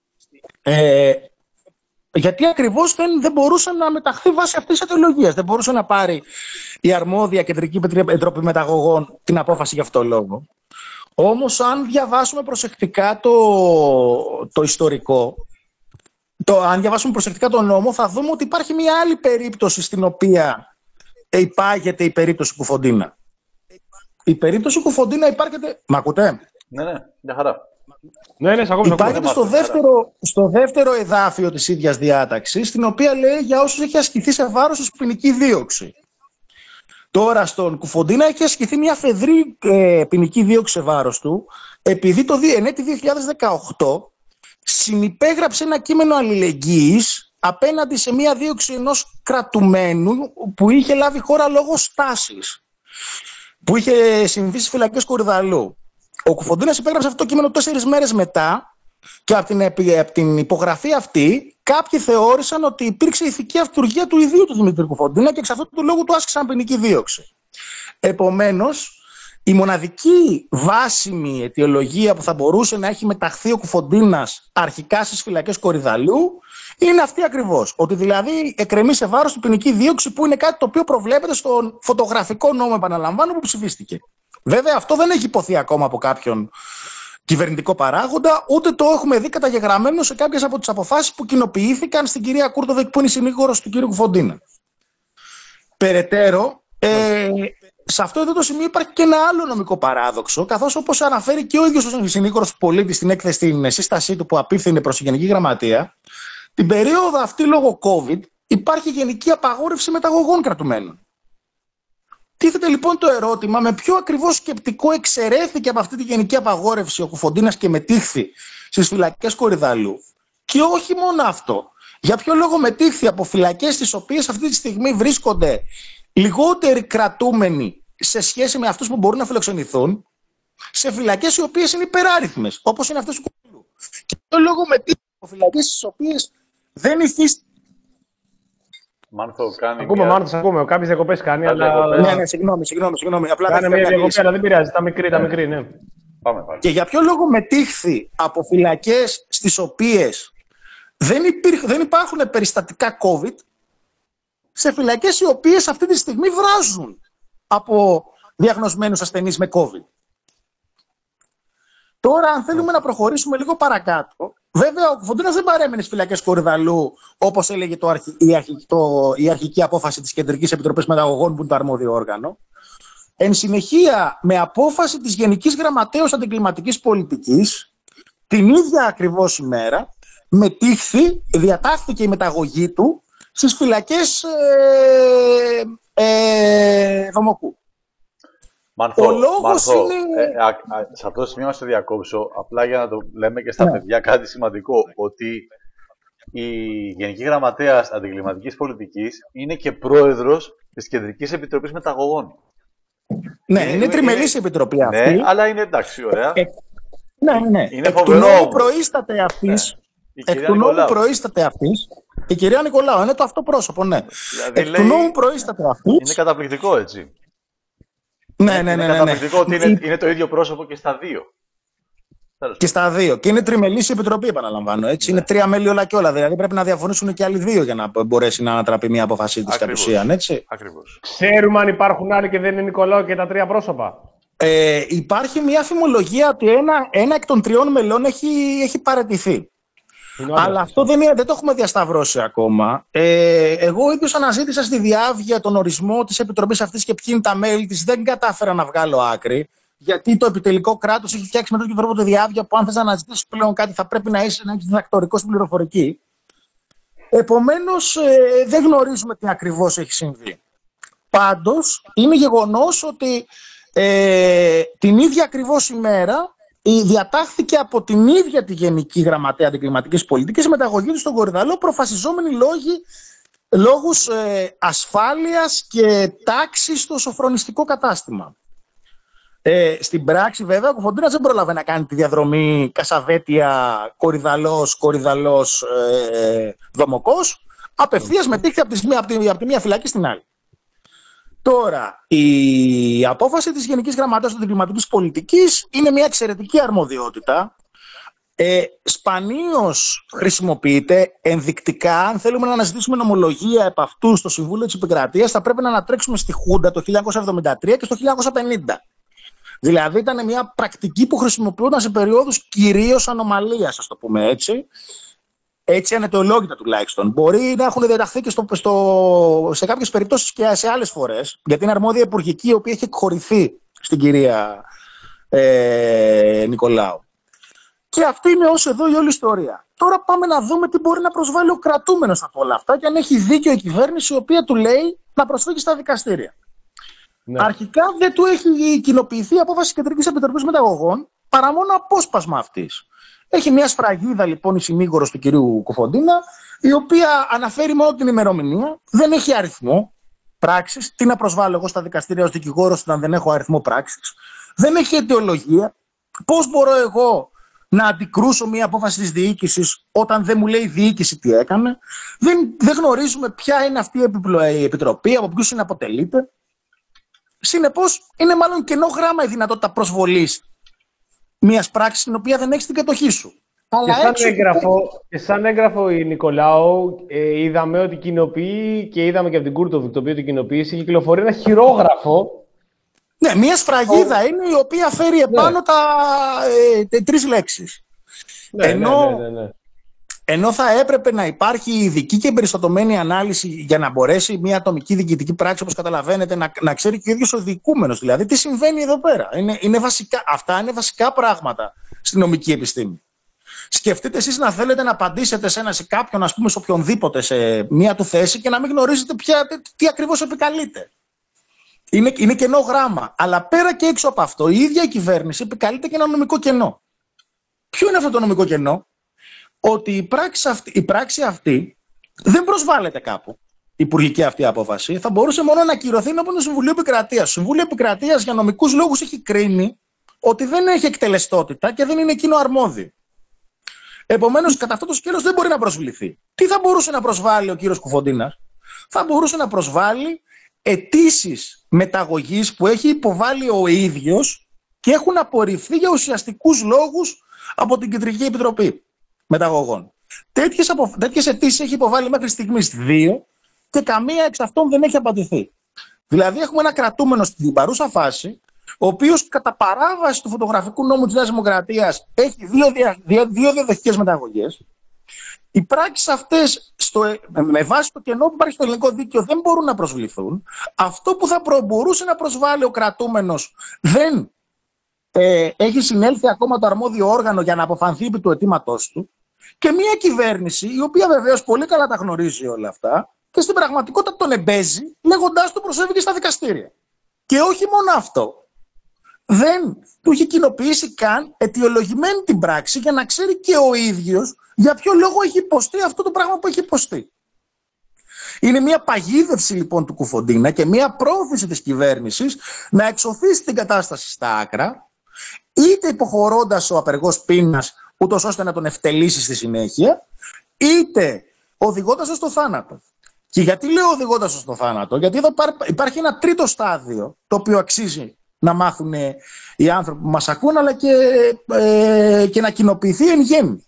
Ε, γιατί ακριβώς δεν, δεν μπορούσε να μεταχθεί βάσει αυτής της αιτιολογίας. Δεν μπορούσε να πάρει η αρμόδια Κεντρική Επιτροπή Μεταγωγών την απόφαση για αυτό το λόγο. Όμως, αν διαβάσουμε προσεκτικά το, το ιστορικό, το, αν διαβάσουμε προσεκτικά τον νόμο, θα δούμε ότι υπάρχει μια άλλη περίπτωση στην οποία υπάγεται η περίπτωση Κουφοντίνα. Η περίπτωση Κουφοντίνα υπάγεται... Μ' ακούτε? Ναι, ναι, μια χαρά. Ναι, ναι, ακόμη, υπάγεται στο δεύτερο, στο δεύτερο εδάφιο της ίδιας διάταξης, στην οποία λέει για όσους έχει ασκηθεί σε βάρος τους ποινική δίωξη. Τώρα στον Κουφοντίνα έχει ασκηθεί μια φεδρή ε, ποινική δίωξη σε βάρος του, επειδή το εν έτη δύο χιλιάδες δεκαοκτώ συνυπέγραψε ένα κείμενο αλληλεγγύης απέναντι σε μια δίωξη ενός κρατουμένου που είχε λάβει χώρα λόγω στάσης, που είχε συμβεί στις φυλακές Κορυδαλλού. Ο Κουφοντίνας υπέγραψε αυτό το κείμενο τέσσερις μέρες μετά και από την, από την υπογραφή αυτή κάποιοι θεώρησαν ότι υπήρξε ηθική αυτουργία του ιδίου του Δημήτρη Κουφοντίνα και εξ αυτού του λόγου του άσκησαν ποινική δίωξη. Επομένως, η μοναδική βάσιμη αιτιολογία που θα μπορούσε να έχει μεταχθεί ο Κουφοντίνας αρχικά στις φυλακές Κορυδαλλού είναι αυτή ακριβώς. Ότι δηλαδή εκκρεμεί σε βάρος του ποινική δίωξη, που είναι κάτι το οποίο προβλέπεται στον φωτογραφικό νόμο, επαναλαμβάνω, που ψηφίστηκε. Βέβαια, αυτό δεν έχει υποθεί ακόμα από κάποιον κυβερνητικό παράγοντα, ούτε το έχουμε δει καταγεγραμμένο σε κάποιες από τις αποφάσεις που κοινοποιήθηκαν στην κυρία Κούρτοβεκ, που είναι η συνήγορος του κύριου Κουφοντίνα. Περαιτέρω, ε, σε αυτό εδώ το σημείο υπάρχει και ένα άλλο νομικό παράδοξο, καθώς όπως αναφέρει και ο ίδιος ο συνήγορος του πολίτη στην έκθεση, στην σύστασή του που απίφθινε προς τη Γενική Γραμματεία, την περίοδο αυτή λόγω COVID υπάρχει γενική απαγόρευση μεταγωγών κρατουμένων. Τίθεται λοιπόν το ερώτημα με ποιο ακριβώς σκεπτικό εξαιρέθηκε από αυτή τη γενική απαγόρευση ο Κουφοντίνας και μετήχθη στις φυλακές Κορυδαλλού. Και όχι μόνο αυτό. Για ποιο λόγο μετήχθη από φυλακές στις οποίες αυτή τη στιγμή βρίσκονται λιγότεροι κρατούμενοι σε σχέση με αυτούς που μπορούν να φιλοξενηθούν, σε φυλακές οι οποίες είναι υπεράριθμες, όπως είναι αυτές του Κορυδαλλού. Και για ποιο λόγο μετήχθη από φυλακές στις οποίες δεν υφίσταται. Μάνθο, κάνει ακούμε, μια... Μάνθο, ακούμε. Κάποιες διακοπές κάνει, Κάνε αλλά... διακοπές. Ναι, ναι, συγγνώμη, συγγνώμη, συγγνώμη. Απλά Κάνε μια διακοπή, αλλά δεν πειράζει. Τα μικρή, τα μικρή, ναι. Πάμε πάλι. Και για ποιο λόγο μετήχθη από φυλακές στις οποίες δεν, υπήρχε, δεν υπάρχουν περιστατικά COVID, σε φυλακές οι οποίες αυτή τη στιγμή βράζουν από διαγνωσμένους ασθενείς με COVID. Τώρα, αν θέλουμε να προχωρήσουμε λίγο παρακάτω, βέβαια ο Κουφοντίνας δεν παρέμεινε στις φυλακές Κορυδαλλού, όπως έλεγε το αρχι, η, αρχι, το, η αρχική απόφαση της Κεντρικής Επιτροπής Μεταγωγών, που είναι το αρμόδιο όργανο. Εν συνεχεία, με απόφαση της Γενικής Γραμματέως Αντικλιματικής Πολιτικής, την ίδια ακριβώς ημέρα, μετήχθη, διατάχθηκε η μεταγωγή του στις φυλακές ε, ε, Δομοκού. Μαρθώ, ο λόγος Μαρθώ, είναι... ε, α, α, σε αυτό το σημείο να σε διακόψω, απλά για να το λέμε και στα ναι. παιδιά κάτι σημαντικό, ότι η Γενική Γραμματέας Αντικλιματικής Πολιτικής είναι και πρόεδρος της Κεντρικής Επιτροπής Μεταγωγών. Ναι, είναι, είναι τριμελής η επιτροπή αυτή. Ναι, αλλά είναι εντάξει, ωραία. Ε, ναι, ναι. Είναι εκ του φοβερό νόμου όμως. προείσταται αυτής, Η εκ κυρία του νόμου Νικολάου. προείσταται αυτής, η κυρία Νικολάου, είναι το αυτό πρόσωπο, ναι. Δηλαδή, εκ λέει, του νόμου προείσταται αυτής. είναι καταπληκτικό, έτσι. Ναι, ναι, ναι, Είναι ναι, ναι. καταπληκτικό ότι είναι, Η- είναι το ίδιο πρόσωπο και στα δύο. Τέλος Και στα δύο. Και είναι τριμελής η επιτροπή, επαναλαμβάνω. Έτσι. Ναι. Είναι τρία μέλη όλα και όλα. Δηλαδή πρέπει να διαφωνήσουν και άλλοι δύο για να μπορέσει να ανατραπεί μια απόφασή της κατ' Ακριβώς. ουσίαν. Έτσι. Ακριβώς. Ξέρουμε αν υπάρχουν άλλοι και δεν είναι Νικολάου και τα τρία πρόσωπα. Ε, υπάρχει μια φημολογία ότι ένα, ένα εκ των τριών μελών έχει, έχει παραιτηθεί. Είναι όντως. Αλλά αυτό δεν, είναι, δεν το έχουμε διασταυρώσει ακόμα. Ε, εγώ ίδιος αναζήτησα στη διάβγεια τον ορισμό της επιτροπής αυτής και ποιοι είναι τα μέλη της. Δεν κατάφερα να βγάλω άκρη. Γιατί το επιτελικό κράτος έχει φτιάξει με τέτοιο τρόπο τη διάβγεια που αν θες να αναζητήσεις πλέον κάτι θα πρέπει να είσαι να έχεις διδακτορικό στην πληροφορική. Επομένως, ε, δεν γνωρίζουμε τι ακριβώς έχει συμβεί. Πάντως, είναι γεγονός ότι ε, την ίδια ακριβώς ημέρα διατάχθηκε από την ίδια τη Γενική Γραμματέα Αντικλιματικής Πολιτικής η μεταγωγή του στον Κορυδαλό, προφασιζόμενοι λόγοι, λόγους ε, ασφάλειας και τάξης στο σοφρονιστικό κατάστημα. Ε, στην πράξη, βέβαια, ο Κοφοντίνας δεν πρόλαβε να κάνει τη διαδρομή Κασαβέτια, Κορυδαλός, Κορυδαλός, ε, Δομοκός. Απευθείας μετήχθη από τη, από, τη, από τη μία φυλακή στην άλλη. Τώρα, η απόφαση της Γενικής Γραμματέας Αντικλιματικής Πολιτικής είναι μια εξαιρετική αρμοδιότητα. Ε, σπανίως χρησιμοποιείται ενδεικτικά. Αν θέλουμε να αναζητήσουμε νομολογία επ' αυτού στο Συμβούλιο της Επικρατείας, θα πρέπει να ανατρέξουμε στη Χούντα το χίλια εννιακόσια εβδομήντα τρία και στο χίλια εννιακόσια πενήντα. Δηλαδή ήταν μια πρακτική που χρησιμοποιούνταν σε περιόδους κυρίως ανομαλίας, ας το πούμε έτσι. Έτσι ανετολόγητα τουλάχιστον. Μπορεί να έχουν διαταχθεί και στο, στο, σε κάποιες περιπτώσεις και σε άλλες φορές, γιατί είναι αρμόδια υπουργική, η οποία έχει εκχωρηθεί στην κυρία ε, Νικολάου. Και αυτή είναι ως εδώ η όλη ιστορία. Τώρα πάμε να δούμε τι μπορεί να προσβάλλει ο κρατούμενος από όλα αυτά και αν έχει δίκιο η κυβέρνηση, η οποία του λέει να προσφύγει στα δικαστήρια. Ναι. Αρχικά δεν του έχει κοινοποιηθεί η απόφαση της Κεντρικής Επιτροπής Μεταγωγών παρά μόνο απόσπασμα αυτής. Έχει μια σφραγίδα λοιπόν η συνήγορος του κυρίου Κοφοντίνα, η οποία αναφέρει μόνο την ημερομηνία, δεν έχει αριθμό πράξης. Τι να προσβάλλω εγώ στα δικαστήρια ως δικηγόρος όταν δεν έχω αριθμό πράξης. Δεν έχει αιτιολογία. Πώς μπορώ εγώ να αντικρούσω μια απόφαση της διοίκησης όταν δεν μου λέει η διοίκηση τι έκανε. Δεν, δεν γνωρίζουμε ποια είναι αυτή η επιτροπή, από ποιους είναι αποτελείται. Συνεπώς, είναι μάλλον κενό γράμμα η δυνατότητα προσβολής μιας πράξης την οποία δεν έχεις την κατοχή σου. Και σαν, έξω... έγγραφο, και σαν έγγραφο η Νικολάου ε, είδαμε ότι κοινοποιεί και είδαμε και από την Κούρτοβ το οποίο την κοινοποίησε, κυκλοφορεί ένα χειρόγραφο. Ναι, μια σφραγίδα oh. είναι η οποία φέρει επάνω ναι. τα ε, τρεις λέξεις. Ναι, ενώ, ναι, ναι, ναι, ναι. ενώ θα έπρεπε να υπάρχει ειδική και εμπεριστατωμένη ανάλυση για να μπορέσει μια ατομική διοικητική πράξη, όπως καταλαβαίνετε, να, να ξέρει και ο ίδιος ο διοικούμενος. Δηλαδή, τι συμβαίνει εδώ πέρα. Είναι, είναι βασικά, αυτά είναι βασικά πράγματα στη νομική επιστήμη. Σκεφτείτε εσείς να θέλετε να απαντήσετε σε ένα σε κάποιον, ας πούμε, σε οποιονδήποτε, σε μία του θέση και να μην γνωρίζετε ποια, τι ακριβώς επικαλείται. Είναι, είναι κενό γράμμα. Αλλά πέρα και έξω από αυτό, η ίδια η κυβέρνηση επικαλείται και ένα νομικό κενό. Ποιο είναι αυτό το νομικό κενό? Ότι η πράξη αυτή, η πράξη αυτή δεν προσβάλλεται κάπου. Η υπουργική αυτή απόφαση θα μπορούσε μόνο να ακυρωθεί από το Συμβουλίο Επικρατείας. Το Συμβούλιο Επικρατείας για νομικούς λόγους έχει κρίνει ότι δεν έχει εκτελεστότητα και δεν είναι εκείνο αρμόδιο. Επομένως, κατά αυτό το σκέλος δεν μπορεί να προσβληθεί. Τι θα μπορούσε να προσβάλλει ο κύριος Κοφοντίνας? Θα μπορούσε να προσβάλλει αιτήσεις μεταγωγής που έχει υποβάλει ο ίδιος και έχουν απορριφθεί για ουσιαστικούς λόγους από την Κεντρική Επιτροπή Μεταγωγών. Τέτοιες, απο... Τέτοιες αιτήσεις έχει υποβάλει μέχρι στιγμής δύο και καμία εξ αυτών δεν έχει απαντηθεί. Δηλαδή έχουμε ένα κρατούμενο στην παρούσα φάση, ο οποίος κατά παράβαση του φωτογραφικού νόμου της Νέας Δημοκρατίας έχει δύο, δια... δύο διαδοχικές μεταγωγές. Οι πράξεις αυτές, στο... με βάση το κενό που υπάρχει στο ελληνικό δίκαιο, δεν μπορούν να προσβληθούν. Αυτό που θα προ... μπορούσε να προσβάλλει ο κρατούμενος δεν ε, έχει συνέλθει ακόμα το αρμόδιο όργανο για να αποφανθεί επί του αιτήματός του. Και μια κυβέρνηση, η οποία βεβαίως πολύ καλά τα γνωρίζει όλα αυτά και στην πραγματικότητα τον εμπέζει, λέγοντάς του προσέφηκε στα δικαστήρια. Και όχι μόνο αυτό. Δεν του έχει κοινοποιήσει καν αιτιολογημένη την πράξη για να ξέρει και ο ίδιος για ποιο λόγο έχει υποστεί αυτό το πράγμα που έχει υποστεί. Είναι μια παγίδευση λοιπόν του Κοφοντίνα και μια πρόθεση της κυβέρνησης να εξωθήσει την κατάσταση στα άκρα, είτε υποχωρώντας ο απεργός πείνας ούτως ώστε να τον ευτελίσει στη συνέχεια, είτε οδηγώντας στο θάνατο. Και γιατί λέω οδηγώντας στο θάνατο? Γιατί εδώ υπάρχει ένα τρίτο στάδιο το οποίο αξίζει να μάθουν οι άνθρωποι που μας ακούν, αλλά και, ε, και να κοινοποιηθεί εν γέννη.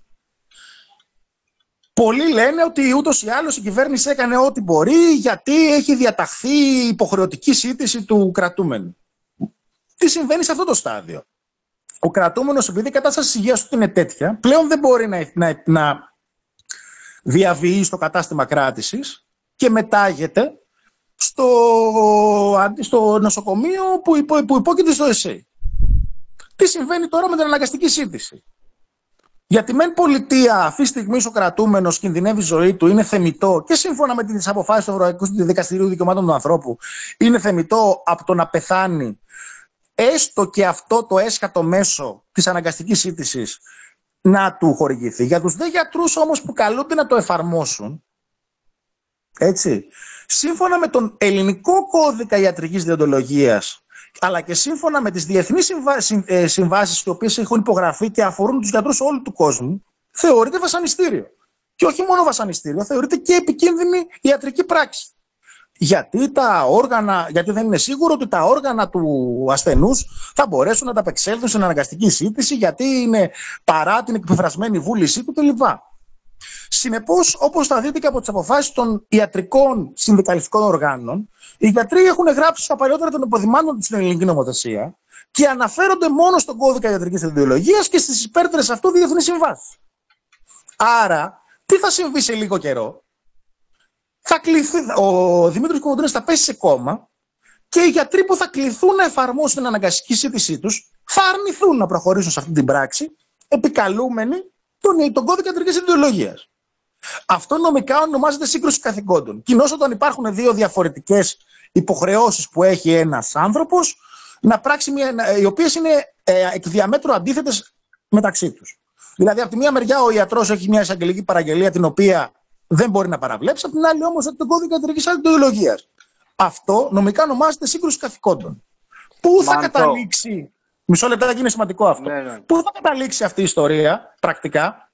Πολλοί λένε ότι ούτως ή άλλως η κυβέρνηση έκανε ό,τι μπορεί γιατί έχει διαταχθεί υποχρεωτική σύντηση του κρατούμενου. Τι συμβαίνει σε αυτό το στάδιο? Ο κρατούμενος, επειδή η κατάσταση της υγείας του είναι τέτοια, πλέον δεν μπορεί να, να, να διαβιεί στο κατάστημα κράτησης και μετάγεται στο, στο νοσοκομείο που, υπό, που υπόκειται στο ΕΣΥ. Τι συμβαίνει τώρα με την αναγκαστική σύντηση? Γιατί μεν πολιτεία αυτή τη στιγμή ο κρατούμενος κινδυνεύει η ζωή του, είναι θεμιτό και σύμφωνα με τις αποφάσεις του Ευρωπαϊκού Δικαστηρίου Δικαιωμάτων του Ανθρώπου, είναι θεμιτό από το να πεθάνει έστω και αυτό το έσχατο μέσο της αναγκαστικής σύντησης να του χορηγηθεί. Για τους δε γιατρούς όμως που καλούνται να το εφαρμόσουν, έτσι, σύμφωνα με τον ελληνικό κώδικα ιατρικής δεοντολογίας, αλλά και σύμφωνα με τις διεθνείς συμβάσεις οι οποίες έχουν υπογραφεί και αφορούν τους γιατρούς όλου του κόσμου, θεωρείται βασανιστήριο. Και όχι μόνο βασανιστήριο, θεωρείται και επικίνδυνη ιατρική πράξη. Γιατί, τα όργανα, γιατί δεν είναι σίγουρο ότι τα όργανα του ασθενούς θα μπορέσουν να τα απεξέλθουν στην αναγκαστική σύντηση, γιατί είναι παρά την εκπεφρασμένη βούλησή του κλπ. Συνεπώς, όπως θα δείτε και από τις αποφάσεις των ιατρικών συνδικαλιστικών οργάνων, οι γιατροί έχουν γράψει στα παλιότερα των υποδημάτων στην ελληνική νομοθεσία και αναφέρονται μόνο στον κώδικα ιατρικής δεοντολογίας και στις υπέρτερες αυτού διεθνείς συμβάσεις. Άρα, τι θα συμβεί σε λίγο καιρό? Θα κληθεί, ο Δημήτρης Κομοντούνης θα πέσει σε κόμμα και οι γιατροί που θα κληθούν να εφαρμόσουν την αναγκαστική σύντησή τους θα αρνηθούν να προχωρήσουν σε αυτή την πράξη, επικαλούμενοι τον, τον κώδικα ιατρικής δεοντολογίας. Αυτό νομικά ονομάζεται σύγκρουση καθηκόντων. Κοινώς όταν υπάρχουν δύο διαφορετικές υποχρεώσεις που έχει ένας άνθρωπος, να πράξει μια, οι οποίες είναι ε, εκ διαμέτρου αντίθετες μεταξύ τους. Δηλαδή, από τη μία μεριά ο ιατρός έχει μια εισαγγελική παραγγελία την οποία δεν μπορεί να παραβλέψει, από την άλλη όμως έχει τον κώδικα ιατρικής δεοντολογίας. Αυτό νομικά ονομάζεται σύγκρουση καθηκόντων. Πού θα Μαντώ. καταλήξει. Μισό λεπτάκι, είναι σημαντικό αυτό. Ναι, ναι. Πού θα καταλήξει αυτή η ιστορία πρακτικά?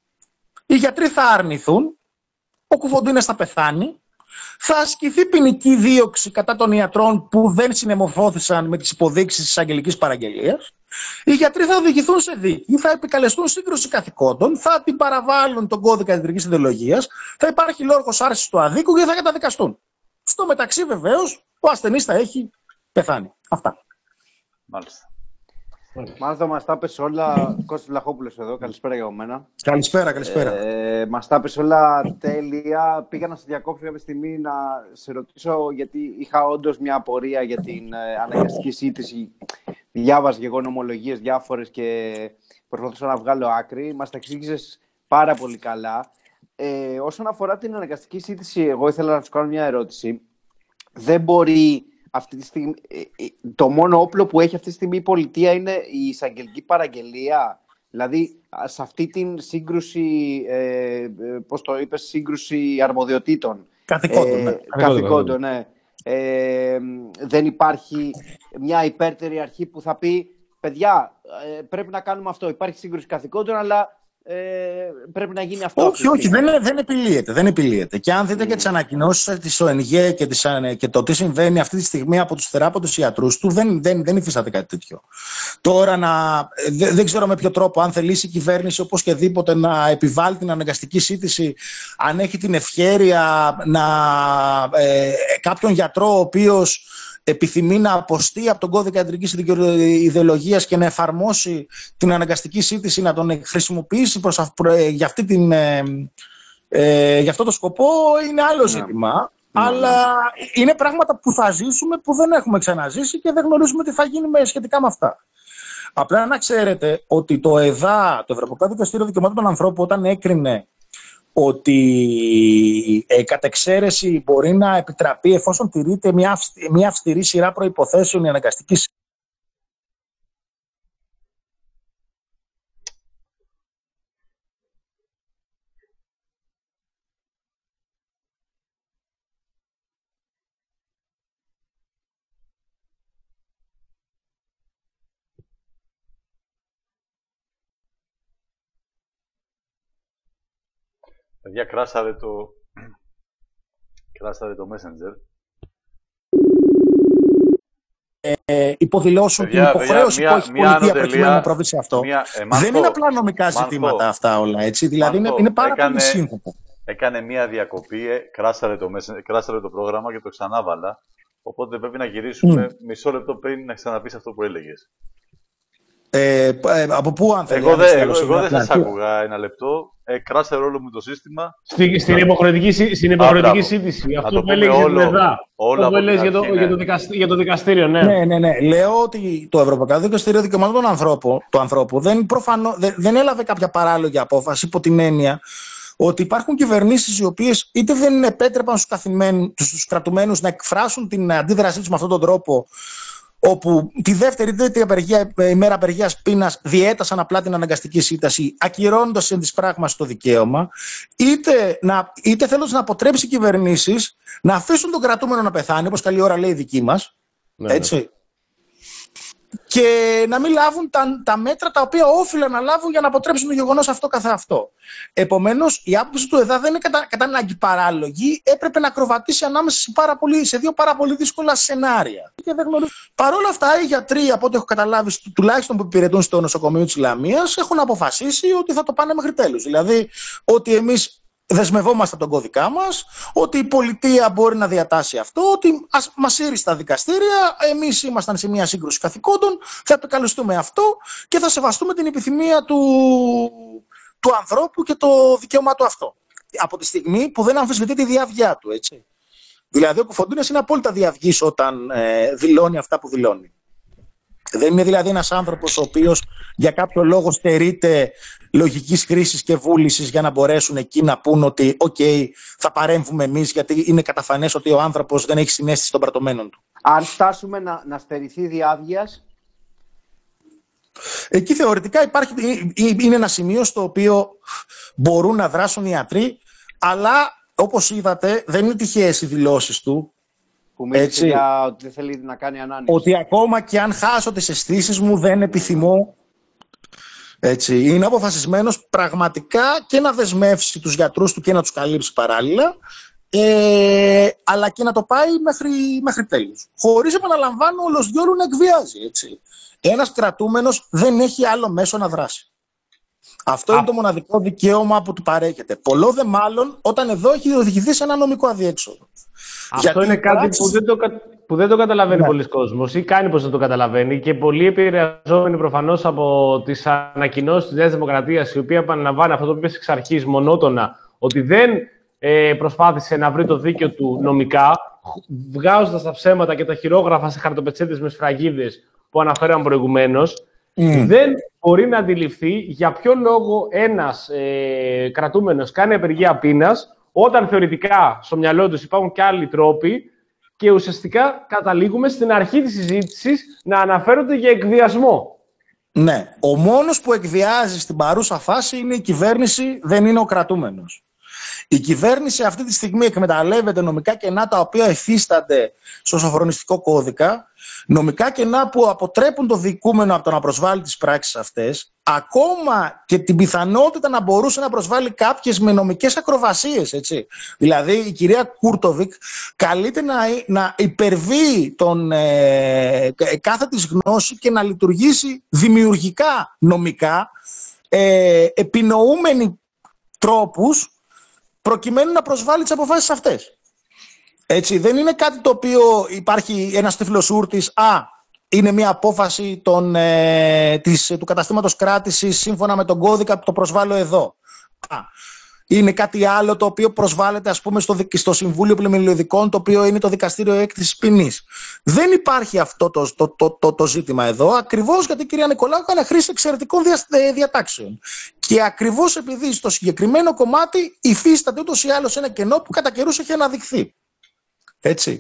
Οι γιατροί θα αρνηθούν, ο Κουφοντίνας θα πεθάνει, θα ασκηθεί ποινική δίωξη κατά των ιατρών που δεν συνεμορφώθησαν με τις υποδείξεις της εισαγγελικής παραγγελίας. Οι γιατροί θα οδηγηθούν σε δίκη, θα επικαλεστούν σύγκρουση καθηκόντων, θα την παραβάλουν τον κώδικα ιατρικής δεοντολογίας, θα υπάρχει λόγος άρσης του αδίκου και θα καταδικαστούν. Στο μεταξύ, βεβαίως, ο ασθενής θα έχει πεθάνει. Αυτά. Μάλιστα. Μάλιστα, μας τα πες όλα. Κώστας Βλαχόπουλος εδώ. Καλησπέρα για μένα. Καλησπέρα, καλησπέρα. Ε, μας τα πες όλα τέλεια. Πήγα να σε διακόψω κάποια στιγμή να σε ρωτήσω, γιατί είχα όντως μια απορία για την ε, αναγκαστική σύντηση. Διάβαζα και εγώ νομολογίες διάφορες και προσπαθούσα να βγάλω άκρη. Μας τα εξήγησες πάρα πολύ καλά. Ε, όσον αφορά την αναγκαστική σύντηση, εγώ ήθελα να σου κάνω μια ερώτηση. Δεν μπορεί αυτή τη στιγμή, το μόνο όπλο που έχει αυτή τη στιγμή η πολιτεία είναι η εισαγγελική παραγγελία. Δηλαδή, σε αυτή την σύγκρουση, ε, πώς το είπες, σύγκρουση αρμοδιοτήτων. Καθηκόντων, ε, ναι. Καθηκόντων, ναι. Ε, δεν υπάρχει μια υπέρτερη αρχή που θα πει, παιδιά, ε, πρέπει να κάνουμε αυτό. Υπάρχει σύγκρουση καθηκόντων, αλλά Ε, πρέπει να γίνει αυτό. Όχι, όχι, δεν, δεν επιλύεται, δεν επιλύεται. Και αν δείτε mm. και τις ανακοινώσεις της Ο Εν Γε και, τις, και το τι συμβαίνει αυτή τη στιγμή από τους θεράποντες ιατρούς του, δεν, δεν, δεν υφίσταται κάτι τέτοιο. Τώρα, να, δεν, δεν ξέρω με ποιο τρόπο, αν θελήσει η κυβέρνηση οπωσδήποτε να επιβάλλει την αναγκαστική σύντηση, αν έχει την ευχέρεια να ε, κάποιον γιατρό ο οποίος επιθυμεί να αποστεί από τον κώδικα ιατρικής ιδεολογίας και να εφαρμόσει την αναγκαστική σύντηση, να τον χρησιμοποιήσει προς αυ... για, αυτή την, ε, ε, για αυτό το σκοπό, είναι άλλο ναι. ζήτημα. Ναι. Αλλά ναι. είναι πράγματα που θα ζήσουμε, που δεν έχουμε ξαναζήσει και δεν γνωρίζουμε τι θα γίνει με, σχετικά με αυτά. Απλά να ξέρετε ότι το ΕΔΑ, το Ευρωπαϊκό Δικαστήριο Δικαιωμάτων των Ανθρώπων, όταν έκρινε ότι ε, κατ' εξαίρεση μπορεί να επιτραπεί, εφόσον τηρείται μια, αυστη, μια αυστηρή σειρά προϋποθέσεων, η αναγκαστική. Παιδιά, κράσαρε το... κράσαρε το Messenger. Ε, υποδηλώσουν παιδιά, την υποχρέωση παιδιά, που μια, έχει η πολιτεία προκειμένου να προβεί σε αυτό. Μια, ε, δεν είναι απλά νομικά Μάρκο, ζητήματα αυτά όλα, έτσι. Δηλαδή Μάρκο, είναι, είναι πάρα έκανε, πολύ σύνθετα. Έκανε μια διακοπή, ε, κράσαρε, το Messenger, κράσαρε το πρόγραμμα και το ξανάβαλα. Οπότε πρέπει να γυρίσουμε mm. μισό λεπτό πριν να ξαναπείς αυτό που έλεγες. Ε, ε, από πού αν θέλει. Εγώ, δε, εγώ, εγώ δεν σας άκουγα ένα λεπτό. Ε, κράσαρε όλο μου το σύστημα. Στην, στην υποχρεωτική, στην υποχρεωτική σύντηση. Αυτό που έλεγε για την ΕΔΑ. Αυτό που έλεγε για, ναι. για, για το δικαστήριο, ναι. Ναι, ναι, ναι. Λέω ότι το Ευρωπαϊκό Δικαστήριο Δικαιωμάτων του ανθρώπου, του ανθρώπου δεν, προφανώ, δεν, δεν έλαβε κάποια παράλογη απόφαση υπό την έννοια ότι υπάρχουν κυβερνήσεις οι οποίες είτε δεν επέτρεπαν στους, στους κρατουμένους να εκφράσουν την αντίδρασή τους με αυτόν τον τρόπο, όπου τη δεύτερη ή τρίτη απεργία, ημέρα απεργίας πείνας διέτασαν απλά την αναγκαστική σύνταση, ακυρώνοντας εν της πράγμας το δικαίωμα, είτε, να, είτε θέλοντας να αποτρέψει οι κυβερνήσεις να αφήσουν τον κρατούμενο να πεθάνει, όπως καλή ώρα λέει η δική μας, ναι, έτσι, ναι. Και να μην λάβουν τα, τα μέτρα τα οποία όφυλαν να λάβουν για να αποτρέψουν το γεγονός αυτό καθ' αυτό. Επομένως, η άποψη του ΕΔΑ δεν είναι κατά, κατά ανάγκη παράλογη, έπρεπε να ακροβατήσει ανάμεσα σε, πάρα πολύ, σε δύο πάρα πολύ δύσκολα σενάρια. Παρ' όλα αυτά, οι γιατροί, από ό,τι έχω καταλάβει, τουλάχιστον που υπηρετούν στο νοσοκομείο της Λαμίας, έχουν αποφασίσει ότι θα το πάνε μέχρι τέλους. Δηλαδή, ότι εμείς δεσμευόμαστε από τον κώδικά μας, ότι η πολιτεία μπορεί να διατάσει αυτό, ότι μας σύρει στα δικαστήρια, εμείς ήμασταν σε μια σύγκρουση καθηκόντων, θα επικαλεστούμε αυτό και θα σεβαστούμε την επιθυμία του, του ανθρώπου και το δικαίωμά του αυτό. Από τη στιγμή που δεν αμφισβητεί τη διάβγειά του, έτσι. Δηλαδή, ο Κουφοντίνας είναι απόλυτα διαυγής όταν ε, δηλώνει αυτά που δηλώνει. Δεν είναι δηλαδή ένας άνθρωπος ο οποίος για κάποιο λόγο στερείται λογικής χρήσης και βούλησης για να μπορέσουν εκεί να πούν ότι «ΟΚ, okay, θα παρέμβουμε εμείς», γιατί είναι καταφανές ότι ο άνθρωπος δεν έχει συναίσθηση των πρατωμένων του. Αν φτάσουμε να, να στερηθεί διάβγειας. Εκεί θεωρητικά υπάρχει, είναι ένα σημείο στο οποίο μπορούν να δράσουν οι ιατροί, αλλά όπως είδατε δεν είναι τυχαίες οι δηλώσεις του. Που μίλησε για ότι δεν θέλει να κάνει ανάνοια. Ότι ακόμα και αν χάσω τις αισθήσεις μου δεν επιθυμώ. Έτσι, είναι αποφασισμένος πραγματικά και να δεσμεύσει τους γιατρούς του και να τους καλύψει παράλληλα, ε, αλλά και να το πάει μέχρι, μέχρι τέλους. Χωρίς, επαναλαμβάνω, όλος διόλου να εκβιάζει. Έτσι. Ένας κρατούμενος δεν έχει άλλο μέσο να δράσει. Αυτό Α. είναι το μοναδικό δικαίωμα που του παρέχεται. Πολλό δε μάλλον όταν εδώ έχει οδηγηθεί σε ένα νομικό αδιέξοδο. Αυτό γιατί είναι κάτι πράξη... που, δεν το, που δεν το καταλαβαίνει ναι. πολλοί κόσμος ή κάνει πως δεν το καταλαβαίνει και πολλοί επηρεαζόμενοι προφανώς από τις ανακοινώσεις της Νέας Δημοκρατίας, η οποία επαναλαμβάνει αυτό το οποίο είπε εξ αρχής μονότονα, ότι δεν ε, προσπάθησε να βρει το δίκαιο του νομικά, βγάζοντας τα ψέματα και τα χειρόγραφα σε χαρτοπετσέτες με σφραγίδες που αναφέραμε προηγουμένως, mm. δεν μπορεί να αντιληφθεί για ποιο λόγο ένας ε, κρατούμενος κάνει απεργία πείνας, όταν θεωρητικά στο μυαλό τους υπάρχουν και άλλοι τρόποι και ουσιαστικά καταλήγουμε στην αρχή της συζήτησης να αναφέρονται για εκβιασμό. Ναι. Ο μόνος που εκβιάζει στην παρούσα φάση είναι η κυβέρνηση, δεν είναι ο κρατούμενος. Η κυβέρνηση αυτή τη στιγμή εκμεταλλεύεται νομικά κενά τα οποία υφίστανται στο σοφρονιστικό κώδικα, νομικά κενά που αποτρέπουν το δικούμενο από το να προσβάλλει τις πράξεις αυτές, ακόμα και την πιθανότητα να μπορούσε να προσβάλλει κάποιες με νομικές ακροβασίες. Έτσι. Δηλαδή η κυρία Κούρτοβικ καλείται να, να υπερβεί τον, ε, κάθε της γνώση και να λειτουργήσει δημιουργικά νομικά, ε, επινοούμενοι τρόπους προκειμένου να προσβάλλει τις αποφάσεις αυτές. Έτσι, δεν είναι κάτι το οποίο υπάρχει ένας τύφλος ούρτης, α, είναι μια απόφαση των, ε, της, του καταστήματος κράτησης σύμφωνα με τον κώδικα που το προσβάλλω εδώ. Α, είναι κάτι άλλο το οποίο προσβάλλεται, ας πούμε, στο, στο Συμβούλιο Πλημμυλιωδικών, το οποίο είναι το Δικαστήριο Έκτησης Ποινής. Δεν υπάρχει αυτό το, το, το, το, το ζήτημα εδώ, ακριβώς γιατί η κυρία Νικολάου έκανε χρήση εξαιρετικών δια, διατάξεων. Και ακριβώς επειδή στο συγκεκριμένο κομμάτι υφίσταται ούτως ή άλλως ένα κενό που κατά καιρούς έχει αναδειχθεί. Έτσι.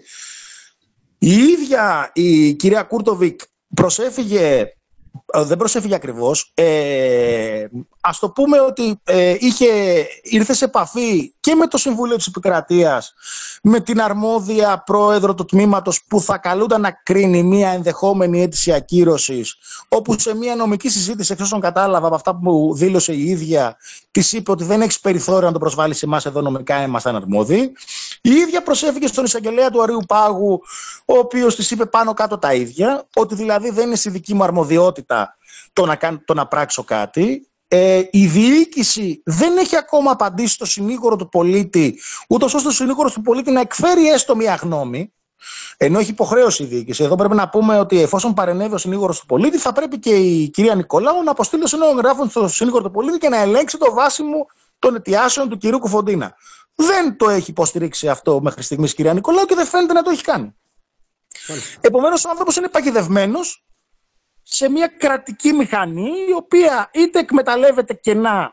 Η ίδια η κυρία Κούρτοβικ προσέφυγε, δεν προσέφυγε ακριβώς, ε, ας το πούμε ότι ε, είχε, ήρθε σε επαφή και με το Συμβούλιο της Επικρατείας, με την αρμόδια πρόεδρο του τμήματος που θα καλούνταν να κρίνει μια ενδεχόμενη αίτηση ακύρωσης, όπου σε μια νομική συζήτηση, εξ όσων κατάλαβα από αυτά που δήλωσε η ίδια, της είπε ότι δεν έχει περιθώριο να το προσβάλλει σε εμάς εδώ νομικά, ήμασταν αρμόδιοι. Η ίδια προσέφηκε στον εισαγγελέα του Αρείου Πάγου, ο οποίος της είπε πάνω κάτω τα ίδια, ότι δηλαδή δεν είναι στη δική μου αρμοδιότητα το να, κάνω, το να πράξω κάτι. Ε, η διοίκηση δεν έχει ακόμα απαντήσει στο συνήγορο του πολίτη, ούτως ώστε ο συνήγορος του πολίτη να εκφέρει έστω μια γνώμη, ενώ έχει υποχρέωση η διοίκηση. Εδώ πρέπει να πούμε ότι εφόσον παρενέβη ο συνήγορος του πολίτη, θα πρέπει και η κυρία Νικολάου να αποστείλει ένα εγγράφο στο συνήγορο του πολίτη και να ελέγξει το βάσιμο των αιτιάσεων του κυρίου Κουφοντίνα. Δεν το έχει υποστηρίξει αυτό μέχρι στιγμής η κυρία Νικολάου και δεν φαίνεται να το έχει κάνει. Επομένως, ο άνθρωπος είναι παγιδευμένος σε μια κρατική μηχανή, η οποία είτε εκμεταλλεύεται κενά,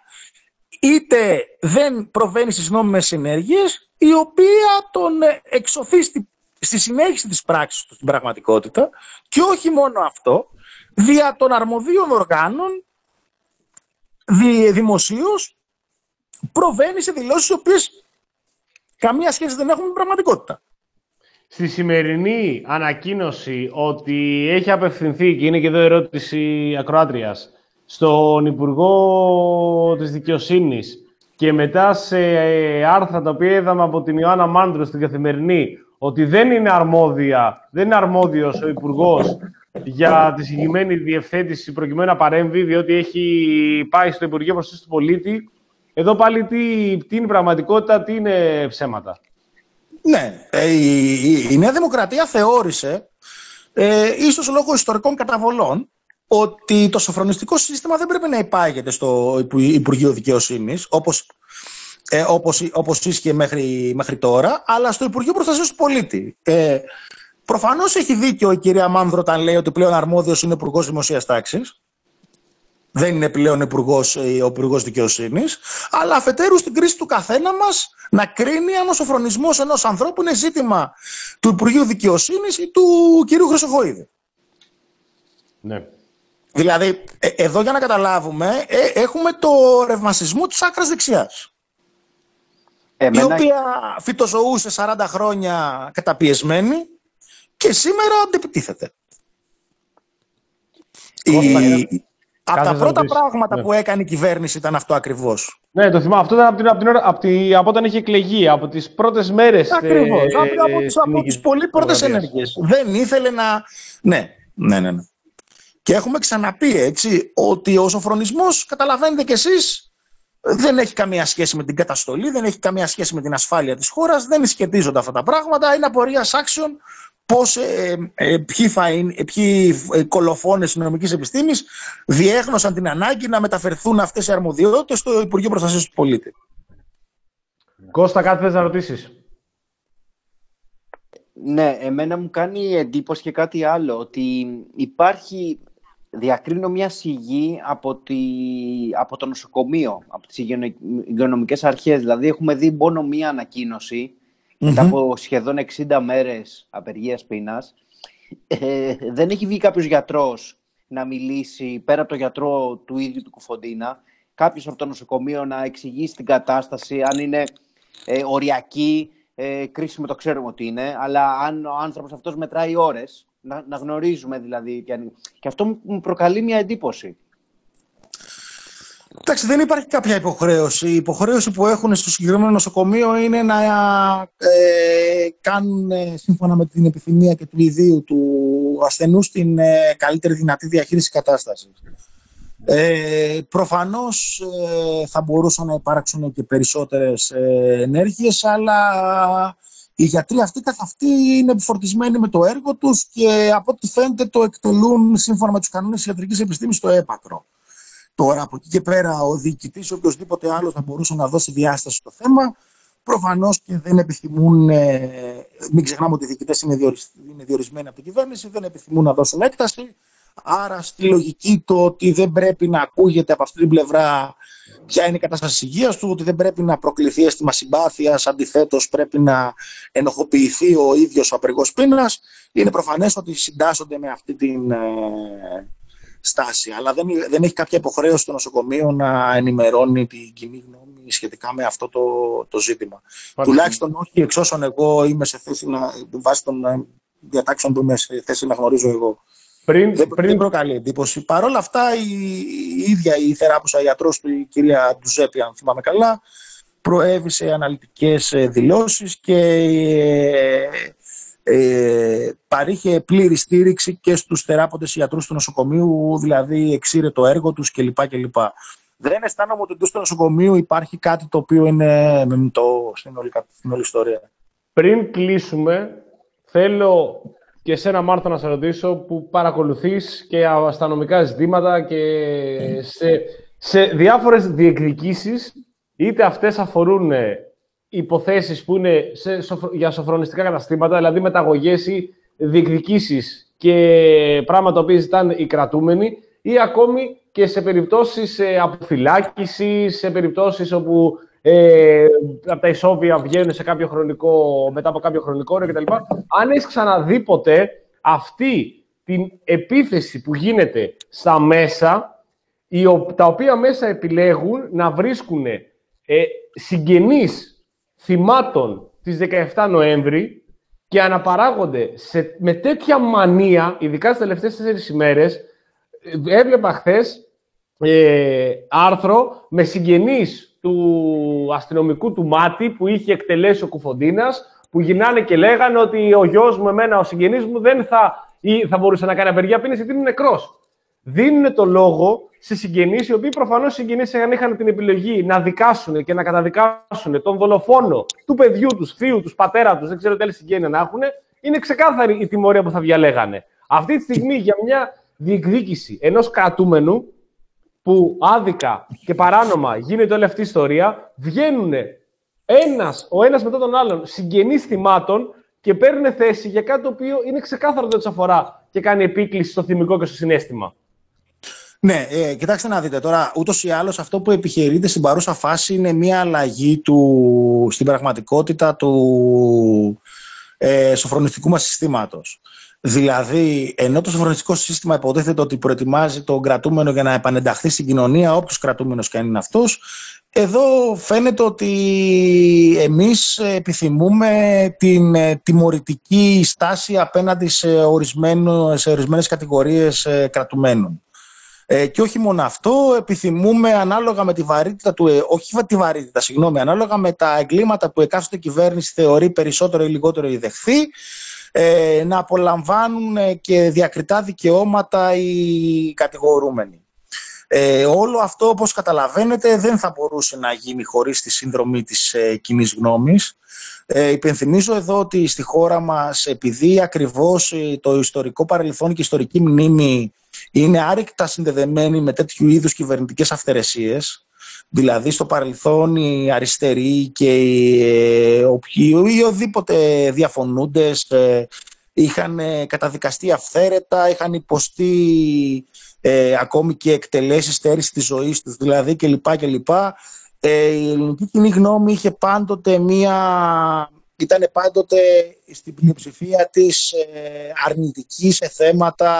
είτε δεν προβαίνει στις νόμιμες ενέργειες, η οποία τον εξωθεί στη, στη συνέχιση της πράξης του στην πραγματικότητα και όχι μόνο αυτό, δια των αρμοδίων οργάνων δι, δημοσίως προβαίνει σε δηλώσεις οι οποίες καμία σχέση δεν έχουν με την πραγματικότητα. Στη σημερινή ανακοίνωση ότι έχει απευθυνθεί, και είναι και εδώ ερώτηση ακροάτριας, στον Υπουργό της Δικαιοσύνης και μετά σε άρθρα τα οποία είδαμε από την Ιωάννα Μάνδρου στην Καθημερινή, ότι δεν είναι αρμόδια, δεν είναι αρμόδιος ο Υπουργός για τη συγκεκριμένη διευθέτηση προκειμένου να παρέμβει, διότι έχει πάει στο Υπουργείο Προστασίας του Πολίτη. Εδώ πάλι τι, τι είναι πραγματικότητα, τι είναι ψέματα. Ναι, ε, η, η, η Νέα Δημοκρατία θεώρησε, ε, ίσως λόγω ιστορικών καταβολών, ότι το σοφρονιστικό σύστημα δεν πρέπει να υπάγεται στο Υπουργείο Δικαιοσύνης, όπως, ε, όπως, όπως ίσχυε μέχρι, μέχρι τώρα, αλλά στο Υπουργείο Προστασίας του Πολίτη. Ε, προφανώς έχει δίκιο η κυρία Μάνδρο όταν λέει ότι πλέον αρμόδιος είναι ο Υπουργός Δημοσίας Τάξης. Δεν είναι πλέον υπουργός, ο Υπουργός Δικαιοσύνης, αλλά αφετέρου στην κρίση του καθένα μας να κρίνει αν ο σοφρονισμός ενός ανθρώπου είναι ζήτημα του Υπουργείου Δικαιοσύνης ή του κυρίου Χρυσοχοΐδη. Ναι. Δηλαδή, ε, εδώ για να καταλάβουμε, ε, έχουμε το ρευμασισμό της άκρας δεξιάς. Εμένα... η οποία φυτοζωούσε σαράντα χρόνια καταπιεσμένη και σήμερα αντεπιτίθεται. Η... Από τα πρώτα πράγματα ναι. που έκανε η κυβέρνηση ήταν αυτό ακριβώς. Ναι, το θυμάμαι. Αυτό ήταν από, την, από, την, από, την, από όταν είχε εκλεγεί, από τις πρώτες μέρες. Ακριβώς. Ε, από, από, τις, από τις πολύ πρώτες ενέργειες. Δεν ήθελε να... Ναι, ναι, ναι, ναι. Και έχουμε ξαναπεί, έτσι, ότι ο σοφρονισμός, καταλαβαίνετε κι εσείς, δεν έχει καμία σχέση με την καταστολή, δεν έχει καμία σχέση με την ασφάλεια της χώρας, δεν σχετίζονται αυτά τα πράγματα, είναι απορίας άξιων. Πώς, ε, ε, ποιοι, φαΐν, ποιοι ε, κολοφόνες της νομικής επιστήμης διέγνωσαν την ανάγκη να μεταφερθούν αυτές οι αρμοδιότητες στο Υπουργείο Προστασίας του Πολίτη. Κώστα, κάτι θες να ρωτήσεις? Ναι, εμένα μου κάνει εντύπωση και κάτι άλλο, ότι υπάρχει, διακρίνω μια σιγή από, τη, από το νοσοκομείο, από τις υγειονομικές αρχές. Δηλαδή έχουμε δει μόνο μία ανακοίνωση, μετά από σχεδόν εξήντα μέρες απεργίας πείνας, ε, δεν έχει βγει κάποιος γιατρός να μιλήσει, πέρα από το γιατρό του ίδιου του Κουφοντίνα, κάποιος από το νοσοκομείο να εξηγήσει την κατάσταση, αν είναι ε, οριακή, ε, κρίσιμο το ξέρουμε ότι είναι, αλλά αν ο άνθρωπος αυτός μετράει ώρες, να, να γνωρίζουμε δηλαδή. Και, και αυτό μου προκαλεί μια εντύπωση. Εντάξει, δεν υπάρχει κάποια υποχρέωση. Η υποχρέωση που έχουν στο συγκεκριμένο νοσοκομείο είναι να ε, κάνουν σύμφωνα με την επιθυμία και του ιδίου του ασθενούς την ε, καλύτερη δυνατή διαχείριση κατάστασης. Ε, προφανώς ε, θα μπορούσαν να υπάρξουν και περισσότερες ε, ενέργειες, αλλά οι γιατροί αυτοί καθ' αυτοί είναι επιφορτισμένοι με το έργο τους και από ό,τι φαίνεται το εκτελούν σύμφωνα με τους κανόνες της ιατρικής επιστήμης στο έπακρο. Τώρα, από εκεί και πέρα, ο διοικητής ή οποιοδήποτε άλλο θα μπορούσε να δώσει διάσταση στο θέμα. Προφανώς και δεν επιθυμούν, ε, μην ξεχνάμε ότι οι διοικητές είναι, διορισ, είναι διορισμένοι από την κυβέρνηση, δεν επιθυμούν να δώσουν έκταση. Άρα, στη λογική το ότι δεν πρέπει να ακούγεται από αυτή την πλευρά ποια είναι η κατάσταση της υγείας του, ότι δεν πρέπει να προκληθεί αίσθημα συμπάθειας, αντιθέτως πρέπει να ενοχοποιηθεί ο ίδιος ο απεργός πείνας, είναι προφανές ότι συντάσσονται με αυτή την ε, στάση. Αλλά δεν, δεν έχει κάποια υποχρέωση στο νοσοκομείο να ενημερώνει την κοινή γνώμη σχετικά με αυτό το, το ζήτημα. Πάρα Τουλάχιστον όχι εξ όσων εγώ είμαι σε θέση να, βάσει των διατάξεων που είμαι σε θέση να γνωρίζω εγώ. Πριν, δεν, πριν... δεν προκαλεί εντύπωση. Παρ' όλα αυτά, η, η ίδια η θεράπουσα ιατρός του, η κυρία Ντουζέπη, αν θυμάμαι καλά, προέβησε αναλυτικές δηλώσεις και ε, ε, παρήχε πλήρη στήριξη και στους θεράποντες ιατρούς του νοσοκομείου, δηλαδή εξήρε το έργο τους κλπ. κλπ. Δεν αισθάνομαι ότι εντός του νοσοκομείου υπάρχει κάτι το οποίο είναι με το στην όλη, στην όλη ιστορία. Πριν κλείσουμε, θέλω και εσένα, Μάρθα, να σε ρωτήσω, που παρακολουθείς και αστυνομικά ζητήματα και σε, σε διάφορες διεκδικήσεις, είτε αυτές αφορούν υποθέσεις που είναι σε, για σοφρονιστικά καταστήματα, δηλαδή μεταγωγές ή διεκδικήσεις και πράγματα που ζητάνε οι κρατούμενοι, ή ακόμη και σε περιπτώσεις αποφυλάκησης, σε περιπτώσεις όπου ε, από τα ισόβια βγαίνουν σε κάποιο χρονικό, μετά από κάποιο χρονικό όριο κτλ. Αν έχεις ξαναδεί ποτέ αυτή την επίθεση που γίνεται στα μέσα, τα οποία μέσα επιλέγουν να βρίσκουν ε, συγγενείς θυμάτων της δεκαεφτά Νοέμβρη και αναπαράγονται σε, με τέτοια μανία, ειδικά στις τελευταίες τέσσερις ημέρες. Έβλεπα χθες ε, άρθρο με συγγενείς του αστυνομικού του Μάτι που είχε εκτελέσει ο Κουφοντίνας, που γυρνάνε και λέγανε ότι ο γιος μου, εμένα, ο συγγενής μου δεν θα, ή θα μπορούσε να κάνει απεργία πείνης γιατί είναι νεκρός. Δίνουν το λόγο σε συγγενείς, οι οποίοι προφανώς οι συγγενείς είχαν την επιλογή να δικάσουν και να καταδικάσουν τον δολοφόνο του παιδιού τους, θείου τους, πατέρα τους, δεν ξέρω τι άλλη συγγένεια να έχουν. Είναι ξεκάθαρη η τιμωρία που θα διαλέγανε. Αυτή τη στιγμή για μια διεκδίκηση ενός κρατούμενου που άδικα και παράνομα γίνεται όλη αυτή η ιστορία, βγαίνουν ένας, ο ένας μετά τον άλλον συγγενείς θυμάτων και παίρνουν θέση για κάτι το οποίο είναι ξεκάθαρο ότι τους αφορά και κάνει επίκληση στο θυμικό και στο συναίσθημα. Ναι, ε, κοιτάξτε να δείτε τώρα, ούτως ή άλλως αυτό που επιχειρείται στην παρούσα φάση είναι μια αλλαγή του, στην πραγματικότητα του ε, σοφρονιστικού μας συστήματος. Δηλαδή, ενώ το σοφρονιστικό σύστημα υποτίθεται ότι προετοιμάζει τον κρατούμενο για να επανενταχθεί στην κοινωνία, όποιος κρατούμενος και αν είναι αυτός, εδώ φαίνεται ότι εμείς επιθυμούμε την τιμωρητική στάση απέναντι σε, σε ορισμένες κατηγορίες κρατουμένων. Ε, και όχι μόνο αυτό, επιθυμούμε ανάλογα με τη βαρύτητα του, ε, όχι τη βαρύτητα, συγγνώμη, ανάλογα με τα εγκλήματα που εκάστοτε κυβέρνηση θεωρεί περισσότερο ή λιγότερο ιδεχθεί, ε, να απολαμβάνουν και διακριτά δικαιώματα οι κατηγορούμενοι. Ε, όλο αυτό, όπως καταλαβαίνετε, δεν θα μπορούσε να γίνει χωρίς τη συνδρομή της ε, κοινής γνώμης. Ε, υπενθυμίζω εδώ ότι στη χώρα μας, επειδή ακριβώς ε, το ιστορικό παρελθόν και η ιστορική μνήμη είναι άρρηκτα συνδεδεμένη με τέτοιου είδους κυβερνητικές αυθαιρεσίες, δηλαδή στο παρελθόν οι αριστεροί και οι, ε, όποιοι ή οδήποτε διαφωνούντες ε, είχαν ε, καταδικαστεί αυθαίρετα, είχαν υποστεί ε, ακόμη και εκτελέσεις, στέρηση της ζωής τους, δηλαδή κλπ. κλπ. Ε, η ελληνική κοινή γνώμη είχε πάντοτε μία, ήταν πάντοτε στην πλειοψηφία της ε, αρνητική σε θέματα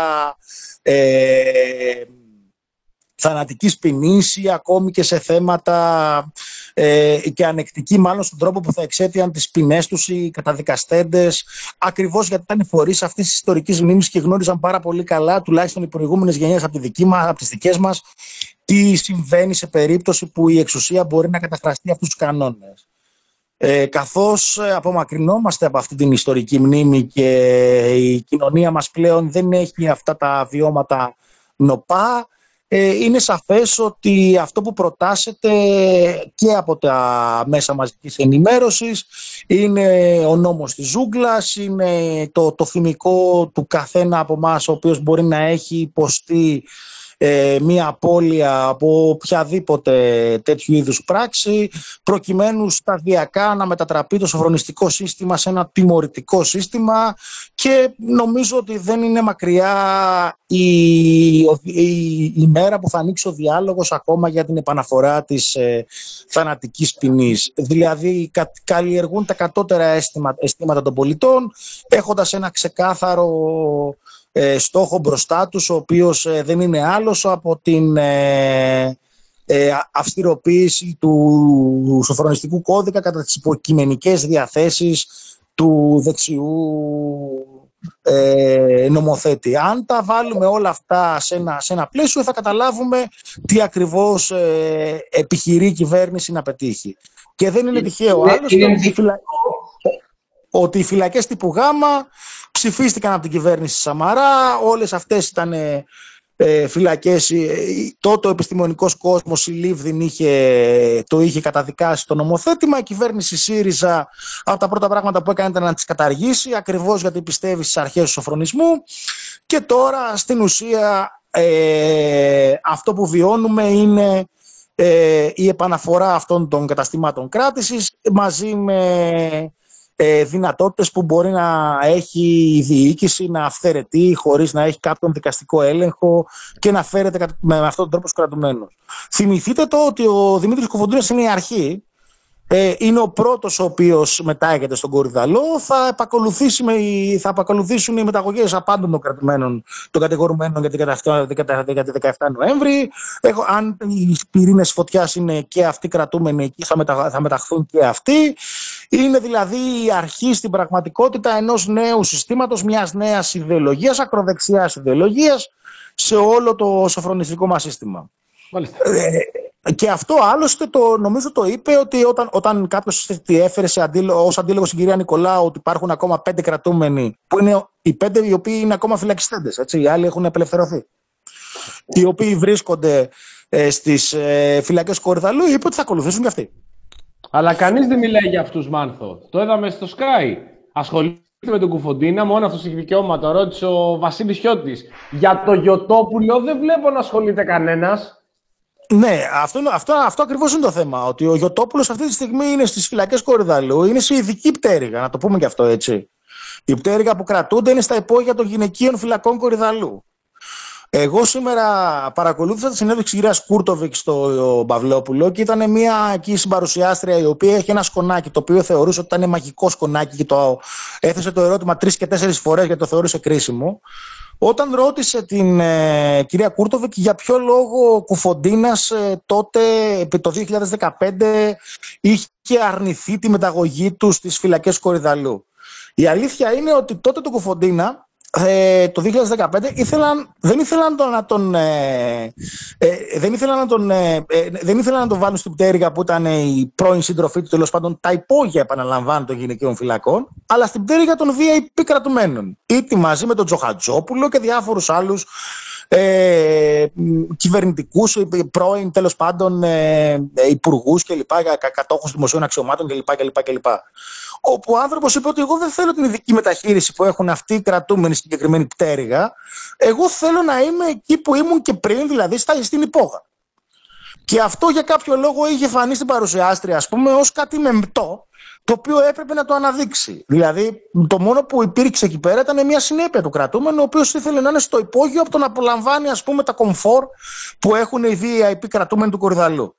ε, θανατικής ποινής ή ακόμη και σε θέματα ε, και ανεκτική μάλλον στον τρόπο που θα εξέτειαν τις ποινές τους οι καταδικαστέντες, ακριβώς γιατί ήταν φορείς αυτής της ιστορικής μνήμης και γνώριζαν πάρα πολύ καλά, τουλάχιστον οι προηγούμενες γενιές από, τη δική μας, από τις δικές μας, τι συμβαίνει σε περίπτωση που η εξουσία μπορεί να καταχραστεί αυτούς τους κανόνες. Ε, καθώς απομακρυνόμαστε από αυτή την ιστορική μνήμη και η κοινωνία μας πλέον δεν έχει αυτά τα βιώματα νοπά, ε, είναι σαφές ότι αυτό που προτάσεται και από τα μέσα μαζικής ενημέρωσης είναι ο νόμος της ζούγκλας, είναι το, το θυμικό του καθένα από εμάς ο οποίος μπορεί να έχει υποστεί Ε, μία απώλεια από οποιαδήποτε τέτοιου είδους πράξη, προκειμένου σταδιακά να μετατραπεί το σοφρονιστικό σύστημα σε ένα τιμωρητικό σύστημα, και νομίζω ότι δεν είναι μακριά η, η, η μέρα που θα ανοίξει ο διάλογος ακόμα για την επαναφορά της ε, θανατικής ποινής. Δηλαδή κα, καλλιεργούν τα κατώτερα αίσθημα, αισθήματα των πολιτών, έχοντας ένα ξεκάθαρο στόχο μπροστά τους, ο οποίος ε, δεν είναι άλλος από την ε, ε, αυστηροποίηση του σοφρονιστικού κώδικα κατά τις υποκειμενικές διαθέσεις του δεξιού ε, νομοθέτη. Αν τα βάλουμε όλα αυτά σε ένα, σε ένα πλαίσιο, θα καταλάβουμε τι ακριβώς ε, επιχειρεί η κυβέρνηση να πετύχει. Και δεν είναι τυχαίο άλλωστε ότι, φυλα... ότι οι φυλακές τύπου Γάμα ψηφίστηκαν από την κυβέρνηση Σαμαρά. Όλες αυτές ήταν ε, φυλακές. Τότε ο επιστημονικός κόσμος, η Λίβδιν, είχε, το είχε καταδικάσει το νομοθέτημα. Η κυβέρνηση ΣΥΡΙΖΑ από τα πρώτα πράγματα που έκανε ήταν να τις καταργήσει, ακριβώς γιατί πιστεύει στις αρχές του σοφρονισμού. Και τώρα στην ουσία ε, αυτό που βιώνουμε είναι ε, η επαναφορά αυτών των καταστημάτων κράτησης μαζί με Ε, δυνατότητες που μπορεί να έχει η διοίκηση να αυθαιρετεί χωρίς να έχει κάποιον δικαστικό έλεγχο και να φέρεται με αυτόν τον τρόπο στους κρατουμένους. Θυμηθείτε το ότι ο Δημήτρης Κουφοντίνας είναι η αρχή ε, είναι ο πρώτος ο οποίος μετάγεται στον Κορυδαλό. Θα, επακολουθήσει με, θα επακολουθήσουν οι μεταγωγές απάντων των κρατουμένων, των κατηγορουμένων για την δεκαεφτά Νοέμβρη. Έχω, αν οι πυρήνες φωτιάς είναι και αυτοί κρατούμενοι, εκεί θα, μετα, θα μεταχθούν και αυτοί. Είναι δηλαδή η αρχή στην πραγματικότητα ενός νέου συστήματος, μιας νέας ιδεολογίας, ακροδεξιάς ιδεολογίας, σε όλο το σοφρονιστικό μας σύστημα. Ε, και αυτό άλλωστε το, νομίζω το είπε ότι όταν, όταν κάποιος τη έφερε σε αντίλογο, ως αντίλογο στην κυρία Νικολάου ότι υπάρχουν ακόμα πέντε κρατούμενοι, που είναι οι πέντε οι οποίοι είναι ακόμα φυλακιστέντες, έτσι, οι άλλοι έχουν απελευθερωθεί, οι οποίοι βρίσκονται ε, στις ε, φυλακές Κορυδαλού, είπε ότι θα ακολουθήσουν και αυτοί. Αλλά κανείς δεν μιλάει για αυτούς, Μάνθο. Το είδαμε στο Sky. Ασχολείται με τον Κουφοντίνα, μόνο αυτός έχει δικαιώματα. Ρώτησε ο Βασίλης Χιώτης. Για το Γιωτόπουλο δεν βλέπω να ασχολείται κανένας. Ναι, αυτό, αυτό, αυτό ακριβώς είναι το θέμα. Ότι ο Γιωτόπουλος αυτή τη στιγμή είναι στις φυλακές Κορυδαλού, είναι σε ειδική πτέρυγα, να το πούμε και αυτό έτσι. Η πτέρυγα που κρατούνται είναι στα υπόγεια των γυναικείων φυλακών Κορυδαλού. Εγώ σήμερα παρακολούθησα τη συνέντευξη της κυρίας Κούρτοβικ στο Παυλόπουλο και ήταν μια εκεί συμπαρουσιάστρια η οποία έχει ένα σκονάκι το οποίο θεωρούσε ότι ήταν μαγικό σκονάκι και το έθεσε το ερώτημα τρεις και τέσσερις φορές γιατί το θεωρούσε κρίσιμο. Όταν ρώτησε την ε, κυρία Κούρτοβικ για ποιο λόγο ο Κουφοντίνας ε, τότε το δύο χιλιάδες δεκαπέντε είχε αρνηθεί τη μεταγωγή του στις φυλακές Κορυδαλού. Η αλήθεια είναι ότι τότε το Κουφοντίνα Ε, το δύο χιλιάδες δεκαπέντε ήθελαν, δεν ήθελαν να τον, ε, ε, δεν ήθελαν να τον, ε, ε, δεν ήθελαν να τον βάλουν στην πτέρυγα που ήταν η πρώην σύντροφή του, τέλος πάντων τα υπόγεια επαναλαμβάνω των γυναικείων φυλακών, αλλά στην πτέρυγα των βι άι πι κρατουμένων, είτε μαζί με τον Τζοχατζόπουλο και διάφορους άλλους ε, κυβερνητικούς, πρώην τέλος πάντων ε, υπουργούς και λοιπά, κατόχους δημοσίων αξιωμάτων κλπ. Όπου ο άνθρωπος είπε ότι εγώ δεν θέλω την ειδική μεταχείριση που έχουν αυτοί οι κρατούμενοι στην συγκεκριμένη πτέρυγα. Εγώ θέλω να είμαι εκεί που ήμουν και πριν, δηλαδή στην υπόγα. Και αυτό για κάποιο λόγο είχε φανεί στην παρουσιάστρια, ας πούμε, ως κάτι μεμπτό, το οποίο έπρεπε να το αναδείξει. Δηλαδή, το μόνο που υπήρξε εκεί πέρα ήταν μια συνέπεια του κρατούμενου, ο οποίος ήθελε να είναι στο υπόγειο από το να απολαμβάνει, ας πούμε, τα κομφόρ που έχουν οι βι άι πι κρατούμενοι του Κορυδαλού.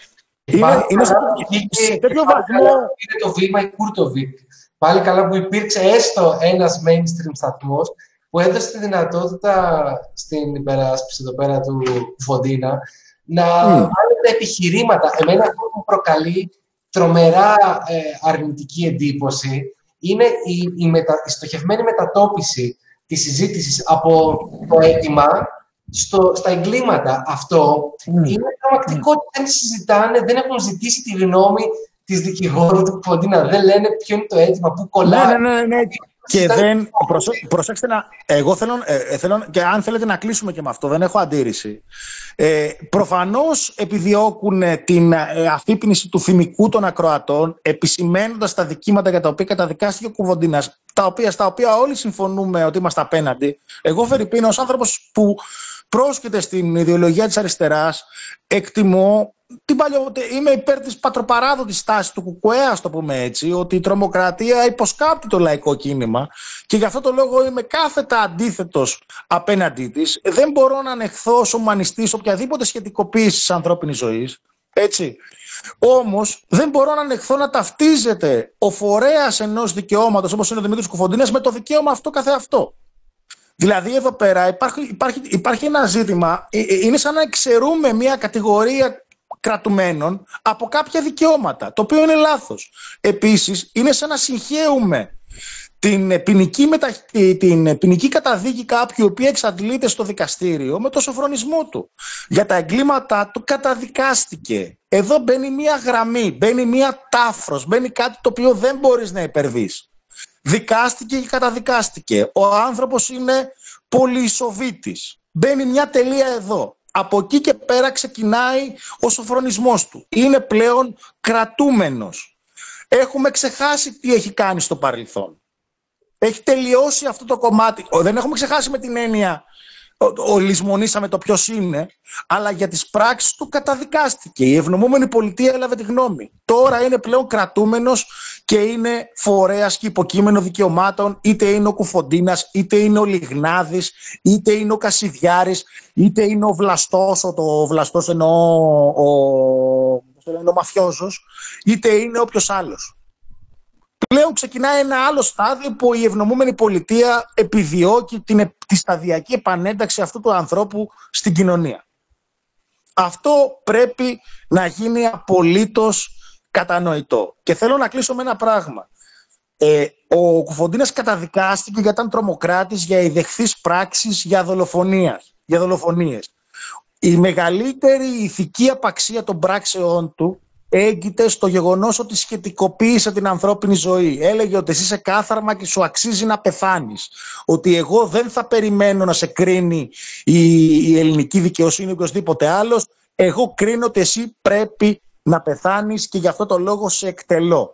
Είναι, είναι σε, σε τέτοιο βαθμό. Είναι το βήμα η Κούρτοβικ. Πάλι καλά που υπήρξε έστω ένας mainstream σταθμός που έδωσε τη δυνατότητα στην υπεράσπιση εδώ πέρα του Κουφοντίνα να mm. βάλει τα επιχειρήματα. Εμένα αυτό που προκαλεί τρομερά ε, αρνητική εντύπωση είναι η, η, μετα, η στοχευμένη μετατόπιση της συζήτησης από το αίτημα Στο, στα εγκλήματα. Αυτό mm. είναι τρομακτικό. Mm. Δεν συζητάνε, δεν έχουν ζητήσει τη γνώμη της δικηγόρου του Κουφοντίνα. Δεν λένε ποιο είναι το αίτημα, πού κολλάει. Ναι, ναι, ναι, ναι. Και δεν. Προσέ, προσέξτε να. Εγώ θέλω, ε, θέλω. Και αν θέλετε να κλείσουμε και με αυτό, δεν έχω αντίρρηση. Ε, προφανώς επιδιώκουν την ε, αφύπνιση του θυμικού των ακροατών, επισημαίνοντας τα δικήματα για τα οποία καταδικάστηκε ο Κουφοντίνας, τα οποία, στα οποία όλοι συμφωνούμε ότι είμαστε απέναντι. Εγώ, φερειπίν, ως άνθρωπος που πρόσκειται στην ιδεολογία της αριστεράς, εκτιμώ. Την παλιό, είμαι υπέρ της πατροπαράδοτης στάσης του Κουκουέ, ας το πούμε έτσι, ότι η τρομοκρατία υποσκάπτει το λαϊκό κίνημα και γι' αυτό το λόγο είμαι κάθετα αντίθετος απέναντί της. Δεν μπορώ να ανεχθώ ως ομανιστής οποιαδήποτε σχετικοποίηση της ανθρώπινης ζωής. Έτσι. Όμως δεν μπορώ να ανεχθώ να ταυτίζεται ο φορέας ενός δικαιώματος όπως είναι ο Δημήτρης Κουφοντίνας με το δικαίωμα αυτό καθεαυτό. Δηλαδή εδώ πέρα υπάρχει, υπάρχει, υπάρχει ένα ζήτημα, είναι σαν να εξαιρούμε μια κατηγορία κρατουμένων από κάποια δικαιώματα, το οποίο είναι λάθος. Επίσης, είναι σαν να συγχέουμε την ποινική, μετα... την ποινική καταδίκη κάποιου, η οποία εξαντλείται στο δικαστήριο, με το σοφρονισμό του. Για τα εγκλήματά του καταδικάστηκε. Εδώ μπαίνει μια γραμμή, μπαίνει μια τάφρος, μπαίνει κάτι το οποίο δεν μπορείς να υπερβείς. Δικάστηκε και καταδικάστηκε. Ο άνθρωπος είναι πολυεισοβήτης. Μπαίνει μια τελεία εδώ. Από εκεί και πέρα ξεκινάει ο σοφρονισμός του. Είναι πλέον κρατούμενος. Έχουμε ξεχάσει τι έχει κάνει στο παρελθόν. Έχει τελειώσει αυτό το κομμάτι. Δεν έχουμε ξεχάσει με την έννοια ο, ο λησμονήσαμε το ποιος είναι, αλλά για τις πράξεις του καταδικάστηκε. Η ευνομούμενη πολιτεία έλαβε τη γνώμη. Τώρα είναι πλέον κρατούμενος και είναι φορέας και υποκείμενο δικαιωμάτων, είτε είναι ο Κουφοντίνας, είτε είναι ο Λιγνάδης, είτε είναι ο Κασιδιάρης, είτε είναι ο Βλαστός, ο, το Βλαστός εννοώ ο, το λένε, ο μαφιόζος, είτε είναι όποιος άλλος. Πλέον ξεκινάει ένα άλλο στάδιο που η ευνομούμενη πολιτεία επιδιώκει την, τη σταδιακή επανένταξη αυτού του ανθρώπου στην κοινωνία. Αυτό πρέπει να γίνει απολύτως κατανοητό. Και θέλω να κλείσω με ένα πράγμα. Ε, ο Κουφοντίνας καταδικάστηκε γιατί ήταν τρομοκράτης για ιδεχθείς πράξεις για, για δολοφονίες. Η μεγαλύτερη ηθική απαξία των πράξεών του έγκυται στο γεγονός ότι σχετικοποίησε την ανθρώπινη ζωή. Έλεγε ότι εσύ είσαι κάθαρμα και σου αξίζει να πεθάνεις. Ότι εγώ δεν θα περιμένω να σε κρίνει η, η ελληνική δικαιοσύνη ή οποιοδήποτε άλλος. Εγώ κρίνω ότι εσύ πρέπει να πεθάνεις και γι' αυτό το λόγο σε εκτελώ.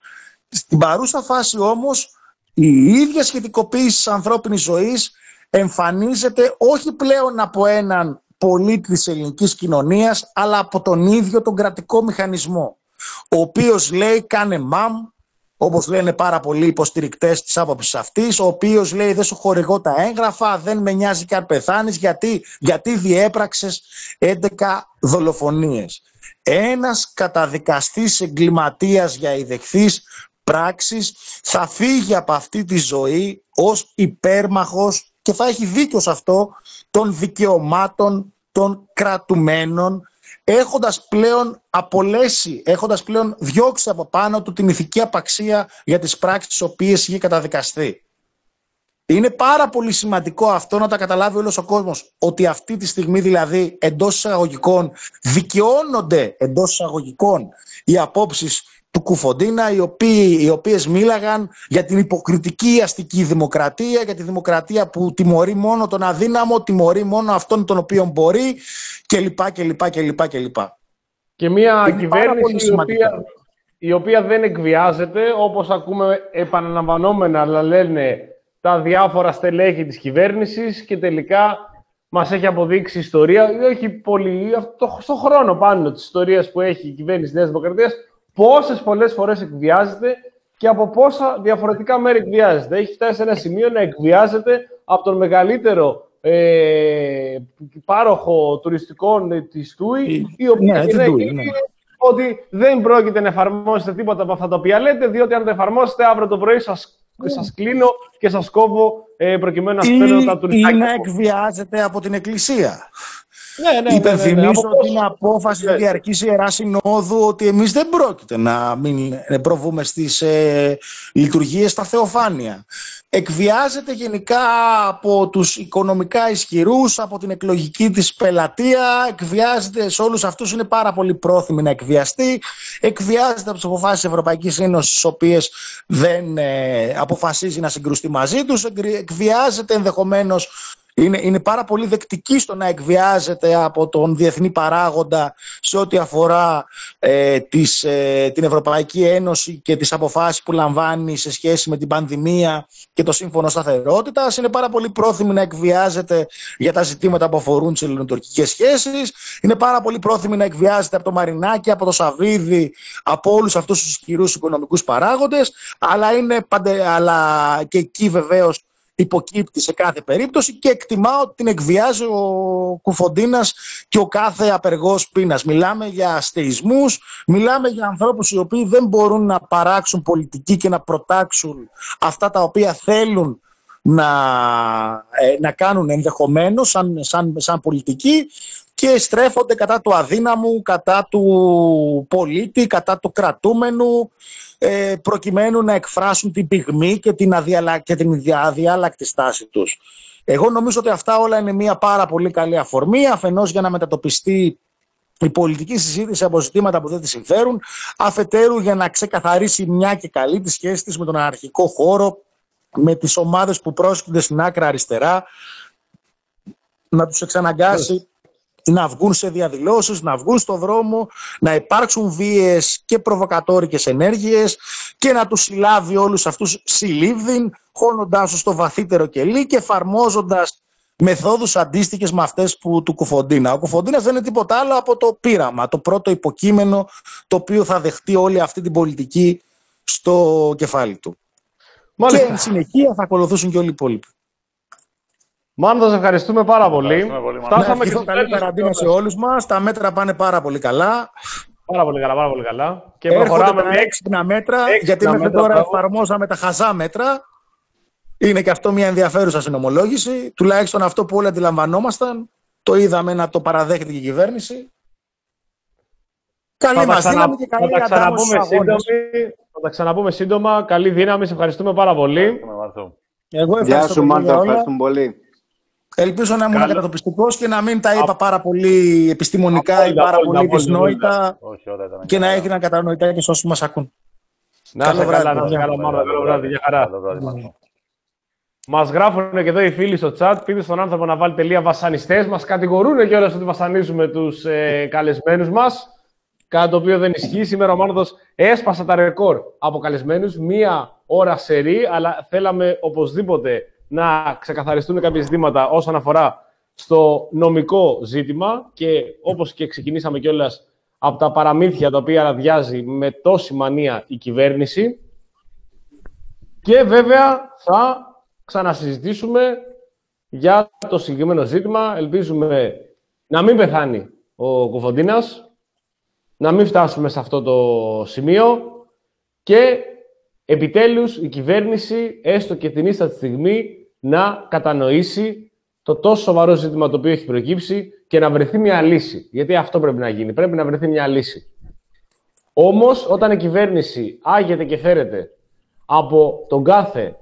Στην παρούσα φάση όμως η ίδια σχετικοποίηση της ανθρώπινης ζωής εμφανίζεται όχι πλέον από έναν πολίτη της ελληνικής κοινωνίας, αλλά από τον ίδιο τον κρατικό μηχανισμό, ο οποίος λέει κάνε μαμ, όπως λένε πάρα πολλοί υποστηρικτές της άποψης αυτής, ο οποίος λέει δεν σου χορηγώ τα έγγραφα, δεν με νοιάζει και αν πεθάνεις, γιατί, γιατί διέπραξες έντεκα δολοφονίες. Ένας καταδικαστής εγκληματίας για ιδεχθείς πράξεις θα φύγει από αυτή τη ζωή ως υπέρμαχος, και θα έχει δίκιο σε αυτό, των δικαιωμάτων των κρατουμένων, έχοντας πλέον απολέσει, έχοντας πλέον διώξει από πάνω του την ηθική απαξία για τις πράξεις τις οποίες είχε καταδικαστεί. Είναι πάρα πολύ σημαντικό αυτό να τα καταλάβει όλος ο κόσμος, ότι αυτή τη στιγμή δηλαδή εντός εισαγωγικών δικαιώνονται εντός εισαγωγικών οι απόψεις του Κουφοντίνα, οι, οποίοι, οι οποίες μίλαγαν για την υποκριτική αστική δημοκρατία, για τη δημοκρατία που τιμωρεί μόνο τον αδύναμο, τιμωρεί μόνο αυτόν τον οποίο μπορεί κλπ. κλπ, κλπ, κλπ. Και μια Είναι κυβέρνηση η οποία, η οποία δεν εκβιάζεται, όπως ακούμε επαναλαμβανόμενα, αλλά λένε τα διάφορα στελέχη της κυβέρνησης, και τελικά μας έχει αποδείξει η ιστορία, όχι πολύ, αυτό, στο χρόνο πάνω της ιστορίας που έχει η κυβέρνηση της Νέας Δημοκρατίας, πόσες πολλές φορές εκβιάζεται και από πόσα διαφορετικά μέρη εκβιάζεται. Έχει φτάσει σε ένα σημείο να εκβιάζεται από τον μεγαλύτερο ε, πάροχο τουριστικών της ΤΟΥΗ, η οποία ναι, λέει ναι. ότι δεν πρόκειται να εφαρμόσετε τίποτα από αυτά τα οποία λέτε, διότι αν το εφαρμόσετε αύριο το πρωί σας, σας κλείνω και σας κόβω ε, προκειμένου να σπέρνω τα τουριστικά. Ή να εκβιάζεται από την Εκκλησία. Ναι, ναι, Υπενθυμίζω ναι, ναι, ναι. ότι είναι απόφαση yeah. του Διαρκής Ιεράς Συνόδου ότι εμείς δεν πρόκειται να μην προβούμε στις ε, λειτουργίες στα θεοφάνεια. Εκβιάζεται γενικά από τους οικονομικά ισχυρούς, από την εκλογική της πελατεία, εκβιάζεται σε όλους αυτούς, είναι πάρα πολύ πρόθυμοι να εκβιαστεί, εκβιάζεται από τις αποφάσεις της Ευρωπαϊκής Ένωσης, τις οποίες δεν ε, αποφασίζει να συγκρουστεί μαζί τους, εκβιάζεται ενδεχομένως. Είναι, είναι πάρα πολύ δεκτική στο να εκβιάζεται από τον διεθνή παράγοντα σε ό,τι αφορά ε, τις, ε, την Ευρωπαϊκή Ένωση και τις αποφάσεις που λαμβάνει σε σχέση με την πανδημία και το Σύμφωνο Σταθερότητας. Είναι πάρα πολύ πρόθυμη να εκβιάζεται για τα ζητήματα που αφορούν τις ελληνοτουρκικές σχέσεις. Είναι πάρα πολύ πρόθυμη να εκβιάζεται από το Μαρινάκη, από το Σαββίδη, από όλους αυτούς τους ισχυρούς οικονομικούς παράγοντες. Αλλά, είναι παντε, αλλά και εκεί βεβαίως υποκύπτει σε κάθε περίπτωση, και εκτιμάω ότι την εκβιάζει ο Κουφοντίνας και ο κάθε απεργός πείνας. Μιλάμε για αστεισμούς, μιλάμε για ανθρώπους οι οποίοι δεν μπορούν να παράξουν πολιτική και να προτάξουν αυτά τα οποία θέλουν να, ε, να κάνουν ενδεχομένως σαν, σαν, σαν πολιτική, και στρέφονται κατά του αδύναμου, κατά του πολίτη, κατά του κρατούμενου, ε, προκειμένου να εκφράσουν την πυγμή και την, αδιαλα... και την αδιάλακτη στάση τους. Εγώ νομίζω ότι αυτά όλα είναι μια πάρα πολύ καλή αφορμή, αφενός για να μετατοπιστεί η πολιτική συζήτηση από ζητήματα που δεν τη συμφέρουν, αφετέρου για να ξεκαθαρίσει μια και καλή τη σχέση της με τον αναρχικό χώρο, με τις ομάδες που πρόσκυνται στην άκρα αριστερά, να τους εξαναγκάσει να βγουν σε διαδηλώσεις, να βγουν στο δρόμο, να υπάρξουν βίες και προβοκατόρικες ενέργειες, και να τους συλλάβει όλους αυτούς συλλήβδιν, χώνοντάς τους στο βαθύτερο κελί και εφαρμόζοντας μεθόδους αντίστοιχες με αυτές που, του Κουφοντίνα. Ο Κουφοντίνας δεν είναι τίποτα άλλο από το πείραμα, το πρώτο υποκείμενο το οποίο θα δεχτεί όλη αυτή την πολιτική στο κεφάλι του. Μάλιστα. Και εν συνεχεία θα ακολουθήσουν και όλοι οι υπόλοιποι. Μάνο, σας ευχαριστούμε πάρα πολύ. πολύ Φτάσαμε ναι, και στο καλή καραντίνα σε όλους μας. Τα μέτρα πάνε πάρα πολύ καλά. Πάρα πολύ καλά, πάρα πολύ καλά. Και έρχονται προχωράμε τα με έξυπνα μέτρα, έξυπνα γιατί μέχρι μέτρα, τώρα μπράβο. εφαρμόζαμε τα χαζά μέτρα. Είναι και αυτό μια ενδιαφέρουσα συνομολόγηση. Τουλάχιστον αυτό που όλοι αντιλαμβανόμασταν, το είδαμε να το παραδέχεται και η κυβέρνηση. Καλή Θα τα, μας ξανα... δύναμη και θα καλή τα αντάμωση ξαναπούμε στους αγώνες. σύντομη. Θα τα ξαναπούμε σύντομα. Καλή δύναμη. Σε ευχαριστούμε πάρα πολύ. Ευχαριστούμε, Μάρθο. Εγώ Γεια ευχαριστώ σου, πολύ Μάρτα, για όλα. ευχαριστούμε πολύ. Ελπίζω να ήμουν Καλό. κατατοπιστικός και να μην τα είπα πάρα πολύ επιστημονικά ή Απόλυτα, πάρα απόλυτα, πολύ απόλυτα, δυσνόητα Όχι, όλα ήταν και να καλά. έγιναν κατανοητά και σε όσους μας ακούν. Να Καλό είστε καλά, βράδυ, να είστε παιδιά. καλά, Μάρτα. Καλό βράδυ, για χαρά. Καλό βράδυ, Μάρθο. Μας γράφουν και εδώ οι φίλοι στο chat. Πείτε στον άνθρωπο να βάλει τελεία βασανιστές. Μας κατηγορούν κιόλας ότι βασανίζουμε τους ε, καλεσμένους μας. Κάτι το οποίο δεν ισχύει. Σήμερα ο Μάνοδος έσπασε τα ρεκόρ από καλεσμένους. Μία ώρα σερί, αλλά θέλαμε οπωσδήποτε να ξεκαθαριστούν κάποια ζητήματα όσον αφορά στο νομικό ζήτημα και όπως και ξεκινήσαμε κιόλας από τα παραμύθια τα οποία αδειάζει με τόση μανία η κυβέρνηση. Και βέβαια θα ξανασυζητήσουμε για το συγκεκριμένο ζήτημα. Ελπίζουμε να μην πεθάνει ο Κοφοντίνας, να μην φτάσουμε σε αυτό το σημείο και επιτέλους η κυβέρνηση, έστω και την ίστατη στιγμή, να κατανοήσει το τόσο σοβαρό ζήτημα το οποίο έχει προκύψει και να βρεθεί μια λύση. Γιατί αυτό πρέπει να γίνει. Πρέπει να βρεθεί μια λύση. Όμως, όταν η κυβέρνηση άγεται και φέρεται από τον κάθε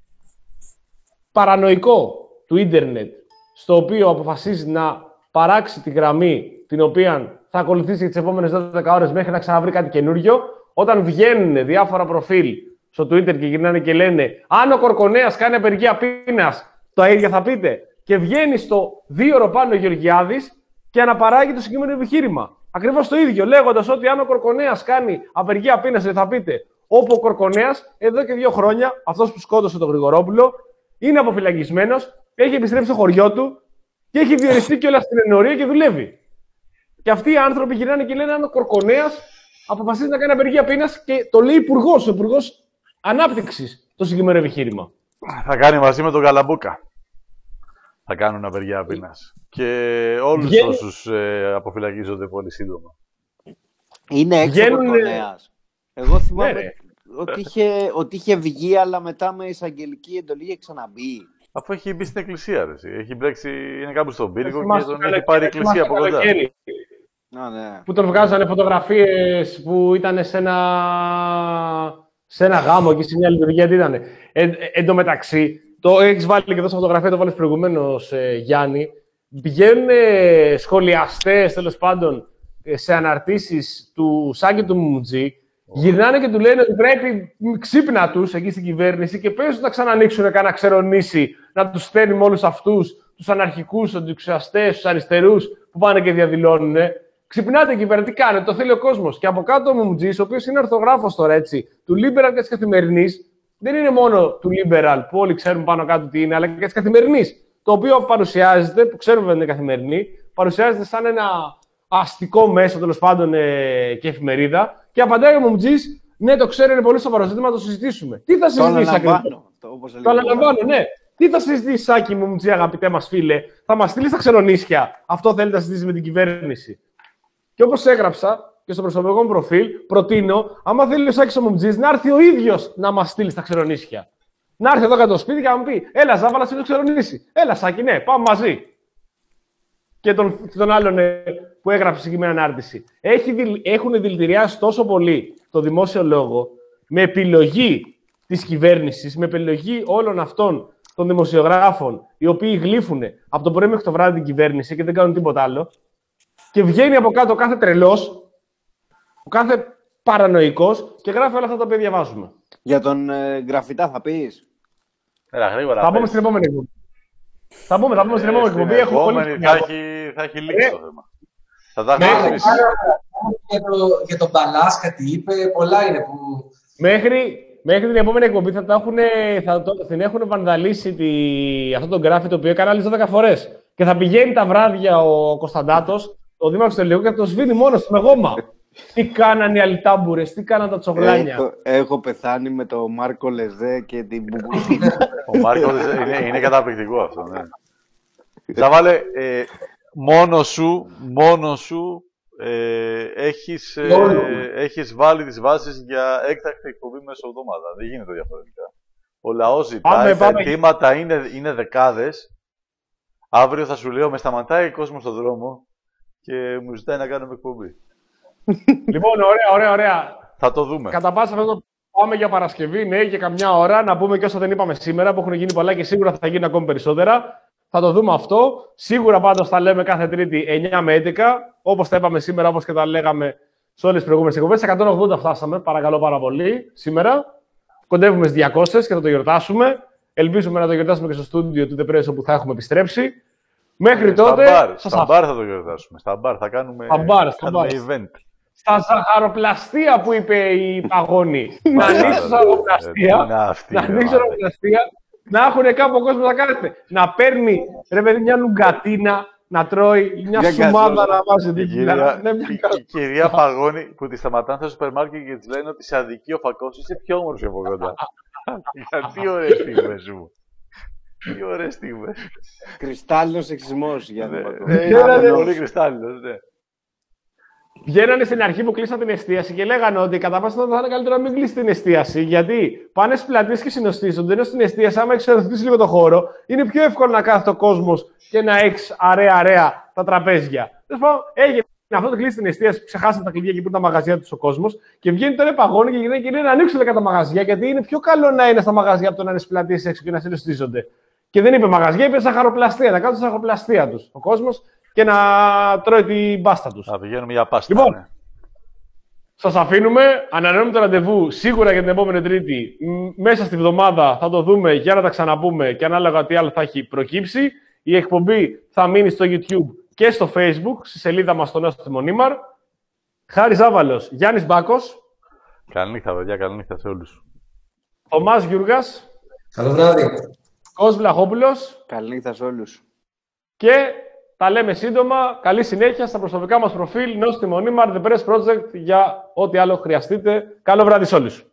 παρανοϊκό του ίντερνετ, στο οποίο αποφασίζει να παράξει τη γραμμή την οποία θα ακολουθήσει τις επόμενες δώδεκα ώρες μέχρι να ξαναβρει κάτι καινούριο, όταν βγαίνουν διάφορα προφίλ στο Twitter και γυρνάνε και λένε «Αν ο Κορκονέας κάνει απεργία πείνας, το ίδιο θα πείτε». Και βγαίνει στο δύο ώρο πάνω ο Γεωργιάδης και αναπαράγει το συγκεκριμένο επιχείρημα. Ακριβώς το ίδιο, λέγοντας ότι αν ο Κορκονέας κάνει απεργία πείνας, θα πείτε. Όπου ο Κορκονέας, εδώ και δύο χρόνια, αυτός που σκότωσε τον Γρηγορόπουλο, είναι αποφυλακισμένος, έχει επιστρέψει στο χωριό του και έχει διοριστεί κιόλας στην ενορία και δουλεύει. Και αυτοί οι άνθρωποι γυρνάνε και λένε αν ο Κορκονέας αποφασίζει να κάνει απεργία πείνας και το λέει υπουργός, ο υπουργός ανάπτυξης το συγκεκριμένο επιχείρημα. Θα κάνει μαζί με τον Καλαμπούκα. Θα κάνουν απεργία πείνας. Και όλους Βγαίνει... όσους ε, αποφυλακίζονται πολύ σύντομα. Είναι έξω ο Βγαίνουν... Κορκονέας. Εγώ θυμάμαι Ναι, ότι, είχε, ότι είχε βγει, αλλά μετά με εισαγγελική εντολή είχε ξαναμπεί. Αφού έχει μπει στην εκκλησία, ρε. Έχει μπλέξει, είναι κάπου στον πύργο και θυμάσαι τον καλοκαίρι, έχει πάρει η εκκλησία από κοντά. καλοκαίρι. Α, ναι. Που τον βγάζανε φωτογραφίες που ήταν σε ένα, σε ένα γάμο και σε μια λειτουργία. Τι ήταν. Ε, ε, εν τω μεταξύ, το έχεις βάλει και εδώ σε φωτογραφία, το βάλεις προηγουμένως, ε, Γιάννη. Πηγαίνουν ε, σχολιαστές, τέλος πάντων, ε, σε αναρτήσεις του Σάκη του Μουμουτζή. Γυρνάνε και του λένε ότι πρέπει ξύπνα τους εκεί στην κυβέρνηση και πες να ξανανοίξουν κανένα ξερονήσι, να τους στέλνει με όλους αυτούς, τους αναρχικούς, τους αντιξουσιαστές, τους αριστερούς που πάνε και διαδηλώνουν. Ξυπνάτε εκεί πέρα, τι κάνετε, το θέλει ο κόσμος. Και από κάτω ο Μουμουτζής, ο οποίος είναι ορθογράφος τώρα έτσι, του Liberal και της Καθημερινής, δεν είναι μόνο του Liberal που όλοι ξέρουν πάνω κάτω τι είναι, αλλά και της Καθημερινής. Το οποίο παρουσιάζεται, που ξέρουμε ότι είναι Καθημερινή, παρουσιάζεται σαν ένα αστικό μέσο τέλος πάντων ε, και εφημερίδα. Και απαντάει ο Μουμουτζής, ναι, το ξέρω, είναι πολύ σοβαρό ζήτημα, να το συζητήσουμε. Τι θα συζητήσει ακριβώς? Το αναλαμβάνω, ναι. Τι θα συζητήσει, Σάκη Μουμουτζή, αγαπητέ μας φίλε? Θα μας στείλει στα ξερονίσια. Αυτό θέλετε να συζητήσει με την κυβέρνηση. Και όπως έγραψα και στο προσωπικό μου προφίλ, προτείνω, άμα θέλει ο Σάκης ο Μουμουτζής, να έρθει ο ίδιος να μας στείλει στα ξερονίσια. Να έρθει εδώ κάτω στο σπίτι και να μου πει: Έλα, Ζάβαλα, στο ξερονήσι. Έλα, Σάκη, ναι, πάμε μαζί. Και τον, τον άλλον ε, που έγραψε συγκεκριμένη ανάρτηση. Έχει, έχουν δηλητηριάσει τόσο πολύ το δημόσιο λόγο με επιλογή της κυβέρνησης, με επιλογή όλων αυτών των δημοσιογράφων, οι οποίοι γλύφουν από το πρωί μέχρι το βράδυ την κυβέρνηση και δεν κάνουν τίποτα άλλο. Και βγαίνει από κάτω κάθε τρελός, ο κάθε παρανοϊκός και γράφει όλα αυτά τα οποία διαβάζουμε. Για τον ε, Γραφιτά θα πεις? Έλα, γρήγορα. Θα πούμε στην επόμενη εκπομπή. Θα πούμε, θα πούμε στην επόμενη εκπομπή. Έχουμε πολύ θα, έχει, θα έχει λήξει το θέμα. Θα τα έχουμε για, το, για τον Μπαλάς κάτι είπε, πολλά είναι που... Μέχρι, μέχρι την επόμενη εκπομπή θα, τα έχουν, θα το, την έχουν βανδαλίσει τη, αυτό το γκράφι το οποίο έκανε άλλες δώδεκα φορές. Και θα πηγαίνει τα βράδια ο Κωνσταντάτος, ο δήμαρχος του Τελικού, και θα το σβήνει μόνος του με γόμα. Τι κάνανε οι αλιτάμπουρες, τι κάνανε τα τσογλάνια. Έχω, έχω πεθάνει με τον Μάρκο Λεζέ και την Μπουμπούτη. Ο Μάρκο είναι, είναι καταπληκτικό αυτό, ναι. Θα βάλε, ε, μόνο σου, μόνο σου ε, έχεις, ε, Όλο. έχεις βάλει τις βάσεις για έκτακτη εκπομπή μέσα εβδομάδα. Δεν γίνεται διαφορετικά. Ο λαός ζητάει, Πάμε, τα πάμε. αιτήματα είναι, είναι δεκάδες. Αύριο θα σου λέω, με σταματάει ο κόσμος στον δρόμο και μου ζητάει να κάνουμε εκπομπή. Λοιπόν, ωραία, ωραία, ωραία. Θα το δούμε. Κατά πάσα αυτό το πάμε για Παρασκευή, ναι, για καμιά ώρα. Να πούμε και όσα δεν είπαμε σήμερα, που έχουν γίνει πολλά και σίγουρα θα γίνουν ακόμη περισσότερα. Θα το δούμε αυτό. Σίγουρα πάντως θα λέμε κάθε Τρίτη εννιά με έντεκα, όπως τα είπαμε σήμερα, όπως και τα λέγαμε σε όλες τις προηγούμενες εκπομπές. εκατόν ογδόντα φτάσαμε, παρακαλώ πάρα πολύ, σήμερα. Κοντεύουμε στις διακόσιες και θα το γιορτάσουμε. Ελπίζουμε να το γιορτάσουμε και στο στούντιο του The Press, όπου θα έχουμε επιστρέψει. Μέχρι τότε. Στα μπαρ, σας στα μπαρ θα το γιορτάσουμε. Στα μπαρ θα κάνουμε, Στα μπαρ, θα στα κάνουμε μπαρ. event. Στα ζαχαροπλαστεία που είπε η Παγώνη. Να ανοίξω ζαχαροπλαστεία. Να ανοίξω ζαχαροπλαστεία. Να έχουν κάπου ο κόσμος να κάνετε. Να παίρνει ρε παιδί μια λουγκατίνα, να τρώει μια Μια σουμάδα να βάζει Η δίπλα. κυρία, Ναι, μια η- κα- η κυρία Παγώνη που τη σταματάνε στο σούπερ μάρκετ και τη λένε ότι σε αδικεί ο φακός, είσαι πιο όμορφη από κοντά. Τι ωραίες στιγμές μου. Τι ωραίες στιγμές. Κρυστάλλινος σεξισμός, Γιάννη. Ναι, Πακό. ναι, Ξέρατε- είναι πολύ κρυστάλλινος, ναι. Βγαίνανε στην αρχή που κλείσαν την εστίαση και λέγανε ότι κατά πάσα πιθανότητα θα είναι καλύτερο να μην κλείσει την εστίαση. Γιατί πάνε στις πλατείες και συνοστίζονται. Ενώ στην εστίαση, άμα έχει οριοθετήσει λίγο το χώρο, είναι πιο εύκολο να κάθεται ο κόσμος και να έχει αρέα-αρέα τα τραπέζια. Τέλος πάντων, έγινε αυτό το κλείσει την εστίαση που ξεχάσαν τα κλειδιά και που ήταν τα μαγαζιά του ο κόσμος. Και βγαίνει τώρα Παγώνη και γυρνάει και λέει να ανοίξουν δέκα τα μαγαζιά. Γιατί είναι πιο καλό να είναι στα μαγαζιά από το να είναι στις πλατείες έξω και να συνοστίζονται. Και δεν είπε μαγαζιά, είπε ζαχαροπλαστεία. Να κάνουν τη ζαχαροπλαστεία του ο κόσμος και να τρώει την μπάστα του. Θα πηγαίνουμε για πάστα. Λοιπόν, ναι. Σας αφήνουμε. Ανανεώνουμε το ραντεβού σίγουρα για την επόμενη Τρίτη. Μ, Μέσα στη βδομάδα θα το δούμε για να τα ξαναπούμε και ανάλογα τι άλλο θα έχει προκύψει. Η εκπομπή θα μείνει στο YouTube και στο Facebook, στη σελίδα μας στο Νέο Μονίμαρ. Χάρης Άβαλος, Γιάννης Μπάκος, Καληνύχτα, παιδιά, καληνύχτα σε όλους. Θωμάς Γιούργας, Καλό βράδυ. Κώσ Βλαχόπουλος Καληνύχτα σε όλους. και τα λέμε σύντομα. Καλή συνέχεια στα προσωπικά μας προφίλ Νέο Μονίμαρ, The Press Project, για ό,τι άλλο χρειαστείτε. Καλό βράδυ σε όλους.